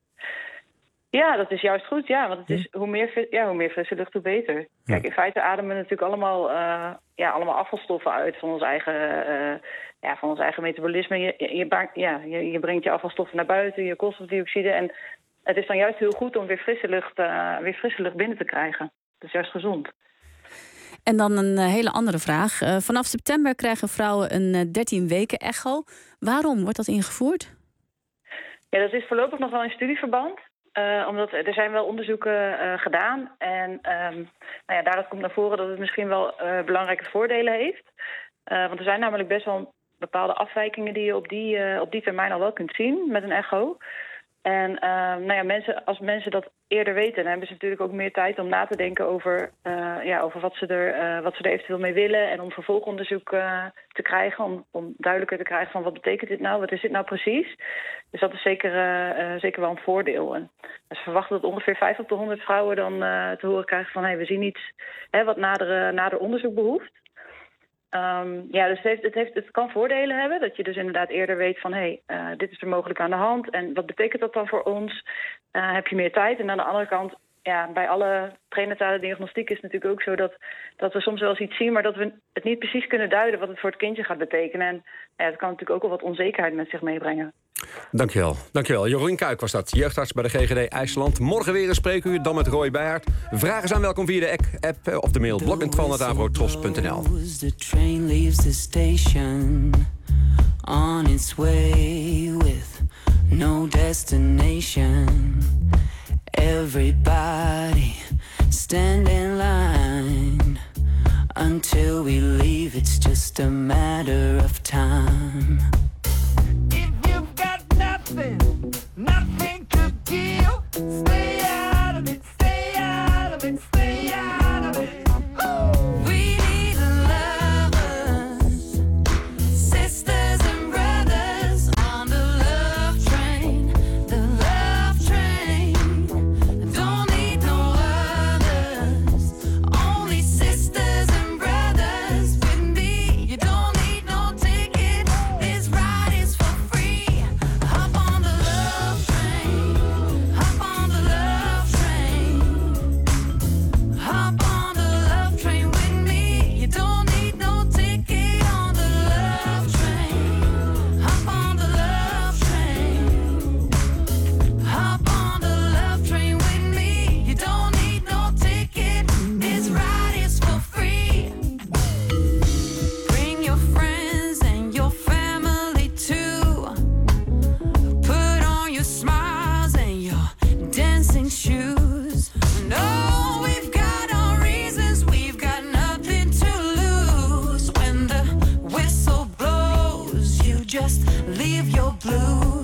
Ja, dat is juist goed, ja. Want het is, hoe, meer, ja, hoe meer frisse lucht, hoe beter. Ja. Kijk, in feite ademen we natuurlijk allemaal, uh, ja, allemaal afvalstoffen uit van ons eigen, uh, ja, van ons eigen metabolisme. Je, je, ja, je, je brengt je afvalstoffen naar buiten, je koolstofdioxide. En het is dan juist heel goed om weer frisse lucht, uh, weer frisse lucht binnen te krijgen. Dat is juist gezond. En dan een hele andere vraag. Uh, vanaf september krijgen vrouwen een dertien weken echo. Waarom wordt dat ingevoerd? Ja, dat is voorlopig nog wel in studieverband. Uh, omdat er zijn wel onderzoeken uh, gedaan. En um, nou ja, daaruit komt naar voren dat het misschien wel uh, belangrijke voordelen heeft. Uh, want er zijn namelijk best wel bepaalde afwijkingen die je op die, uh, op die termijn al wel kunt zien met een echo. En uh, nou ja, mensen, als mensen dat eerder weten, dan hebben ze natuurlijk ook meer tijd om na te denken over, uh, ja, over wat, ze er, uh, wat ze er eventueel mee willen. En om vervolgonderzoek uh, te krijgen, om, om duidelijker te krijgen van wat betekent dit nou, wat is dit nou precies. Dus dat is zeker, uh, uh, zeker wel een voordeel. En ze verwachten dat ongeveer vijf op de honderd vrouwen dan uh, te horen krijgen van hey, we zien iets hè, wat nader, uh, nader onderzoek behoeft. Um, ja, dus het, heeft, het, heeft, het kan voordelen hebben. Dat je dus inderdaad eerder weet van hé, hey, uh, dit is er mogelijk aan de hand. En wat betekent dat dan voor ons? Uh, heb je meer tijd? En aan de andere kant, ja, bij alle prenatale diagnostiek is het natuurlijk ook zo dat, dat we soms wel eens iets zien, maar dat we het niet precies kunnen duiden wat het voor het kindje gaat betekenen. En ja, dat kan natuurlijk ook wel wat onzekerheid met zich meebrengen. Dankjewel. Dankjewel. Jorien Kuik was dat, jeugdarts bij de G G D IJsland. Morgen weer een spreekuur, dan met Roy Beijert. Vragen zijn welkom via de app of de mail blok en twan apenstaartje avrotros punt n l. The train leaves the station on its way with no destination. Everybody stand in line until we leave. It's just a matter of time. Nothing, nothing to give. Stay out of it, stay out of it, stay out of it. Ooh. We need lovers, sisters and brothers on the love train, the love train. Don't need no others, only sisters and brothers with me. You don't need no ticket, this leave your blues.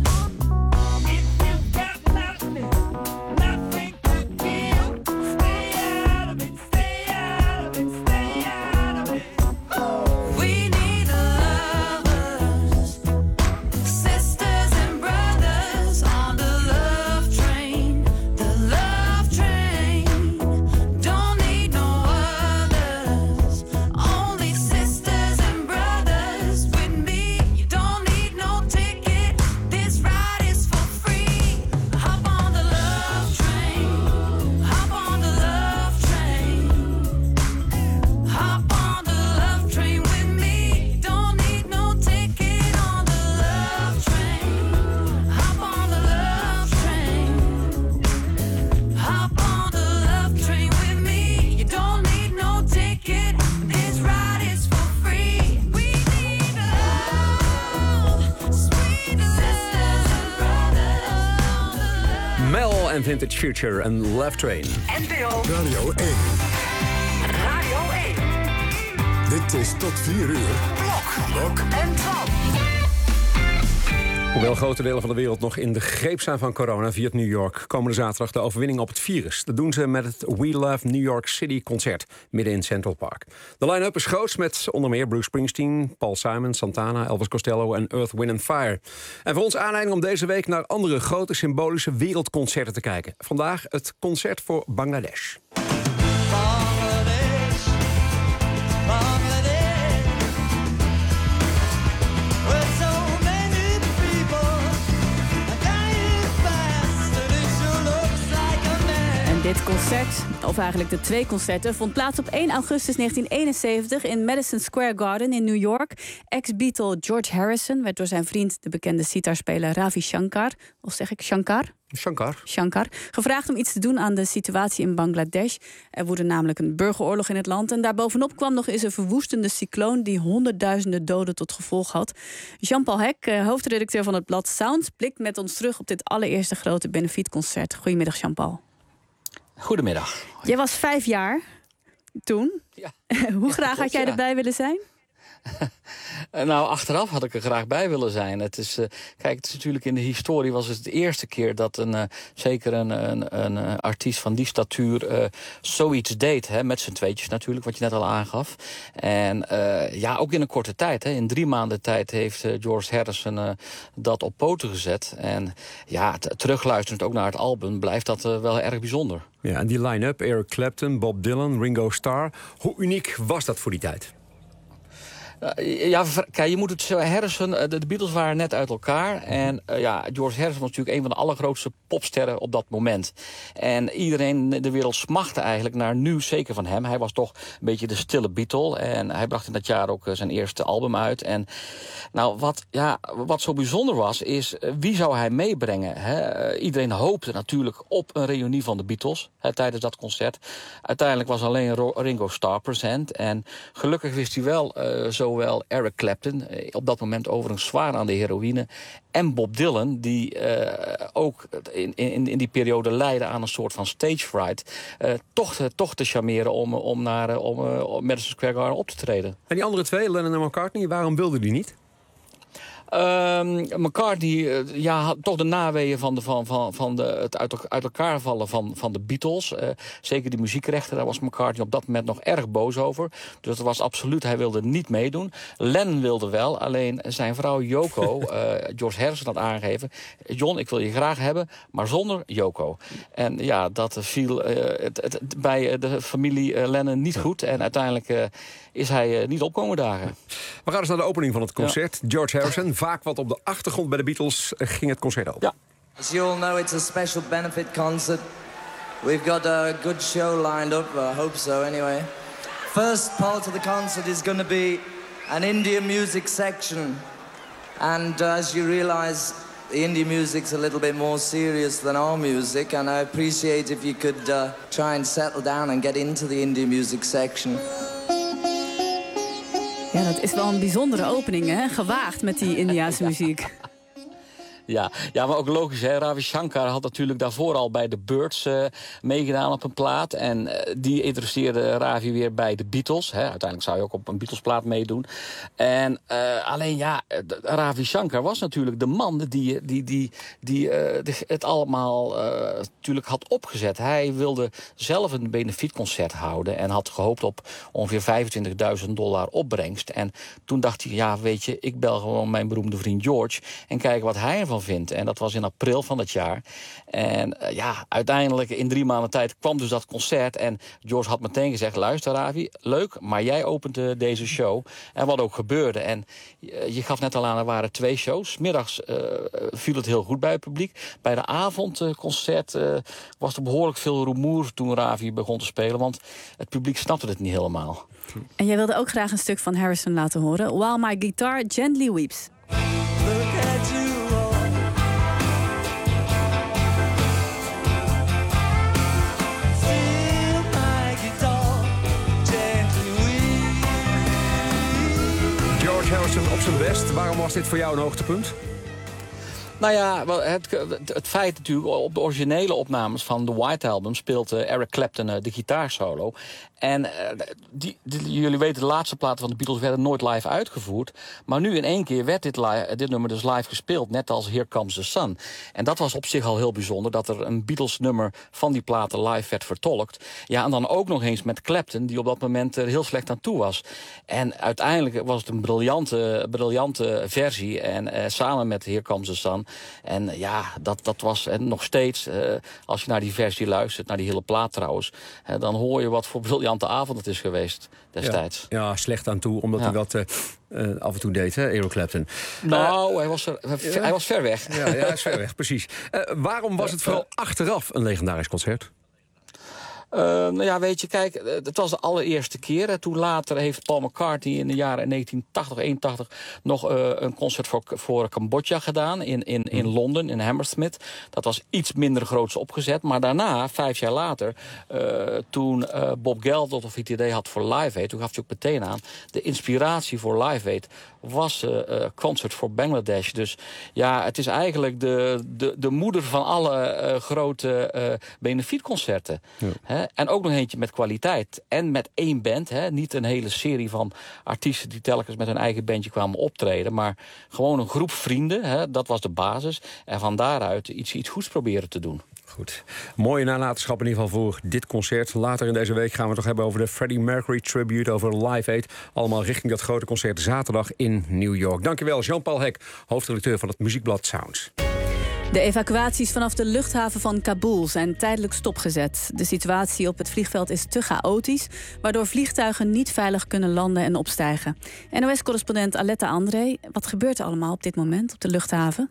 En Vintage Future en Love Train. N P O Radio één. Radio één. Dit is tot vier uur. Blok. Blok. En Twan. Hoewel grote delen van de wereld nog in de greep zijn van corona, viert New York komende zaterdag de overwinning op het virus. Dat doen ze met het We Love New York City concert midden in Central Park. De line-up is groots met onder meer Bruce Springsteen, Paul Simon, Santana, Elvis Costello en Earth, Wind and Fire. En voor ons aanleiding om deze week naar andere grote symbolische wereldconcerten te kijken. Vandaag het concert voor Bangladesh. Dit concert, of eigenlijk de twee concerten, vond plaats op één augustus negentien eenenzeventig in Madison Square Garden in New York. Ex-Beatle George Harrison werd door zijn vriend, de bekende sitarspeler Ravi Shankar, of zeg ik Shankar? Shankar. Shankar, gevraagd om iets te doen aan de situatie in Bangladesh. Er woedde namelijk een burgeroorlog in het land. En daarbovenop kwam nog eens een verwoestende cycloon die honderdduizenden doden tot gevolg had. Jean-Paul Hek, hoofdredacteur van het blad Sounds, blikt met ons terug op dit allereerste grote benefietconcert. Goedemiddag, Jean-Paul. Goedemiddag. Jij was vijf jaar toen. Ja. Hoe graag had jij ja. erbij willen zijn? Nou, achteraf had ik er graag bij willen zijn. Het is, uh, kijk, het is natuurlijk in de historie was het de eerste keer dat een, uh, zeker een, een, een uh, artiest van die statuur uh, zoiets deed. Hè, met z'n tweetjes natuurlijk, wat je net al aangaf. En uh, ja, ook in een korte tijd. Hè, in drie maanden tijd heeft uh, George Harrison uh, dat op poten gezet. En ja, t- terugluisterend ook naar het album blijft dat uh, wel erg bijzonder. Ja, en die line-up, Eric Clapton, Bob Dylan, Ringo Starr. Hoe uniek was dat voor die tijd? Uh, ja, kijk, je moet het zo. Harrison, de, de Beatles waren net uit elkaar. En uh, ja, George Harrison was natuurlijk een van de allergrootste popsterren op dat moment. En iedereen in de wereld smachtte eigenlijk naar nu, zeker van hem. Hij was toch een beetje de stille Beatle. En hij bracht in dat jaar ook uh, zijn eerste album uit. En nou, wat, ja, wat zo bijzonder was, is uh, wie zou hij meebrengen? Hè? Uh, iedereen hoopte natuurlijk op een reunie van de Beatles hè, tijdens dat concert. Uiteindelijk was alleen Ro- Ringo Starr present. En gelukkig wist hij wel uh, zo zowel Eric Clapton, op dat moment overigens zwaar aan de heroïne, en Bob Dylan, die uh, ook in, in, in die periode leidde aan een soort van stage fright, uh, toch, te, toch te charmeren om, om naar om, uh, om Madison Square Garden op te treden. En die andere twee, Lennon en McCartney, waarom wilden die niet? Um, McCartney uh, ja, had toch de naweeën van, de, van, van, van de, het uit, uit elkaar vallen van, van de Beatles. Uh, zeker die muziekrechten, daar was McCartney op dat moment nog erg boos over. Dus dat was absoluut, hij wilde niet meedoen. Lennon wilde wel, alleen zijn vrouw Yoko, uh, George Harrison had aangegeven, John, ik wil je graag hebben, maar zonder Yoko. En ja, dat viel uh, het, het, bij de familie uh, Lennon niet goed. En uiteindelijk uh, is hij uh, niet opkomen dagen. We gaan dus naar de opening van het concert. Ja. George Harrison, vaak wat op de achtergrond bij de Beatles, ging het concert open. Ja. As you all know, it's a special benefit concert. We've got a good show lined up, I hope so anyway. First part of the concert is going to be an Indian music section. And uh, as you realize, the Indian music's a little bit more serious than our music. And I appreciate if you could uh, try and settle down and get into the Indian music section. Ja, dat is wel een bijzondere opening, hè? Gewaagd met die Indiaanse muziek. Ja, ja, maar ook logisch, hè. Ravi Shankar had natuurlijk daarvoor al bij de Byrds uh, meegedaan op een plaat. En uh, die interesseerde Ravi weer bij de Beatles. Hè. Uiteindelijk zou je ook op een Beatles-plaat meedoen. En uh, alleen ja, Ravi Shankar was natuurlijk de man die, die, die, die uh, de, het allemaal uh, natuurlijk had opgezet. Hij wilde zelf een benefietconcert houden en had gehoopt op ongeveer vijfentwintigduizend dollar opbrengst. En toen dacht hij, ja, weet je, ik bel gewoon mijn beroemde vriend George en kijk wat hij ervan vindt. En dat was in april van het jaar. En uh, ja, uiteindelijk in drie maanden tijd kwam dus dat concert. En George had meteen gezegd, luister Ravi, leuk, maar jij opent uh, deze show. En wat ook gebeurde. En uh, je gaf net al aan, er waren twee shows. Middags uh, viel het heel goed bij het publiek. Bij de avondconcert uh, was er behoorlijk veel rumoer toen Ravi begon te spelen. Want het publiek snapte het niet helemaal. En jij wilde ook graag een stuk van Harrison laten horen. While My Guitar Gently Weeps. Look at you. Harrison op zijn best. Waarom was dit voor jou een hoogtepunt? Nou ja, het, het feit natuurlijk, op de originele opnames van de White Album speelt uh, Eric Clapton uh, de gitaarsolo. En uh, die, die, jullie weten, de laatste platen van de Beatles werden nooit live uitgevoerd. Maar nu in één keer werd dit, li- dit nummer dus live gespeeld, net als Here Comes the Sun. En dat was op zich al heel bijzonder, dat er een Beatles nummer van die platen live werd vertolkt. Ja, en dan ook nog eens met Clapton, die op dat moment er heel slecht aan toe was. En uiteindelijk was het een briljante, briljante versie. En uh, samen met Here Comes the Sun. En uh, ja, dat, dat was en nog steeds, uh, als je naar die versie luistert, naar die hele plaat trouwens, uh, dan hoor je wat voor briljante avond het is geweest destijds. Ja, ja, slecht aan toe, omdat ja. hij dat uh, uh, af en toe deed, hè, Eric Clapton. Nou, uh, hij, was er, uh, hij was ver weg. Ja, ja, hij is ver weg, precies. Uh, waarom was het vooral achteraf een legendarisch concert? Uh, nou ja, weet je, kijk, het was de allereerste keer. Hè. Toen later heeft Paul McCartney in de jaren negentien tachtig, eenentachtig... nog uh, een concert voor, voor Cambodja gedaan in, in, in Londen, in Hammersmith. Dat was iets minder groots opgezet. Maar daarna, vijf jaar later, uh, toen uh, Bob Geldof of het idee had voor Live Aid, toen gaf hij ook meteen aan, de inspiratie voor Live Aid was uh, uh, Concert for Bangladesh. Dus ja, het is eigenlijk de, de, de moeder van alle uh, grote uh, benefietconcerten. Ja. Hè? En ook nog eentje met kwaliteit. En met één band. Hè? Niet een hele serie van artiesten die telkens met hun eigen bandje kwamen optreden. Maar gewoon een groep vrienden. Hè? Dat was de basis. En van daaruit iets, iets goeds proberen te doen. Goed. Mooie nalatenschap in ieder geval voor dit concert. Later in deze week gaan we het nog hebben over de Freddie Mercury Tribute, over Live Aid. Allemaal richting dat grote concert zaterdag in New York. Dankjewel, Jean-Paul Hek, hoofdredacteur van het muziekblad Sounds. De evacuaties vanaf de luchthaven van Kabul zijn tijdelijk stopgezet. De situatie op het vliegveld is te chaotisch, waardoor vliegtuigen niet veilig kunnen landen en opstijgen. N O S-correspondent Aletta André, wat gebeurt er allemaal op dit moment op de luchthaven?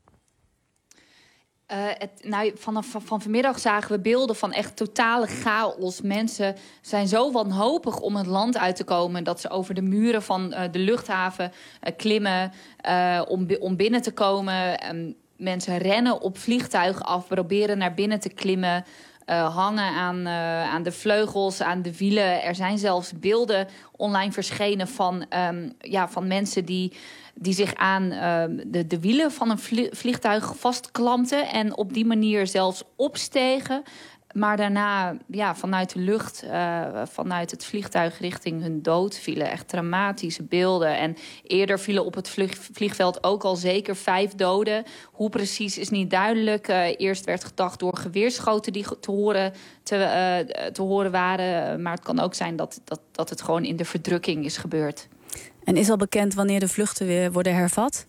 Uh, het, nou, vanaf van, van vanmiddag zagen we beelden van echt totale chaos. Mensen zijn zo wanhopig om het land uit te komen dat ze over de muren van uh, de luchthaven uh, klimmen uh, om, om binnen te komen. Um, mensen rennen op vliegtuigen af, proberen naar binnen te klimmen. Uh, hangen aan, uh, aan de vleugels, aan de wielen. Er zijn zelfs beelden online verschenen van, um, ja, van mensen die, die zich aan uh, de, de wielen van een vliegtuig vastklampten en op die manier zelfs opstegen. Maar daarna ja, vanuit de lucht, uh, vanuit het vliegtuig richting hun dood vielen. Echt dramatische beelden. En eerder vielen op het vlieg, vliegveld ook al zeker vijf doden. Hoe precies is niet duidelijk. Uh, eerst werd gedacht door geweerschoten die te horen, te, uh, te horen waren. Maar het kan ook zijn dat, dat, dat het gewoon in de verdrukking is gebeurd. En is al bekend wanneer de vluchten weer worden hervat?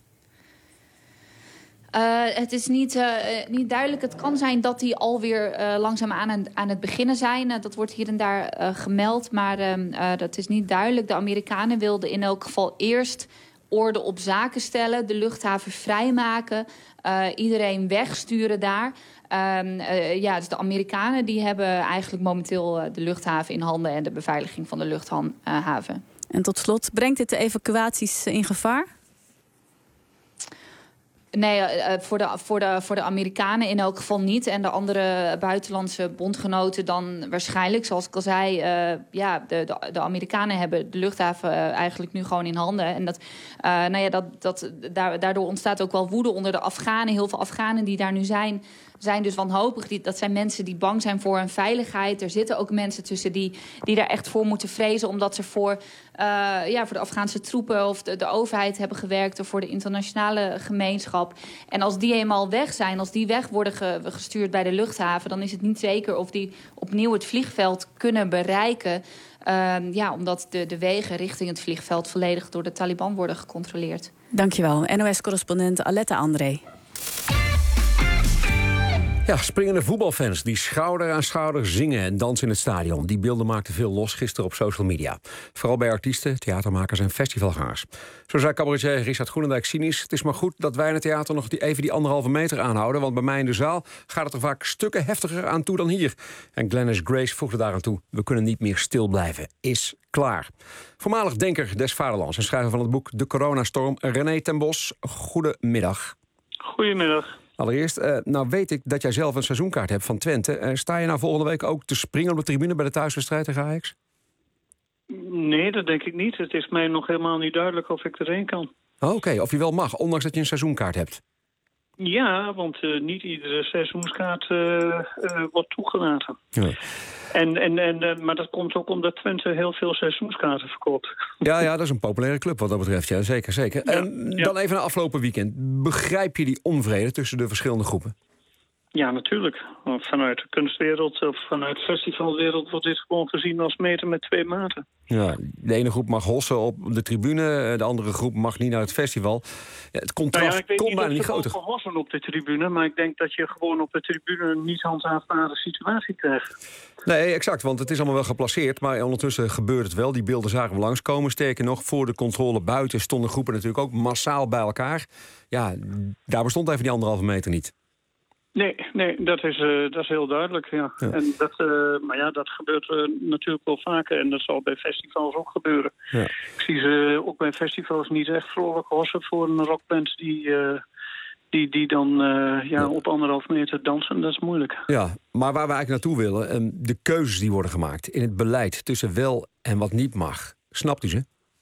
Uh, het is niet, uh, niet duidelijk. Het kan zijn dat die alweer uh, langzaam aan, aan het beginnen zijn. Uh, dat wordt hier en daar uh, gemeld, maar uh, uh, dat is niet duidelijk. De Amerikanen wilden in elk geval eerst orde op zaken stellen, de luchthaven vrijmaken, uh, iedereen wegsturen daar. Uh, uh, ja, dus de Amerikanen die hebben eigenlijk momenteel uh, de luchthaven in handen en de beveiliging van de luchthaven. En tot slot, brengt dit de evacuaties in gevaar? Nee, uh, voor, de, voor, de, voor de Amerikanen in elk geval niet. En de andere buitenlandse bondgenoten dan waarschijnlijk. Zoals ik al zei, uh, ja, de, de, de Amerikanen hebben de luchthaven uh, eigenlijk nu gewoon in handen. En dat, uh, nou ja, dat, dat, daardoor ontstaat ook wel woede onder de Afghanen. Heel veel Afghanen die daar nu zijn, zijn dus wanhopig. Die, dat zijn mensen die bang zijn voor hun veiligheid. Er zitten ook mensen tussen die, die daar echt voor moeten vrezen, omdat ze voor, uh, ja, voor de Afghaanse troepen of de, de overheid hebben gewerkt, of voor de internationale gemeenschap. En als die eenmaal weg zijn, als die weg worden ge, gestuurd bij de luchthaven, dan is het niet zeker of die opnieuw het vliegveld kunnen bereiken. Uh, ja, omdat de, de wegen richting het vliegveld volledig door de Taliban worden gecontroleerd. Dankjewel, N O S-correspondent Aletta André. Ja, springende voetbalfans die schouder aan schouder zingen en dansen in het stadion. Die beelden maakten veel los gisteren op social media. Vooral bij artiesten, theatermakers en festivalgangers. Zo zei cabaretier Richard Groenendijk cynisch: het is maar goed dat wij in het theater nog die, even die anderhalve meter aanhouden, want bij mij in de zaal gaat het er vaak stukken heftiger aan toe dan hier. En Glennis Grace voegde daaraan toe: we kunnen niet meer stil blijven. Is klaar. Voormalig denker des vaderlands en schrijver van het boek De Coronastorm, René ten Bos. Goedemiddag. Goedemiddag. Allereerst, uh, nou weet ik dat jij zelf een seizoenkaart hebt van Twente. Uh, sta je nou volgende week ook te springen op de tribune bij de thuiswedstrijd tegen Ajax? Nee, dat denk ik niet. Het is mij nog helemaal niet duidelijk of ik erheen kan. Oh, Oké, okay. Of je wel mag, ondanks dat je een seizoenkaart hebt. Ja, want uh, niet iedere seizoenskaart uh, uh, wordt toegelaten. Ja. En, en, en, uh, maar dat komt ook omdat Twente heel veel seizoenskaarten verkoopt. Ja, ja, dat is een populaire club wat dat betreft. Ja, zeker, zeker. Ja, en ja. Dan even naar afgelopen weekend. Begrijp je die onvrede tussen de verschillende groepen? Ja, natuurlijk. Vanuit de kunstwereld of vanuit de festivalwereld wordt dit gewoon gezien als meten met twee maten. Ja, de ene groep mag hossen op de tribune, de andere groep mag niet naar het festival. Ja, het contrast nou ja, kon bijna niet groter. Ik weet niet of ze hossen op de tribune, maar ik denk dat je gewoon op de tribune een niet handhaafbare situatie krijgt. Nee, exact, want het is allemaal wel geplaceerd, maar ondertussen gebeurt het wel. Die beelden zagen we langskomen. Sterker nog, voor de controle buiten stonden groepen natuurlijk ook massaal bij elkaar. Ja, daar bestond even die anderhalve meter niet. Nee, nee, dat is, uh, dat is heel duidelijk, ja. ja. En dat, uh, maar ja, dat gebeurt uh, natuurlijk wel vaker en dat zal bij festivals ook gebeuren. Ja. Ik zie ze ook bij festivals niet echt vrolijk hossen voor een rockband die, uh, die, die dan uh, ja, ja. op anderhalf meter dansen. Dat is moeilijk. Ja, maar waar we eigenlijk naartoe willen, um, de keuzes die worden gemaakt in het beleid tussen wel en wat niet mag. Snapt u ze?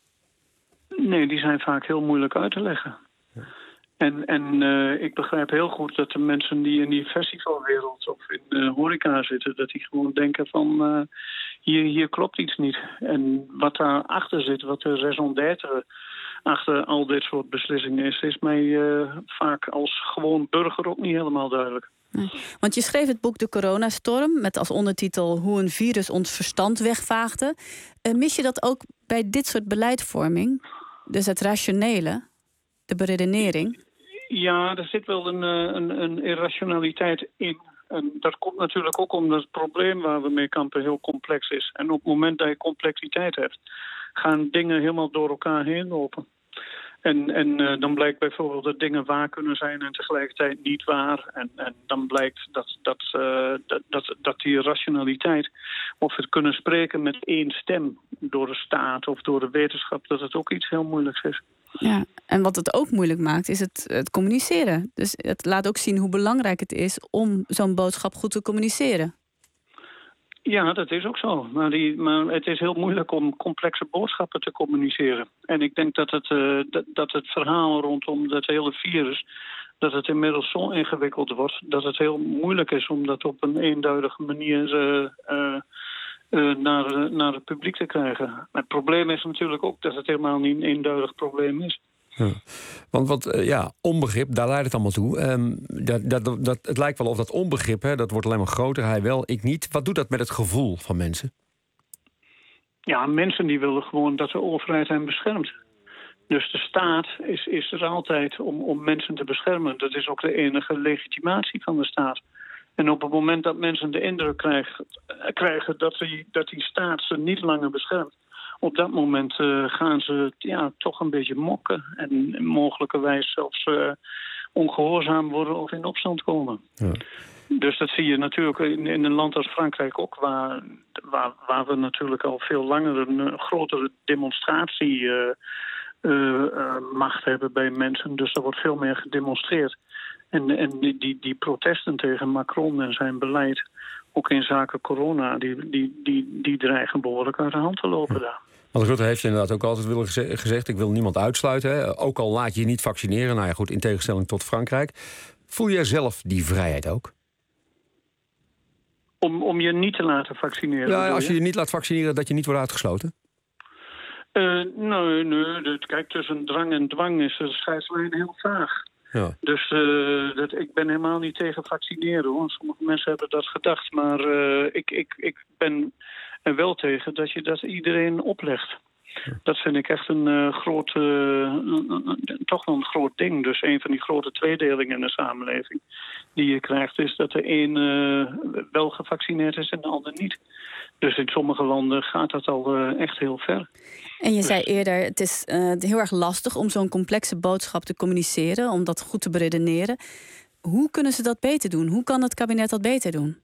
Nee, die zijn vaak heel moeilijk uit te leggen. En, en uh, ik begrijp heel goed dat de mensen die in die festivalwereld of in de horeca zitten, dat die gewoon denken van uh, hier, hier klopt iets niet. En wat daarachter zit, wat de raison d'être achter al dit soort beslissingen is, is mij uh, vaak als gewoon burger ook niet helemaal duidelijk. Nee. Want je schreef het boek De Coronastorm met als ondertitel Hoe een virus ons verstand wegvaagde. Uh, mis je dat ook bij dit soort beleidvorming? Dus het rationele, de beredenering? Ja, er zit wel een, een, een irrationaliteit in. En dat komt natuurlijk ook omdat het probleem waar we mee kampen heel complex is. En op het moment dat je complexiteit hebt, gaan dingen helemaal door elkaar heen lopen. En, en uh, dan blijkt bijvoorbeeld dat dingen waar kunnen zijn en tegelijkertijd niet waar. En, en dan blijkt dat, dat, uh, dat, dat, dat die rationaliteit, of we kunnen spreken met één stem door de staat of door de wetenschap, dat het ook iets heel moeilijks is. Ja, en wat het ook moeilijk maakt, is het, het communiceren. Dus het laat ook zien hoe belangrijk het is om zo'n boodschap goed te communiceren. Ja, dat is ook zo. Maar, die, maar het is heel moeilijk om complexe boodschappen te communiceren. En ik denk dat het, uh, dat, dat het verhaal rondom dat hele virus, dat het inmiddels zo ingewikkeld wordt, dat het heel moeilijk is om dat op een eenduidige manier uh, uh, uh, naar, naar het publiek te krijgen. Het probleem is natuurlijk ook dat het helemaal niet een eenduidig probleem is. Ja. Want wat, uh, ja, onbegrip, daar leidt het allemaal toe. Um, dat, dat, dat, het lijkt wel of dat onbegrip, hè, dat wordt alleen maar groter. Hij wel, ik niet. Wat doet dat met het gevoel van mensen? Ja, mensen die willen gewoon dat de overheid hen beschermt. Dus de staat is, is er altijd om, om mensen te beschermen. Dat is ook de enige legitimatie van de staat. En op het moment dat mensen de indruk krijgen, krijgen dat, die, dat die staat ze niet langer beschermt, op dat moment uh, gaan ze ja, toch een beetje mokken. En mogelijkerwijs zelfs uh, ongehoorzaam worden of in opstand komen. Ja. Dus dat zie je natuurlijk in, in een land als Frankrijk ook, waar, waar, waar we natuurlijk al veel langer een uh, grotere demonstratie uh, uh, uh, macht hebben bij mensen. Dus er wordt veel meer gedemonstreerd. En, en die, die, die protesten tegen Macron en zijn beleid, ook in zaken corona, die, die, die, die dreigen behoorlijk uit de hand te lopen daar. Want Rutte heeft inderdaad ook altijd willen geze- gezegd... ik wil niemand uitsluiten, hè. Ook al laat je je niet vaccineren. Nou ja, goed, in tegenstelling tot Frankrijk. Voel jij zelf die vrijheid ook? Om, om je niet te laten vaccineren? Ja, als je je niet laat vaccineren, dat je niet wordt uitgesloten? Uh, nee, nee. Dat, kijk, tussen drang en dwang is de scheidslijn heel vaag. Ja. Dus uh, dat, ik ben helemaal niet tegen vaccineren, hoor. Sommige mensen hebben dat gedacht. Maar uh, ik, ik, ik ben er wel tegen dat je dat iedereen oplegt. Dat vind ik echt een uh, groot, uh, toch wel een groot ding. Dus een van die grote tweedelingen in de samenleving die je krijgt, is dat de een uh, wel gevaccineerd is en de ander niet. Dus in sommige landen gaat dat al uh, echt heel ver. En je zei eerder, het is uh, heel erg lastig om zo'n complexe boodschap te communiceren, om dat goed te beredeneren. Hoe kunnen ze dat beter doen? Hoe kan het kabinet dat beter doen?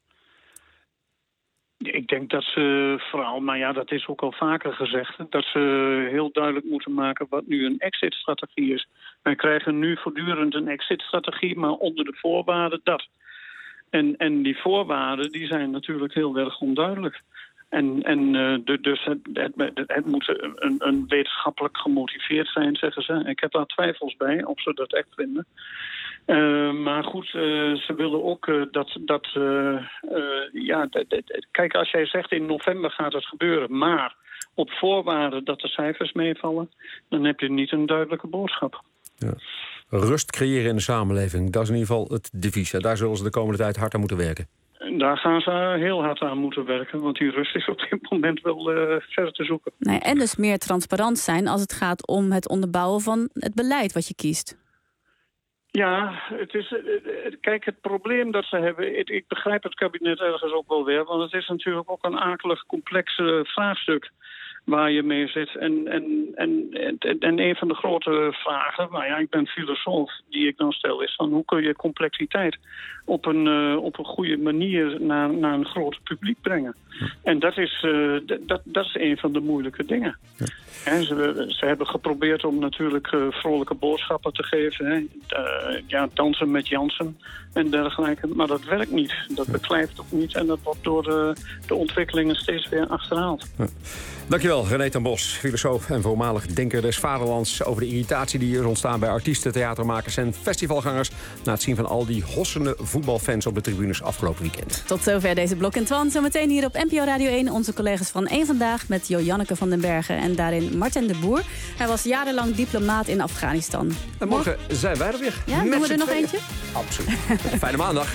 Ik denk dat ze vooral, maar ja, dat is ook al vaker gezegd, dat ze heel duidelijk moeten maken wat nu een exit-strategie is. Wij krijgen nu voortdurend een exit-strategie, maar onder de voorwaarden dat. En, en die voorwaarden die zijn natuurlijk heel erg onduidelijk. En, en uh, de, dus het, het, het, het moet een, een wetenschappelijk gemotiveerd zijn, zeggen ze. Ik heb daar twijfels bij of ze dat echt vinden. Uh, maar goed, uh, ze willen ook uh, dat... dat uh, uh, ja, d- d- kijk, als jij zegt in november gaat het gebeuren, maar op voorwaarde dat de cijfers meevallen, dan heb je niet een duidelijke boodschap. Ja. Rust creëren in de samenleving, dat is in ieder geval het devies. Daar zullen ze de komende tijd hard aan moeten werken. Daar gaan ze heel hard aan moeten werken, want die rust is op dit moment wel uh, verder te zoeken. Nee, en dus meer transparant zijn als het gaat om het onderbouwen van het beleid wat je kiest. Ja, het is, kijk, het probleem dat ze hebben, ik, ik begrijp het kabinet ergens ook wel weer, want het is natuurlijk ook een akelig complex uh, vraagstuk waar je mee zit. En, en, en, en, en een van de grote vragen, nou ja, ik ben filosoof, die ik dan stel, is van hoe kun je complexiteit op een, uh, op een goede manier naar, naar een groot publiek brengen. En dat is, uh, d- dat, dat is een van de moeilijke dingen. Ja. He, ze, ze hebben geprobeerd om natuurlijk uh, vrolijke boodschappen te geven. Hè. Uh, ja, dansen met Jansen en dergelijke. Maar dat werkt niet. Dat beklijft ook niet. En dat wordt door de, de ontwikkelingen steeds weer achterhaald. Ja. Dankjewel, René ten Bos, filosoof en voormalig denker des vaderlands, over de irritatie die is ontstaan bij artiesten, theatermakers en festivalgangers na het zien van al die hossende voetbalfans op de tribunes afgelopen weekend. Tot zover deze Blok en Twan. Zometeen hier op N P O Radio één onze collega's van één Vandaag met Jo Janneke van den Bergen en daarin Martin de Boer. Hij was jarenlang diplomaat in Afghanistan. En morgen zijn wij er weer. Ja, doen we er nog tweeën. eentje? Absoluut. Fijne maandag.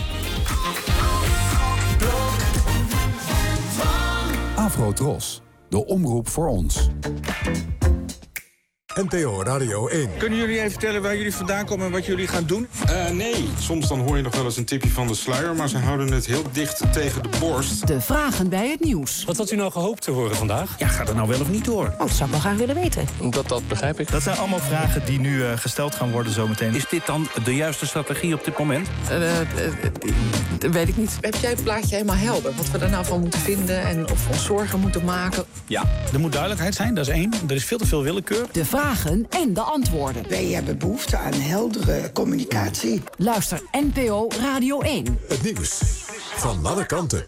Afro-Tros, de omroep voor ons. N P O Radio één. Kunnen jullie even vertellen waar jullie vandaan komen en wat jullie gaan doen? Uh, nee, soms dan hoor je nog wel eens een tipje van de sluier, maar ze houden het heel dicht tegen de borst. De vragen bij het nieuws. Wat had u nou gehoopt te horen vandaag? Ja, gaat het nou wel of niet door? Oh, dat zou ik wel graag willen weten. Dat, dat begrijp ik. Dat zijn allemaal vragen die nu uh, gesteld gaan worden zometeen. Is dit dan de juiste strategie op dit moment? Uh, uh, uh, weet ik niet. Heb jij het plaatje helemaal helder? Wat we er nou van moeten vinden en of we ons zorgen moeten maken? Ja, er moet duidelijkheid zijn, dat is één. Er is veel te veel willekeur. De vragen en de antwoorden. Wij hebben behoefte aan heldere communicatie. Luister N P O Radio één. Het nieuws van alle kanten.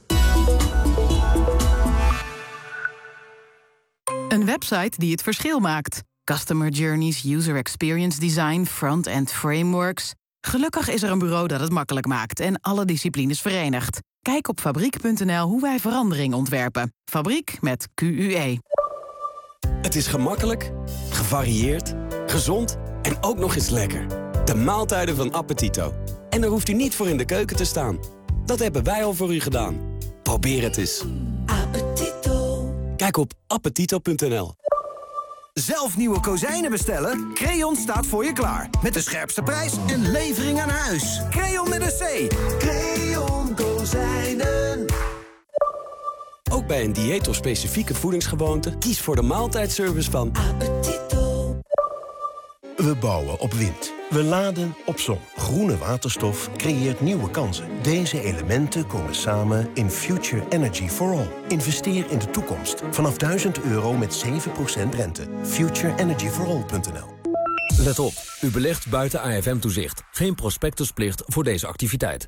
Een website die het verschil maakt. Customer journeys, user experience design, front-end frameworks. Gelukkig is er een bureau dat het makkelijk maakt en alle disciplines verenigt. Kijk op fabriek punt n l hoe wij verandering ontwerpen. Fabriek met Q U E. Het is gemakkelijk, gevarieerd, gezond en ook nog eens lekker. De maaltijden van Appetito. En daar hoeft u niet voor in de keuken te staan. Dat hebben wij al voor u gedaan. Probeer het eens. Appetito. Kijk op appetito punt n l. Zelf nieuwe kozijnen bestellen? Creon staat voor je klaar. Met de scherpste prijs en levering aan huis. Creon met een C. Creon kozijnen. Ook bij een dieet of specifieke voedingsgewoonte, kies voor de maaltijdservice van Appetito. We bouwen op wind. We laden op zon. Groene waterstof creëert nieuwe kansen. Deze elementen komen samen in Future Energy for All. Investeer in de toekomst. Vanaf duizend euro met zeven procent rente. future energy for all punt n l. Let op, u belegt buiten A F M-toezicht. Geen prospectusplicht voor deze activiteit.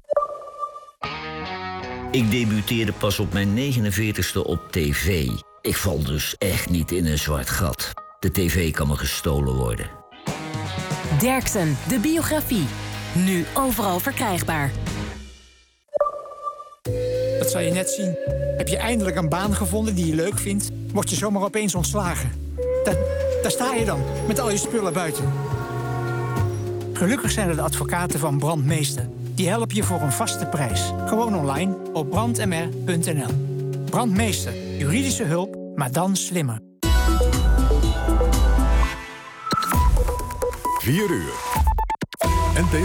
Ik debuteerde pas op mijn negenenveertigste op tv. Ik val dus echt niet in een zwart gat. De tv kan me gestolen worden. Derksen, de biografie. Nu overal verkrijgbaar. Dat zal je net zien. Heb je eindelijk een baan gevonden die je leuk vindt, word je zomaar opeens ontslagen. Da daar sta je dan, met al je spullen buiten. Gelukkig zijn er de advocaten van Brandmeester. Die helpen je voor een vaste prijs. Gewoon online op brand m r punt n l. Brandmeester, juridische hulp, maar dan slimmer. vier uur. N P O